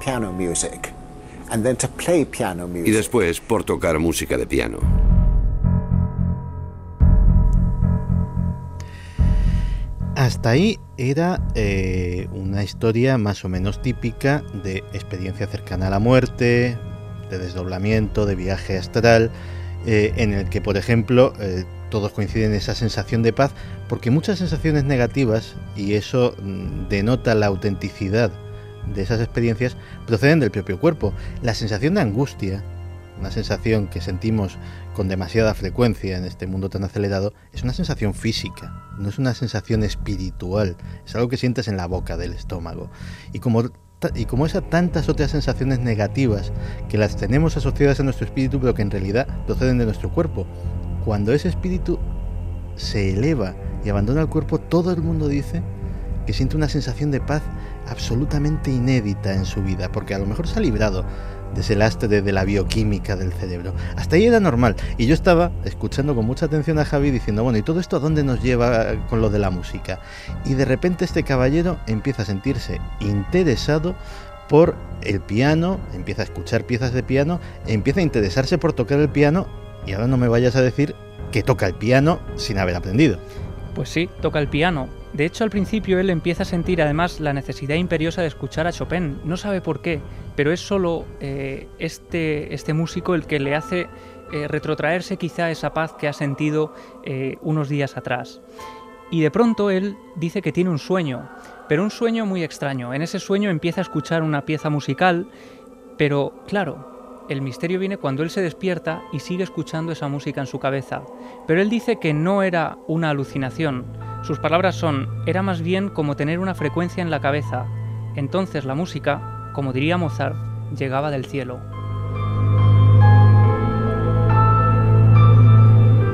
Y después por tocar música de piano. Hasta ahí era una historia más o menos típica de experiencia cercana a la muerte, de desdoblamiento, de viaje astral, en el que, por ejemplo, todos coinciden en esa sensación de paz, porque muchas sensaciones negativas, y eso denota la autenticidad de esas experiencias, proceden del propio cuerpo. La sensación de angustia, una sensación que sentimos con demasiada frecuencia en este mundo tan acelerado, es una sensación física, no es una sensación espiritual, es algo que sientes en la boca del estómago. Y como esas tantas otras sensaciones negativas que las tenemos asociadas a nuestro espíritu, pero que en realidad proceden de nuestro cuerpo, cuando ese espíritu se eleva y abandona el cuerpo, todo el mundo dice que siente una sensación de paz absolutamente inédita en su vida, porque a lo mejor se ha librado de ese lastre de la bioquímica del cerebro. Hasta ahí era normal, y yo estaba escuchando con mucha atención a Javi diciendo, bueno, ¿y todo esto a dónde nos lleva con lo de la música? Y de repente este caballero empieza a sentirse interesado por el piano, empieza a escuchar piezas de piano, empieza a interesarse por tocar el piano, y ahora no me vayas a decir que toca el piano sin haber aprendido. Pues sí, toca el piano. De hecho, al principio él empieza a sentir además la necesidad imperiosa de escuchar a Chopin. No sabe por qué, pero es solo este músico el que le hace retrotraerse quizá esa paz que ha sentido unos días atrás. Y de pronto él dice que tiene un sueño, pero un sueño muy extraño. En ese sueño empieza a escuchar una pieza musical, pero claro, el misterio viene cuando él se despierta y sigue escuchando esa música en su cabeza. Pero él dice que no era una alucinación. Sus palabras son, era más bien como tener una frecuencia en la cabeza. Entonces la música, como diría Mozart, llegaba del cielo.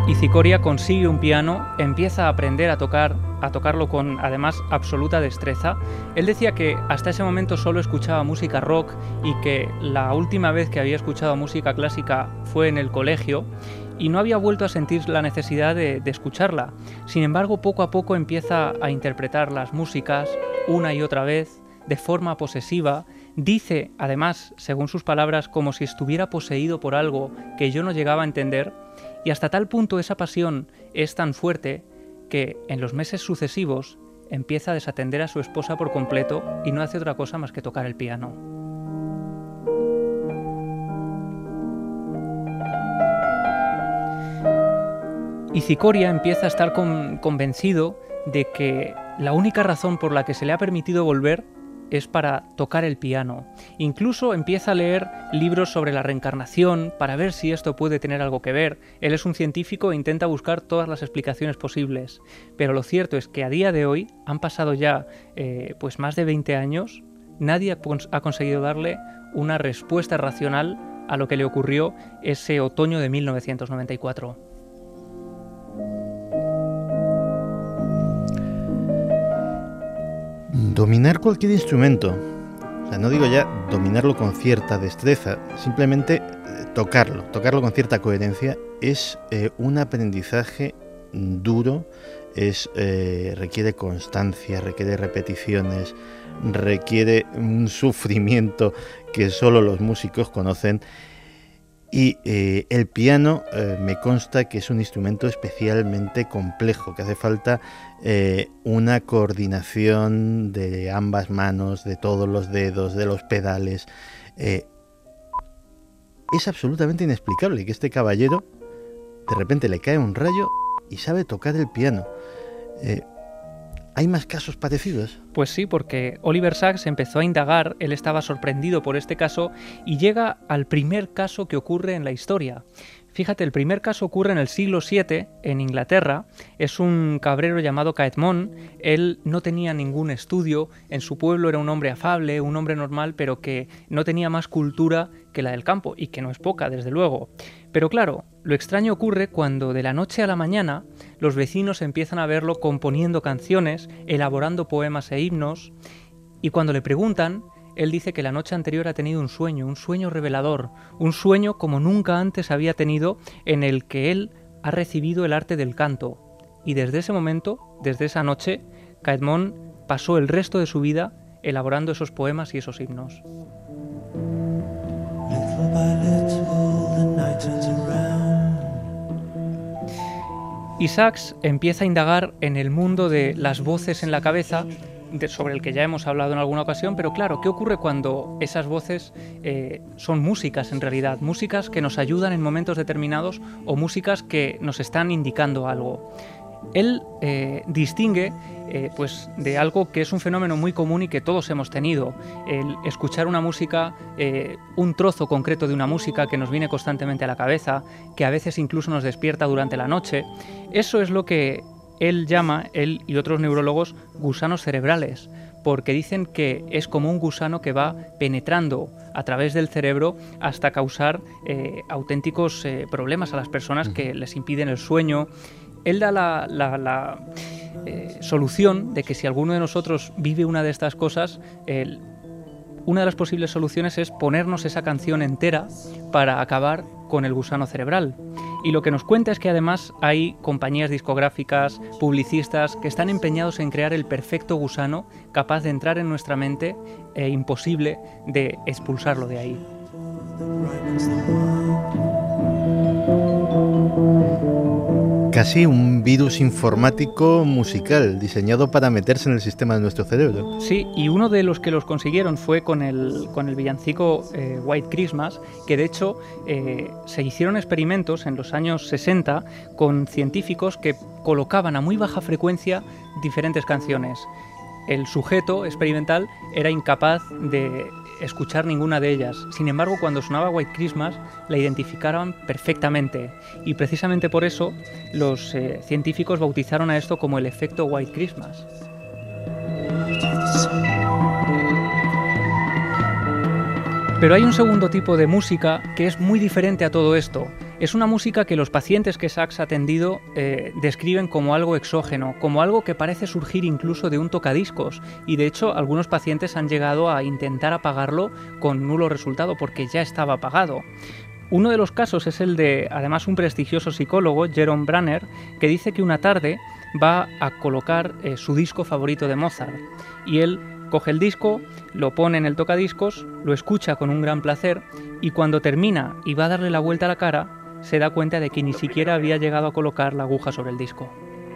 y Cicoria consigue un piano, empieza a aprender a tocarlo con, además, absoluta destreza. Él decía que hasta ese momento solo escuchaba música rock y que la última vez que había escuchado música clásica fue en el colegio y no había vuelto a sentir la necesidad de escucharla. Sin embargo, poco a poco empieza a interpretar las músicas una y otra vez, de forma posesiva. Dice, además, según sus palabras, como si estuviera poseído por algo que yo no llegaba a entender, y hasta tal punto esa pasión es tan fuerte que en los meses sucesivos empieza a desatender a su esposa por completo y no hace otra cosa más que tocar el piano. Y Cicoria empieza a estar convencido de que la única razón por la que se le ha permitido volver es para tocar el piano. Incluso empieza a leer libros sobre la reencarnación para ver si esto puede tener algo que ver. Él es un científico e intenta buscar todas las explicaciones posibles. Pero lo cierto es que a día de hoy, han pasado ya pues más de 20 años, nadie ha conseguido darle una respuesta racional a lo que le ocurrió ese otoño de 1994. Dominar cualquier instrumento, o sea, no digo ya dominarlo con cierta destreza, simplemente tocarlo con cierta coherencia, es un aprendizaje duro, requiere constancia, requiere repeticiones, requiere un sufrimiento que solo los músicos conocen. Y el piano me consta que es un instrumento especialmente complejo, que hace falta una coordinación de ambas manos, de todos los dedos, de los pedales. Es absolutamente inexplicable que este caballero de repente le cae un rayo y sabe tocar el piano. ¿Hay más casos parecidos? Pues sí, porque Oliver Sacks empezó a indagar, él estaba sorprendido por este caso y llega al primer caso que ocurre en la historia. Fíjate, el primer caso ocurre en el siglo VII, en Inglaterra. Es un cabrero llamado Caedmon. Él no tenía ningún estudio, en su pueblo era un hombre afable, un hombre normal, pero que no tenía más cultura que la del campo, y que no es poca, desde luego. Pero claro, lo extraño ocurre cuando de la noche a la mañana los vecinos empiezan a verlo componiendo canciones, elaborando poemas e himnos, y cuando le preguntan, él dice que la noche anterior ha tenido un sueño revelador, un sueño como nunca antes había tenido, en el que él ha recibido el arte del canto. Y desde ese momento, desde esa noche, Caedmon pasó el resto de su vida elaborando esos poemas y esos himnos. Y Sacks empieza a indagar en el mundo de las voces en la cabeza, sobre el que ya hemos hablado en alguna ocasión, pero claro, ¿qué ocurre cuando esas voces son músicas en realidad? Músicas que nos ayudan en momentos determinados o músicas que nos están indicando algo. Él distingue pues de algo que es un fenómeno muy común y que todos hemos tenido, el escuchar una música, un trozo concreto de una música que nos viene constantemente a la cabeza, que a veces incluso nos despierta durante la noche. Eso es lo que él llama, él y otros neurólogos, gusanos cerebrales, porque dicen que es como un gusano que va penetrando a través del cerebro hasta causar auténticos problemas a las personas que les impiden el sueño. Él da la solución de que si alguno de nosotros vive una de estas cosas, una de las posibles soluciones es ponernos esa canción entera para acabar con el gusano cerebral. Y lo que nos cuenta es que además hay compañías discográficas, publicistas, que están empeñados en crear el perfecto gusano capaz de entrar en nuestra mente e imposible de expulsarlo de ahí. Casi un virus informático musical diseñado para meterse en el sistema de nuestro cerebro. Sí, y uno de los que los consiguieron fue con el villancico White Christmas, que de hecho se hicieron experimentos en los años 60 con científicos que colocaban a muy baja frecuencia diferentes canciones. El sujeto experimental era incapaz de escuchar ninguna de ellas. Sin embargo, cuando sonaba White Christmas, la identificaban perfectamente. Y precisamente por eso los científicos bautizaron a esto como el efecto White Christmas. Pero hay un segundo tipo de música que es muy diferente a todo esto. Es una música que los pacientes que Sachs ha atendido describen como algo exógeno, como algo que parece surgir incluso de un tocadiscos, y de hecho algunos pacientes han llegado a intentar apagarlo con nulo resultado porque ya estaba apagado. Uno de los casos es el de, además, un prestigioso psicólogo, Jerome Branner, que dice que una tarde va a colocar su disco favorito de Mozart, y él coge el disco, lo pone en el tocadiscos, lo escucha con un gran placer, y cuando termina y va a darle la vuelta a la cara, se da cuenta de que ni siquiera había llegado a colocar la aguja sobre el disco.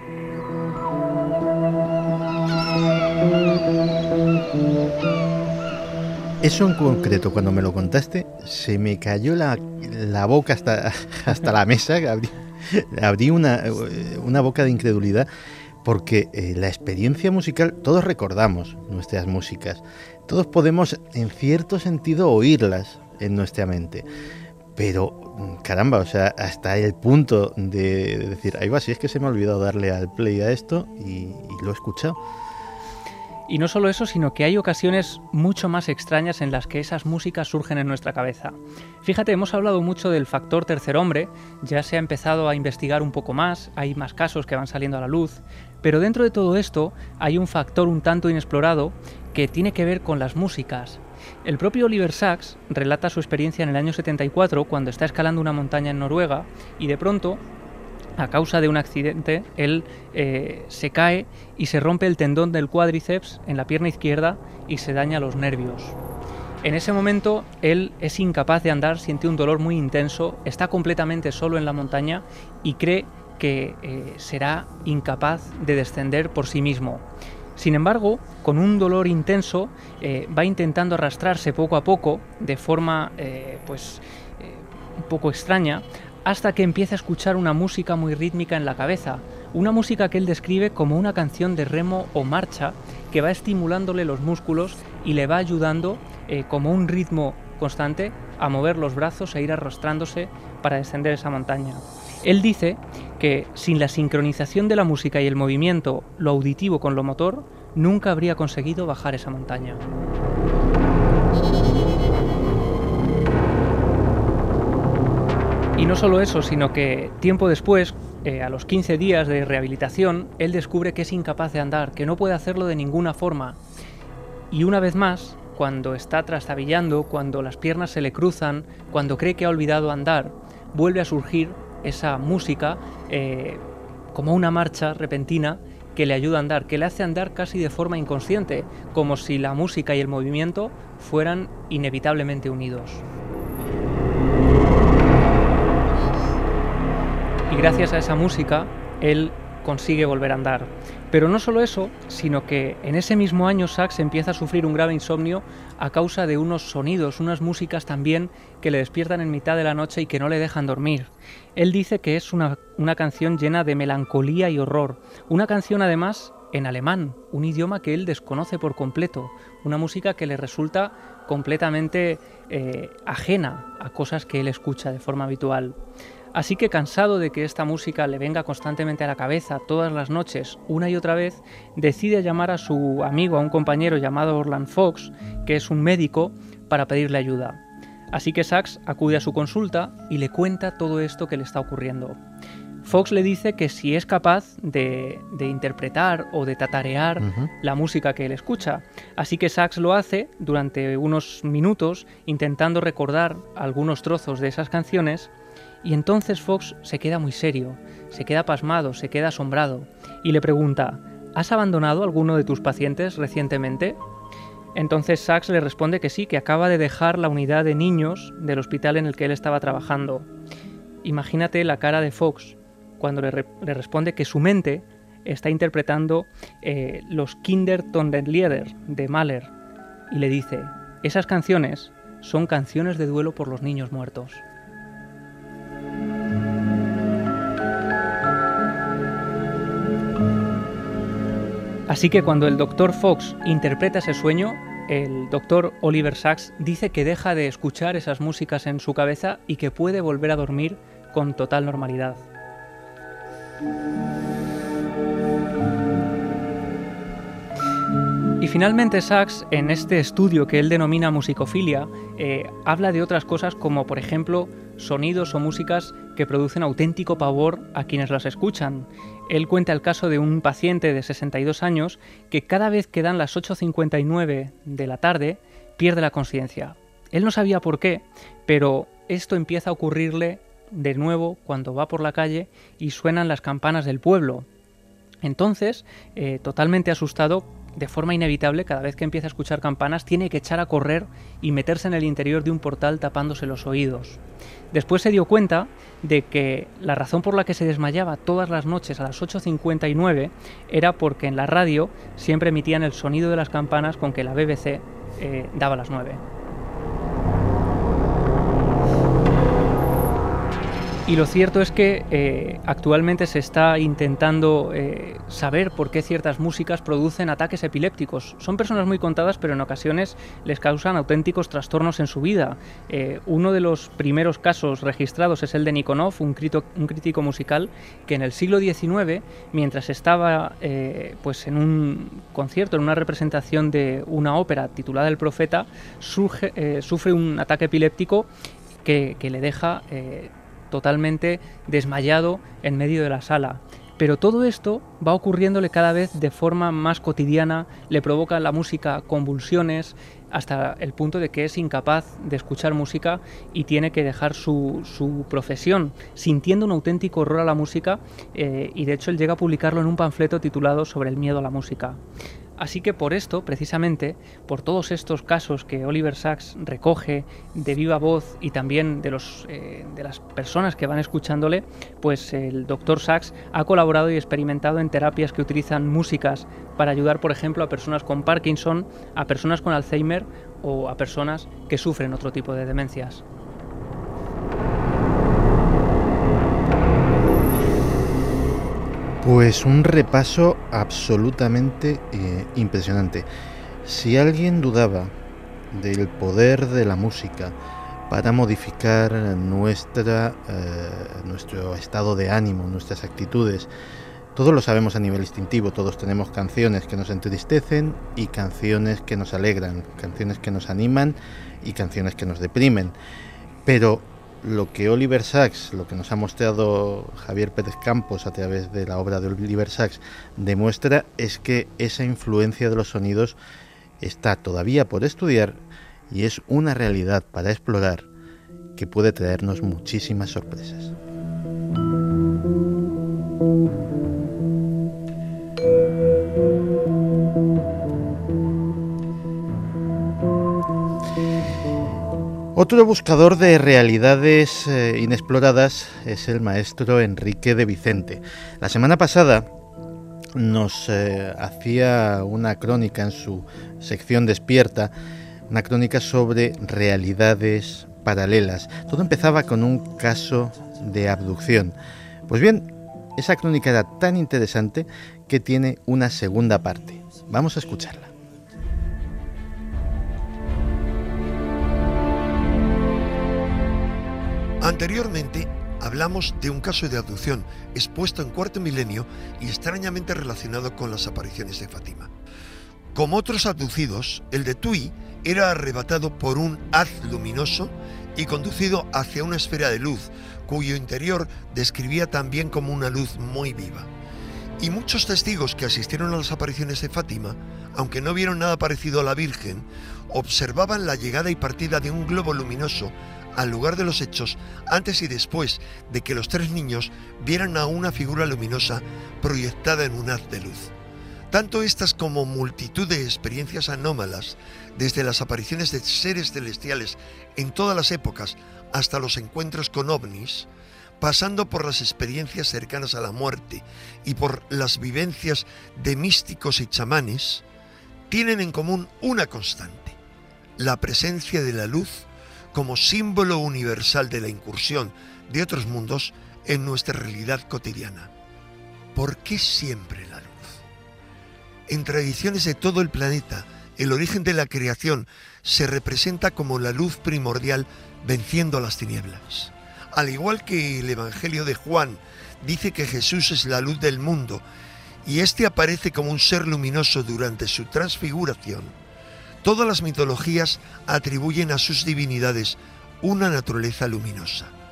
Eso en concreto, cuando me lo contaste, se me cayó la boca hasta la mesa, abrí una boca de incredulidad, porque la experiencia musical, todos recordamos nuestras músicas, todos podemos en cierto sentido oírlas en nuestra mente, pero caramba, o sea, hasta el punto de decir, ahí va, si es que se me ha olvidado darle al play a esto y lo he escuchado. Y no solo eso, sino que hay ocasiones mucho más extrañas en las que esas músicas surgen en nuestra cabeza. Fíjate, hemos hablado mucho del factor tercer hombre, ya se ha empezado a investigar un poco más, hay más casos que van saliendo a la luz, pero dentro de todo esto hay un factor un tanto inexplorado que tiene que ver con las músicas. El propio Oliver Sacks relata su experiencia en el año 74 cuando está escalando una montaña en Noruega y de pronto, a causa de un accidente, él se cae y se rompe el tendón del cuádriceps en la pierna izquierda y se daña los nervios. En ese momento él es incapaz de andar, siente un dolor muy intenso, está completamente solo en la montaña y cree que será incapaz de descender por sí mismo. Sin embargo, con un dolor intenso, va intentando arrastrarse poco a poco, de forma un poco extraña, hasta que empieza a escuchar una música muy rítmica en la cabeza, una música que él describe como una canción de remo o marcha que va estimulándole los músculos y le va ayudando como un ritmo constante a mover los brazos e ir arrastrándose para descender esa montaña. Él dice que sin la sincronización de la música y el movimiento, lo auditivo con lo motor, nunca habría conseguido bajar esa montaña. Y no solo eso, sino que tiempo después, a los 15 días de rehabilitación, él descubre que es incapaz de andar, que no puede hacerlo de ninguna forma. Y una vez más, cuando está trastabillando, cuando las piernas se le cruzan, cuando cree que ha olvidado andar, vuelve a surgir esa música como una marcha repentina que le ayuda a andar, que le hace andar casi de forma inconsciente, como si la música y el movimiento fueran inevitablemente unidos. Y gracias a esa música, él consigue volver a andar. Pero no solo eso, sino que en ese mismo año Sacks empieza a sufrir un grave insomnio a causa de unos sonidos, unas músicas también que le despiertan en mitad de la noche y que no le dejan dormir. Él dice que es una canción llena de melancolía y horror. Una canción además en alemán, un idioma que él desconoce por completo. Una música que le resulta completamente ajena a cosas que él escucha de forma habitual. Así que, cansado de que esta música le venga constantemente a la cabeza todas las noches, una y otra vez, decide llamar a su amigo, a un compañero llamado Orland Fox, que es un médico, para pedirle ayuda. Así que Sacks acude a su consulta y le cuenta todo esto que le está ocurriendo. Fox le dice que si es capaz de interpretar o de tatarear la música que él escucha. Así que Sacks lo hace durante unos minutos, intentando recordar algunos trozos de esas canciones. Y entonces Fox se queda muy serio, se queda pasmado, se queda asombrado y le pregunta: ¿has abandonado a alguno de tus pacientes recientemente? Entonces Sacks le responde que sí, que acaba de dejar la unidad de niños del hospital en el que él estaba trabajando. Imagínate la cara de Fox cuando le responde que su mente está interpretando los Kindertotenlieder de Mahler y le dice: esas canciones son canciones de duelo por los niños muertos. Así que cuando el Dr. Fox interpreta ese sueño, el Dr. Oliver Sacks dice que deja de escuchar esas músicas en su cabeza y que puede volver a dormir con total normalidad. Y finalmente Sacks, en este estudio que él denomina musicofilia, habla de otras cosas como, por ejemplo, sonidos o músicas que producen auténtico pavor a quienes las escuchan. Él cuenta el caso de un paciente de 62 años que cada vez que dan las 8:59 de la tarde pierde la conciencia. Él no sabía por qué, pero esto empieza a ocurrirle de nuevo cuando va por la calle y suenan las campanas del pueblo. Entonces, totalmente asustado, de forma inevitable, cada vez que empieza a escuchar campanas, tiene que echar a correr y meterse en el interior de un portal tapándose los oídos. Después se dio cuenta de que la razón por la que se desmayaba todas las noches a las 8:59 era porque en la radio siempre emitían el sonido de las campanas con que la BBC daba las 9. Y lo cierto es que actualmente se está intentando saber por qué ciertas músicas producen ataques epilépticos. Son personas muy contadas, pero en ocasiones les causan auténticos trastornos en su vida. Uno de los primeros casos registrados es el de Nikonov, un crítico musical que en el siglo XIX, mientras estaba pues en un concierto, en una representación de una ópera titulada El Profeta, sufre un ataque epiléptico que le deja totalmente desmayado en medio de la sala. Pero todo esto va ocurriéndole cada vez de forma más cotidiana, le provoca la música convulsiones, hasta el punto de que es incapaz de escuchar música y tiene que dejar su profesión, sintiendo un auténtico horror a la música, y de hecho él llega a publicarlo en un panfleto titulado Sobre el miedo a la música. Así que por esto, precisamente, por todos estos casos que Oliver Sacks recoge de viva voz y también de las personas que van escuchándole, pues el Dr. Sacks ha colaborado y experimentado en terapias que utilizan músicas para ayudar, por ejemplo, a personas con Parkinson, a personas con Alzheimer o a personas que sufren otro tipo de demencias. Pues un repaso absolutamente impresionante. Si alguien dudaba del poder de la música para modificar nuestro estado de ánimo, nuestras actitudes, todos lo sabemos a nivel instintivo, todos tenemos canciones que nos entristecen y canciones que nos alegran, canciones que nos animan y canciones que nos deprimen. Pero lo que Oliver Sacks, lo que nos ha mostrado Javier Pérez Campos a través de la obra de Oliver Sacks, demuestra es que esa influencia de los sonidos está todavía por estudiar y es una realidad para explorar que puede traernos muchísimas sorpresas. Otro buscador de realidades inexploradas es el maestro Enrique de Vicente. La semana pasada nos hacía una crónica en su sección Despierta, una crónica sobre realidades paralelas. Todo empezaba con un caso de abducción. Pues bien, esa crónica era tan interesante que tiene una segunda parte. Vamos a escucharla. Anteriormente hablamos de un caso de abducción expuesto en Cuarto Milenio y extrañamente relacionado con las apariciones de Fátima. Como otros abducidos, el de Tui era arrebatado por un haz luminoso y conducido hacia una esfera de luz, cuyo interior describía también como una luz muy viva. Y muchos testigos que asistieron a las apariciones de Fátima, aunque no vieron nada parecido a la Virgen, observaban la llegada y partida de un globo luminoso al lugar de los hechos antes y después de que los tres niños vieran a una figura luminosa proyectada en un haz de luz. Tanto estas como multitud de experiencias anómalas, desde las apariciones de seres celestiales en todas las épocas hasta los encuentros con ovnis, pasando por las experiencias cercanas a la muerte y por las vivencias de místicos y chamanes, tienen en común una constante: la presencia de la luz como símbolo universal de la incursión de otros mundos en nuestra realidad cotidiana. ¿Por qué siempre la luz? En tradiciones de todo el planeta, el origen de la creación se representa como la luz primordial venciendo las tinieblas. Al igual que el Evangelio de Juan dice que Jesús es la luz del mundo y este aparece como un ser luminoso durante su transfiguración, todas las mitologías atribuyen a sus divinidades una naturaleza luminosa.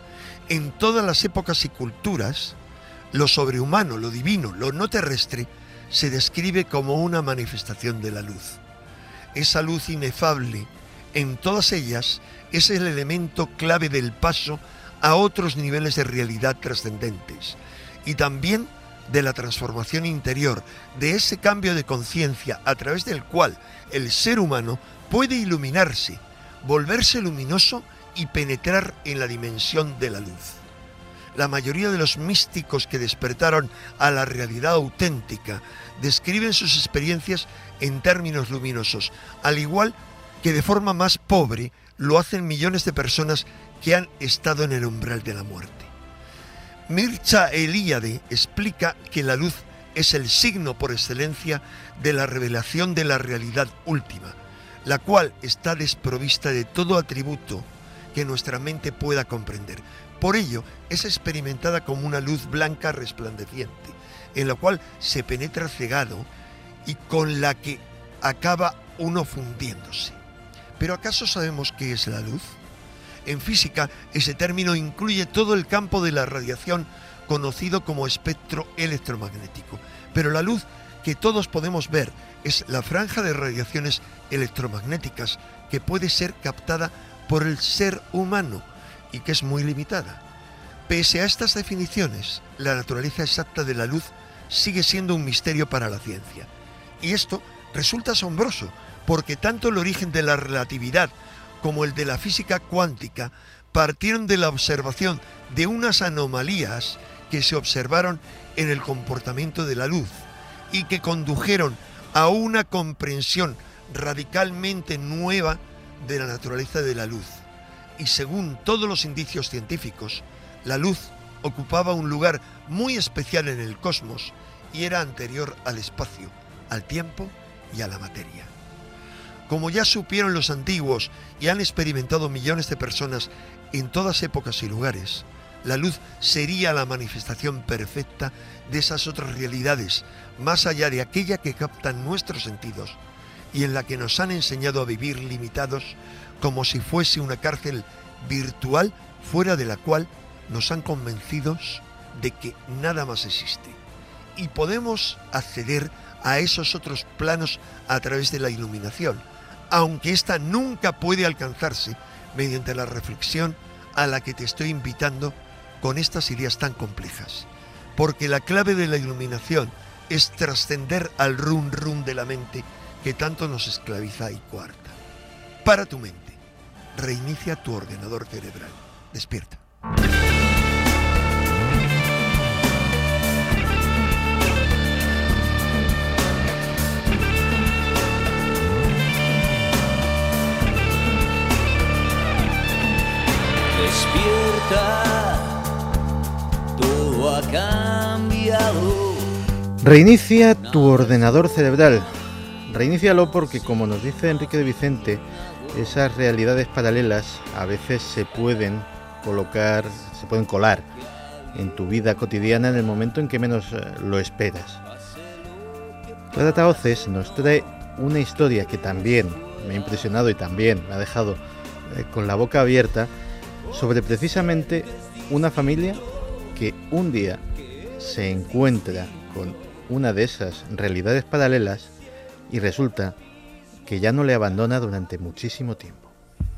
En todas las épocas y culturas, lo sobrehumano, lo divino, lo no terrestre, se describe como una manifestación de la luz. Esa luz inefable, en todas ellas, es el elemento clave del paso a otros niveles de realidad trascendentes y también de la transformación interior, de ese cambio de conciencia a través del cual el ser humano puede iluminarse, volverse luminoso y penetrar en la dimensión de la luz. La mayoría de los místicos que despertaron a la realidad auténtica describen sus experiencias en términos luminosos, al igual que de forma más pobre lo hacen millones de personas que han estado en el umbral de la muerte. Mircea Eliade explica que la luz es el signo por excelencia de la revelación de la realidad última, la cual está desprovista de todo atributo que nuestra mente pueda comprender. Por ello, es experimentada como una luz blanca resplandeciente, en la cual se penetra cegado y con la que acaba uno fundiéndose. ¿Pero acaso sabemos qué es la luz? En física, ese término incluye todo el campo de la radiación conocido como espectro electromagnético. Pero la luz que todos podemos ver es la franja de radiaciones electromagnéticas que puede ser captada por el ser humano y que es muy limitada. Pese a estas definiciones, la naturaleza exacta de la luz sigue siendo un misterio para la ciencia. Y esto resulta asombroso, porque tanto el origen de la relatividad como el de la física cuántica partieron de la observación de unas anomalías que se observaron en el comportamiento de la luz y que condujeron a una comprensión radicalmente nueva de la naturaleza de la luz. Y según todos los indicios científicos, la luz ocupaba un lugar muy especial en el cosmos y era anterior al espacio, al tiempo y a la materia. Como ya supieron los antiguos y han experimentado millones de personas en todas épocas y lugares, la luz sería la manifestación perfecta de esas otras realidades, más allá de aquella que captan nuestros sentidos y en la que nos han enseñado a vivir limitados como si fuese una cárcel virtual fuera de la cual nos han convencido de que nada más existe. Y podemos acceder a esos otros planos a través de la iluminación, aunque ésta nunca puede alcanzarse mediante la reflexión a la que te estoy invitando con estas ideas tan complejas. Porque la clave de la iluminación es trascender al rum rum de la mente que tanto nos esclaviza y coarta. Para tu mente, reinicia tu ordenador cerebral. Despierta. Despierta, todo ha cambiado. Reinicia tu ordenador cerebral. Reinícialo porque, como nos dice Enrique de Vicente, esas realidades paralelas a veces se pueden colar en tu vida cotidiana en el momento en que menos lo esperas. Clara Tahoces nos trae una historia que también me ha impresionado y también me ha dejado con la boca abierta, sobre precisamente una familia que un día se encuentra con una de esas realidades paralelas y resulta que ya no le abandona durante muchísimo tiempo.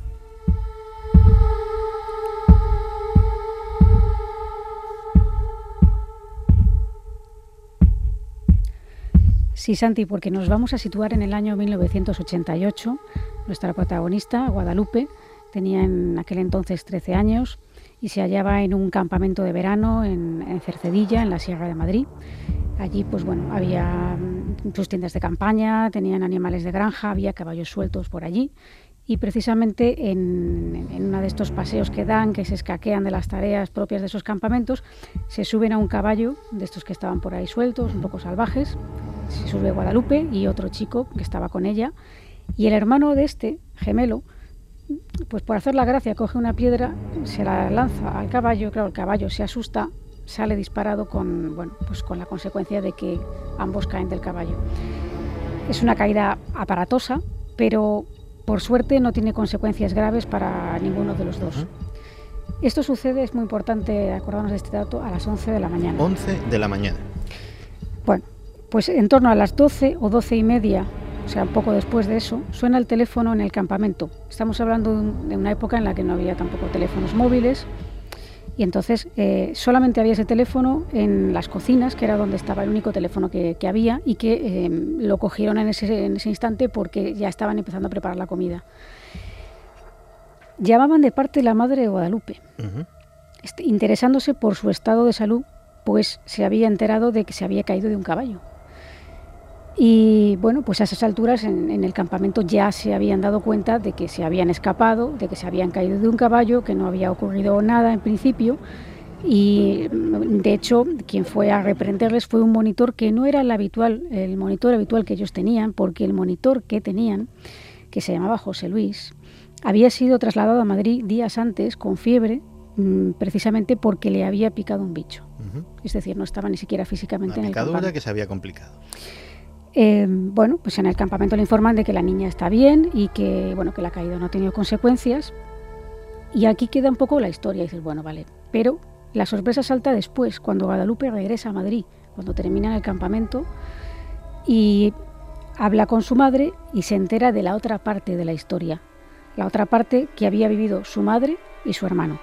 Sí, Santi, porque nos vamos a situar en el año 1988. Nuestra protagonista, Guadalupe, tenía en aquel entonces 13 años y se hallaba en un campamento de verano en Cercedilla, en la Sierra de Madrid. Allí, pues bueno, había sus tiendas de campaña, tenían animales de granja, había caballos sueltos por allí. Y precisamente en uno de estos paseos que dan, que se escaquean de las tareas propias de esos campamentos, se suben a un caballo de estos que estaban por ahí sueltos, un poco salvajes. Se sube Guadalupe y otro chico que estaba con ella. Y el hermano de este, gemelo, pues por hacer la gracia, coge una piedra, se la lanza al caballo. Claro, el caballo se asusta, sale disparado con la consecuencia de que ambos caen del caballo. Es una caída aparatosa, pero por suerte no tiene consecuencias graves para ninguno de los dos. Esto sucede, es muy importante acordarnos de este dato, a las 11 de la mañana. 11 de la mañana. Bueno, pues en torno a las 12 o 12 y media, o sea, un poco después de eso, suena el teléfono en el campamento. Estamos hablando de una época en la que no había tampoco teléfonos móviles, y entonces solamente había ese teléfono en las cocinas, que era donde estaba el único teléfono que había, y que lo cogieron en ese instante porque ya estaban empezando a preparar la comida. Llamaban de parte de la madre de Guadalupe, interesándose por su estado de salud, pues se había enterado de que se había caído de un caballo. Y bueno, pues a esas alturas en el campamento ya se habían dado cuenta de que se habían escapado, de que se habían caído de un caballo, que no había ocurrido nada en principio. Y de hecho quien fue a reprenderles fue un monitor que no era el monitor habitual que ellos tenían, porque el monitor que tenían, que se llamaba José Luis, había sido trasladado a Madrid días antes con fiebre, precisamente porque le había picado un bicho. Es decir, no estaba ni siquiera físicamente en el campamento. Una picadura que se había complicado. Bueno, pues en el campamento le informan de que la niña está bien y que, bueno, que la caída no ha tenido consecuencias. Y aquí queda un poco la historia. Y dices, bueno, vale. Pero la sorpresa salta después, cuando Guadalupe regresa a Madrid, cuando termina en el campamento, y habla con su madre y se entera de la otra parte de la historia. La otra parte que había vivido su madre y su hermano.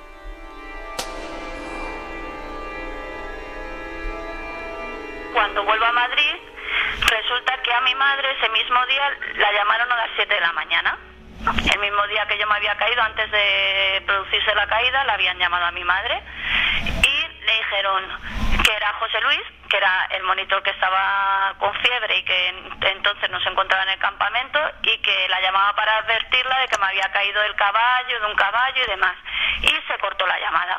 Cuando vuelvo a Madrid, resulta que a mi madre ese mismo día la llamaron a las 7 de la mañana. El mismo día que yo me había caído, antes de producirse la caída, la habían llamado a mi madre y le dijeron que era José Luis, que era el monitor que estaba con fiebre y que entonces no se encontraba en el campamento, y que la llamaba para advertirla de que me había caído de un caballo y demás. Y se cortó la llamada.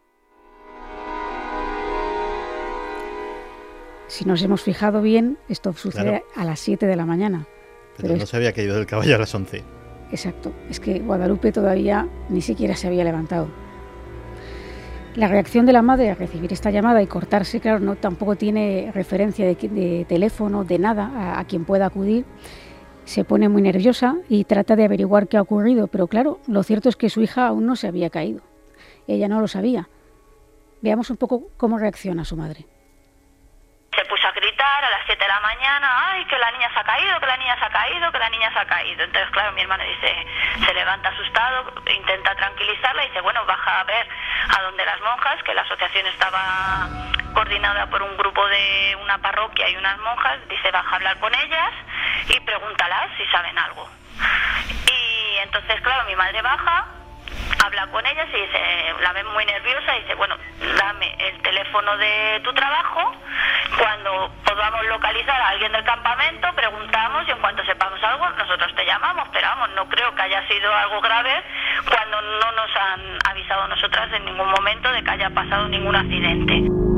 Si nos hemos fijado bien, esto sucede a las 7 de la mañana. Pero no se había caído del caballo a las 11. Exacto, es que Guadalupe todavía ni siquiera se había levantado. La reacción de la madre a recibir esta llamada y cortarse, claro, no tampoco tiene referencia de teléfono, de nada a quien pueda acudir. Se pone muy nerviosa y trata de averiguar qué ha ocurrido, pero claro, lo cierto es que su hija aún no se había caído. Ella no lo sabía. Veamos un poco cómo reacciona su madre. Se puso a gritar a las 7 de la mañana, ¡ay, que la niña se ha caído, que la niña se ha caído, que la niña se ha caído! Entonces, claro, mi hermano se levanta asustado, intenta tranquilizarla y dice, bueno, baja a ver a donde las monjas, que la asociación estaba coordinada por un grupo de una parroquia y unas monjas, dice, baja a hablar con ellas y pregúntalas si saben algo. Y entonces, claro, mi madre baja, habla con ellas y dice, la ven muy nerviosa y dice, bueno, dame el teléfono de tu trabajo, cuando podamos localizar a alguien del campamento, preguntamos y en cuanto sepamos algo, nosotros te llamamos, pero vamos, no creo que haya sido algo grave cuando no nos han avisado nosotras en ningún momento de que haya pasado ningún accidente.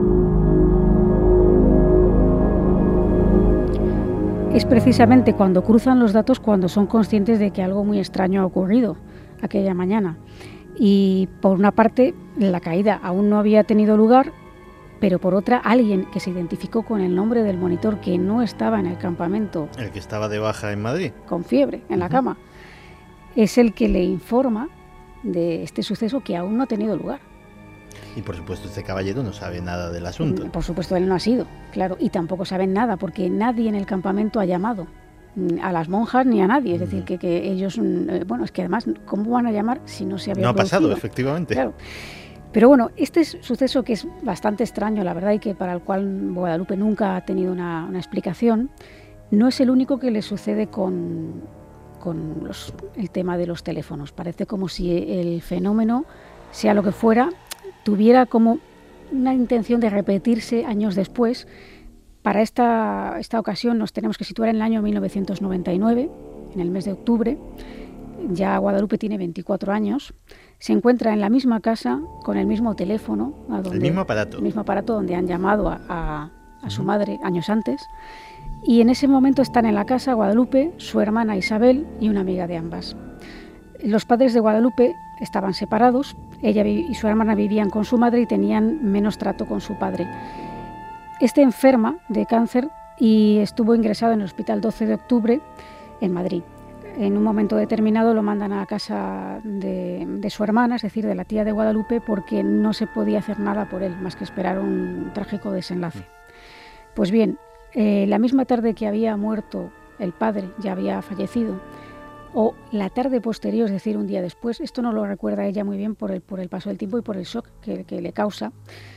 Es precisamente cuando cruzan los datos cuando son conscientes de que algo muy extraño ha ocurrido aquella mañana. Y por una parte, la caída aún no había tenido lugar, pero por otra, alguien que se identificó con el nombre del monitor, que no estaba en el campamento, el que estaba de baja en Madrid, con fiebre en la cama, es el que le informa de este suceso que aún no ha tenido lugar. Y por supuesto este caballero no sabe nada del asunto. Por supuesto él no ha sido, claro, y tampoco saben nada porque nadie en el campamento ha llamado a las monjas ni a nadie, es decir, que ellos, bueno, es que además, ¿cómo van a llamar si no se había producido? No ha pasado, efectivamente. Claro. Pero bueno, este suceso que es bastante extraño, la verdad, y que para el cual Guadalupe nunca ha tenido una explicación, no es el único que le sucede con el tema de los teléfonos. Parece como si el fenómeno, sea lo que fuera, tuviera como una intención de repetirse años después. Para esta ocasión nos tenemos que situar en el año 1999, en el mes de octubre. Ya Guadalupe tiene 24 años. Se encuentra en la misma casa, con el mismo teléfono. El mismo aparato. El mismo aparato donde han llamado a su madre años antes. Y en ese momento están en la casa Guadalupe, su hermana Isabel y una amiga de ambas. Los padres de Guadalupe estaban separados. Ella y su hermana vivían con su madre y tenían menos trato con su padre. Este enferma de cáncer y estuvo ingresado en el Hospital 12 de Octubre en Madrid. en un momento determinado lo mandan a casa de su hermana, es decir, de la tía de Guadalupe, porque no se podía hacer nada por él, más que esperar un trágico desenlace. Pues bien, la misma tarde que había muerto el padre, ya había fallecido, o la tarde posterior, es decir, un día después, esto no lo recuerda ella muy bien por el paso del tiempo y por el shock que le causa,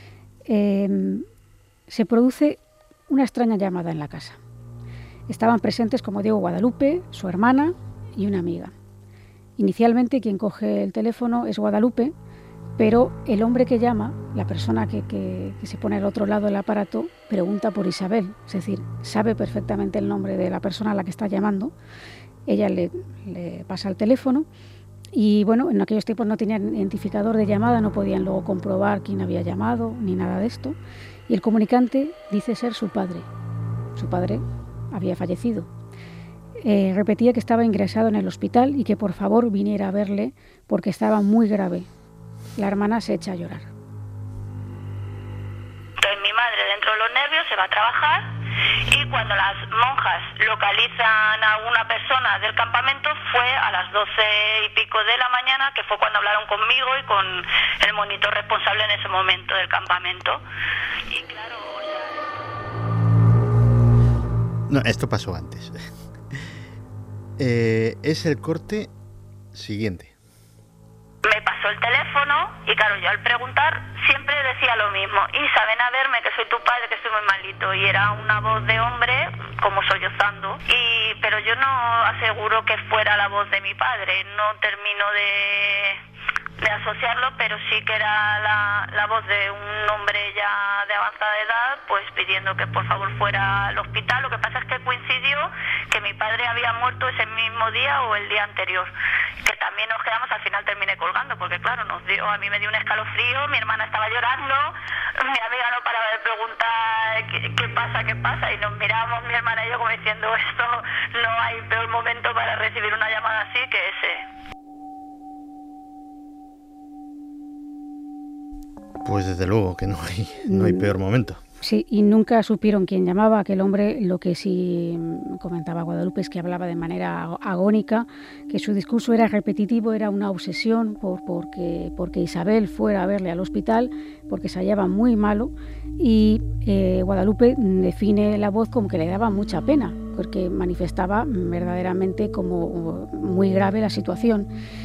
se produce una extraña llamada en la casa. Estaban presentes, como digo, Guadalupe, su hermana y una amiga. Inicialmente quien coge el teléfono es Guadalupe, pero el hombre que llama, la persona que se pone al otro lado del aparato, pregunta por Isabel, es decir, sabe perfectamente el nombre de la persona a la que está llamando. Ella le pasa el teléfono y, bueno, en aquellos tiempos no tenían identificador de llamada, no podían luego comprobar quién había llamado ni nada de esto. Y el comunicante dice ser su padre. Su padre había fallecido. Repetía que estaba ingresado en el hospital y que por favor viniera a verle porque estaba muy grave. La hermana se echa a llorar. Entonces mi madre, dentro de los nervios, se va a trabajar y cuando las monjas localizan a una persona del campamento fue a las 12 y pico de la mañana, que fue cuando hablaron conmigo y con el monitor responsable en ese momento del campamento. Y claro, no, esto pasó antes. Es el corte siguiente. Me pasó el teléfono y claro, yo al preguntar siempre decía lo mismo. Isa, ven a verme que soy tu padre, que estoy muy malito. Y era una voz de hombre, como sollozando. Pero yo no aseguro que fuera la voz de mi padre. No termino de asociarlo, pero sí que era la voz de un hombre ya de avanzada edad, pues pidiendo que por favor fuera al hospital. Lo que pasa es que coincidió que mi padre había muerto ese mismo día o el día anterior, que también nos quedamos, al final terminé colgando, porque claro, a mí me dio un escalofrío, mi hermana estaba llorando, mi amiga no paraba de preguntar qué pasa, y nos mirábamos mi hermana y yo como diciendo, esto no hay peor momento para recibir una llamada así que ese. Pues desde luego que no hay peor momento. Sí, y nunca supieron quién llamaba. Aquel hombre, lo que sí comentaba Guadalupe es que hablaba de manera agónica, que su discurso era repetitivo, era una obsesión porque Isabel fuera a verle al hospital, porque se hallaba muy malo, y Guadalupe define la voz como que le daba mucha pena, porque manifestaba verdaderamente como muy grave la situación.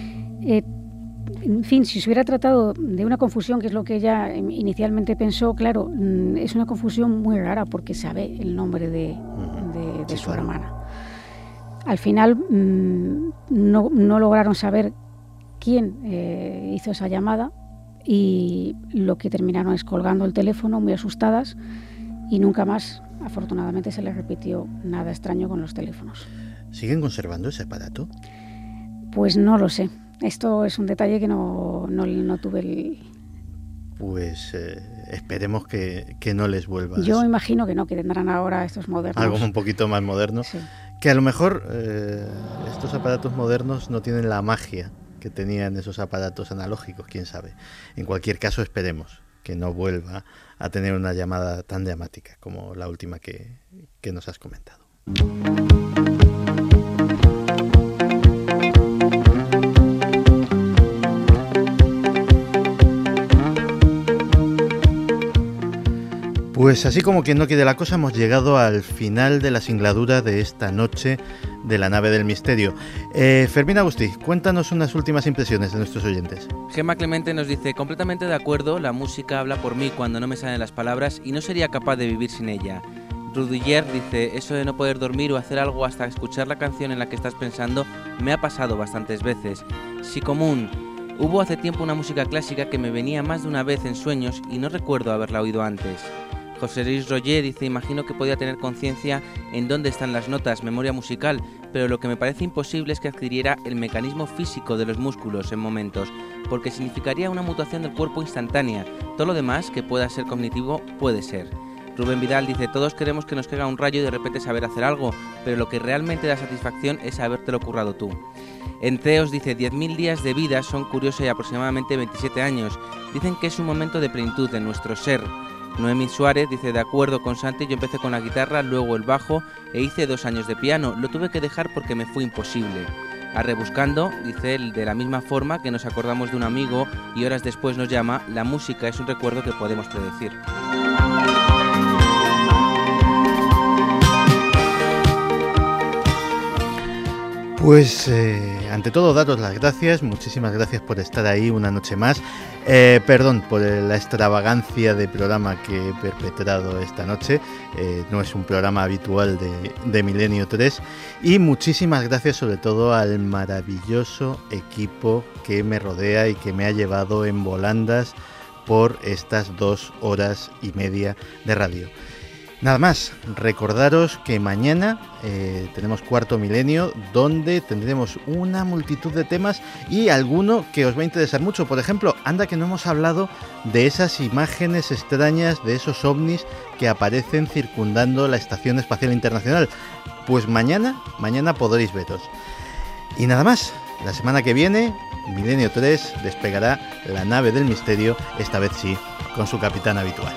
En fin, si se hubiera tratado de una confusión, que es lo que ella inicialmente pensó, claro, es una confusión muy rara porque sabe el nombre de su hermana. Al final no lograron saber quién hizo esa llamada y lo que terminaron es colgando el teléfono muy asustadas y nunca más, afortunadamente, se les repitió nada extraño con los teléfonos. ¿Siguen conservando ese aparato? Pues no lo sé. Esto es un detalle que no tuve el... Pues esperemos que no les vuelva. Yo imagino que no, que tendrán ahora estos modernos. Algo un poquito más moderno. Sí. Que a lo mejor estos aparatos modernos no tienen la magia que tenían esos aparatos analógicos, quién sabe. En cualquier caso, esperemos que no vuelva a tener una llamada tan dramática como la última que nos has comentado. Pues así como quien no quiere la cosa, hemos llegado al final de la singladura de esta noche de la nave del misterio. Fermín Agustí, cuéntanos unas últimas impresiones de nuestros oyentes. Gemma Clemente nos dice, completamente de acuerdo, la música habla por mí cuando no me salen las palabras y no sería capaz de vivir sin ella. Rudiger dice, eso de no poder dormir o hacer algo hasta escuchar la canción en la que estás pensando me ha pasado bastantes veces. Psicomún, hubo hace tiempo una música clásica que me venía más de una vez en sueños y no recuerdo haberla oído antes. José Luis Roger dice, imagino que podía tener conciencia en dónde están las notas, memoria musical, pero lo que me parece imposible es que adquiriera el mecanismo físico de los músculos en momentos, porque significaría una mutación del cuerpo instantánea. Todo lo demás que pueda ser cognitivo puede ser. Rubén Vidal dice, todos queremos que nos caiga un rayo y de repente saber hacer algo, pero lo que realmente da satisfacción es habértelo currado tú. Enteos dice, 10.000 días de vida son curiosos y aproximadamente 27 años. Dicen que es un momento de plenitud en nuestro ser. Noemí Suárez dice, de acuerdo con Santi, yo empecé con la guitarra, luego el bajo e hice 2 años de piano. Lo tuve que dejar porque me fue imposible. Arrebuscando, dice él, de la misma forma que nos acordamos de un amigo y horas después nos llama, la música es un recuerdo que podemos predecir. Pues ante todo daros las gracias, muchísimas gracias por estar ahí una noche más, perdón por la extravagancia de programa que he perpetrado esta noche, no es un programa habitual de Milenio 3 y muchísimas gracias sobre todo al maravilloso equipo que me rodea y que me ha llevado en volandas por estas 2 horas y media de radio. Nada más, recordaros que mañana tenemos Cuarto Milenio, donde tendremos una multitud de temas y alguno que os va a interesar mucho. Por ejemplo, anda que no hemos hablado de esas imágenes extrañas, de esos ovnis que aparecen circundando la Estación Espacial Internacional. Pues mañana podréis veros. Y nada más, la semana que viene, Milenio 3 despegará la nave del misterio, esta vez sí, con su capitán habitual.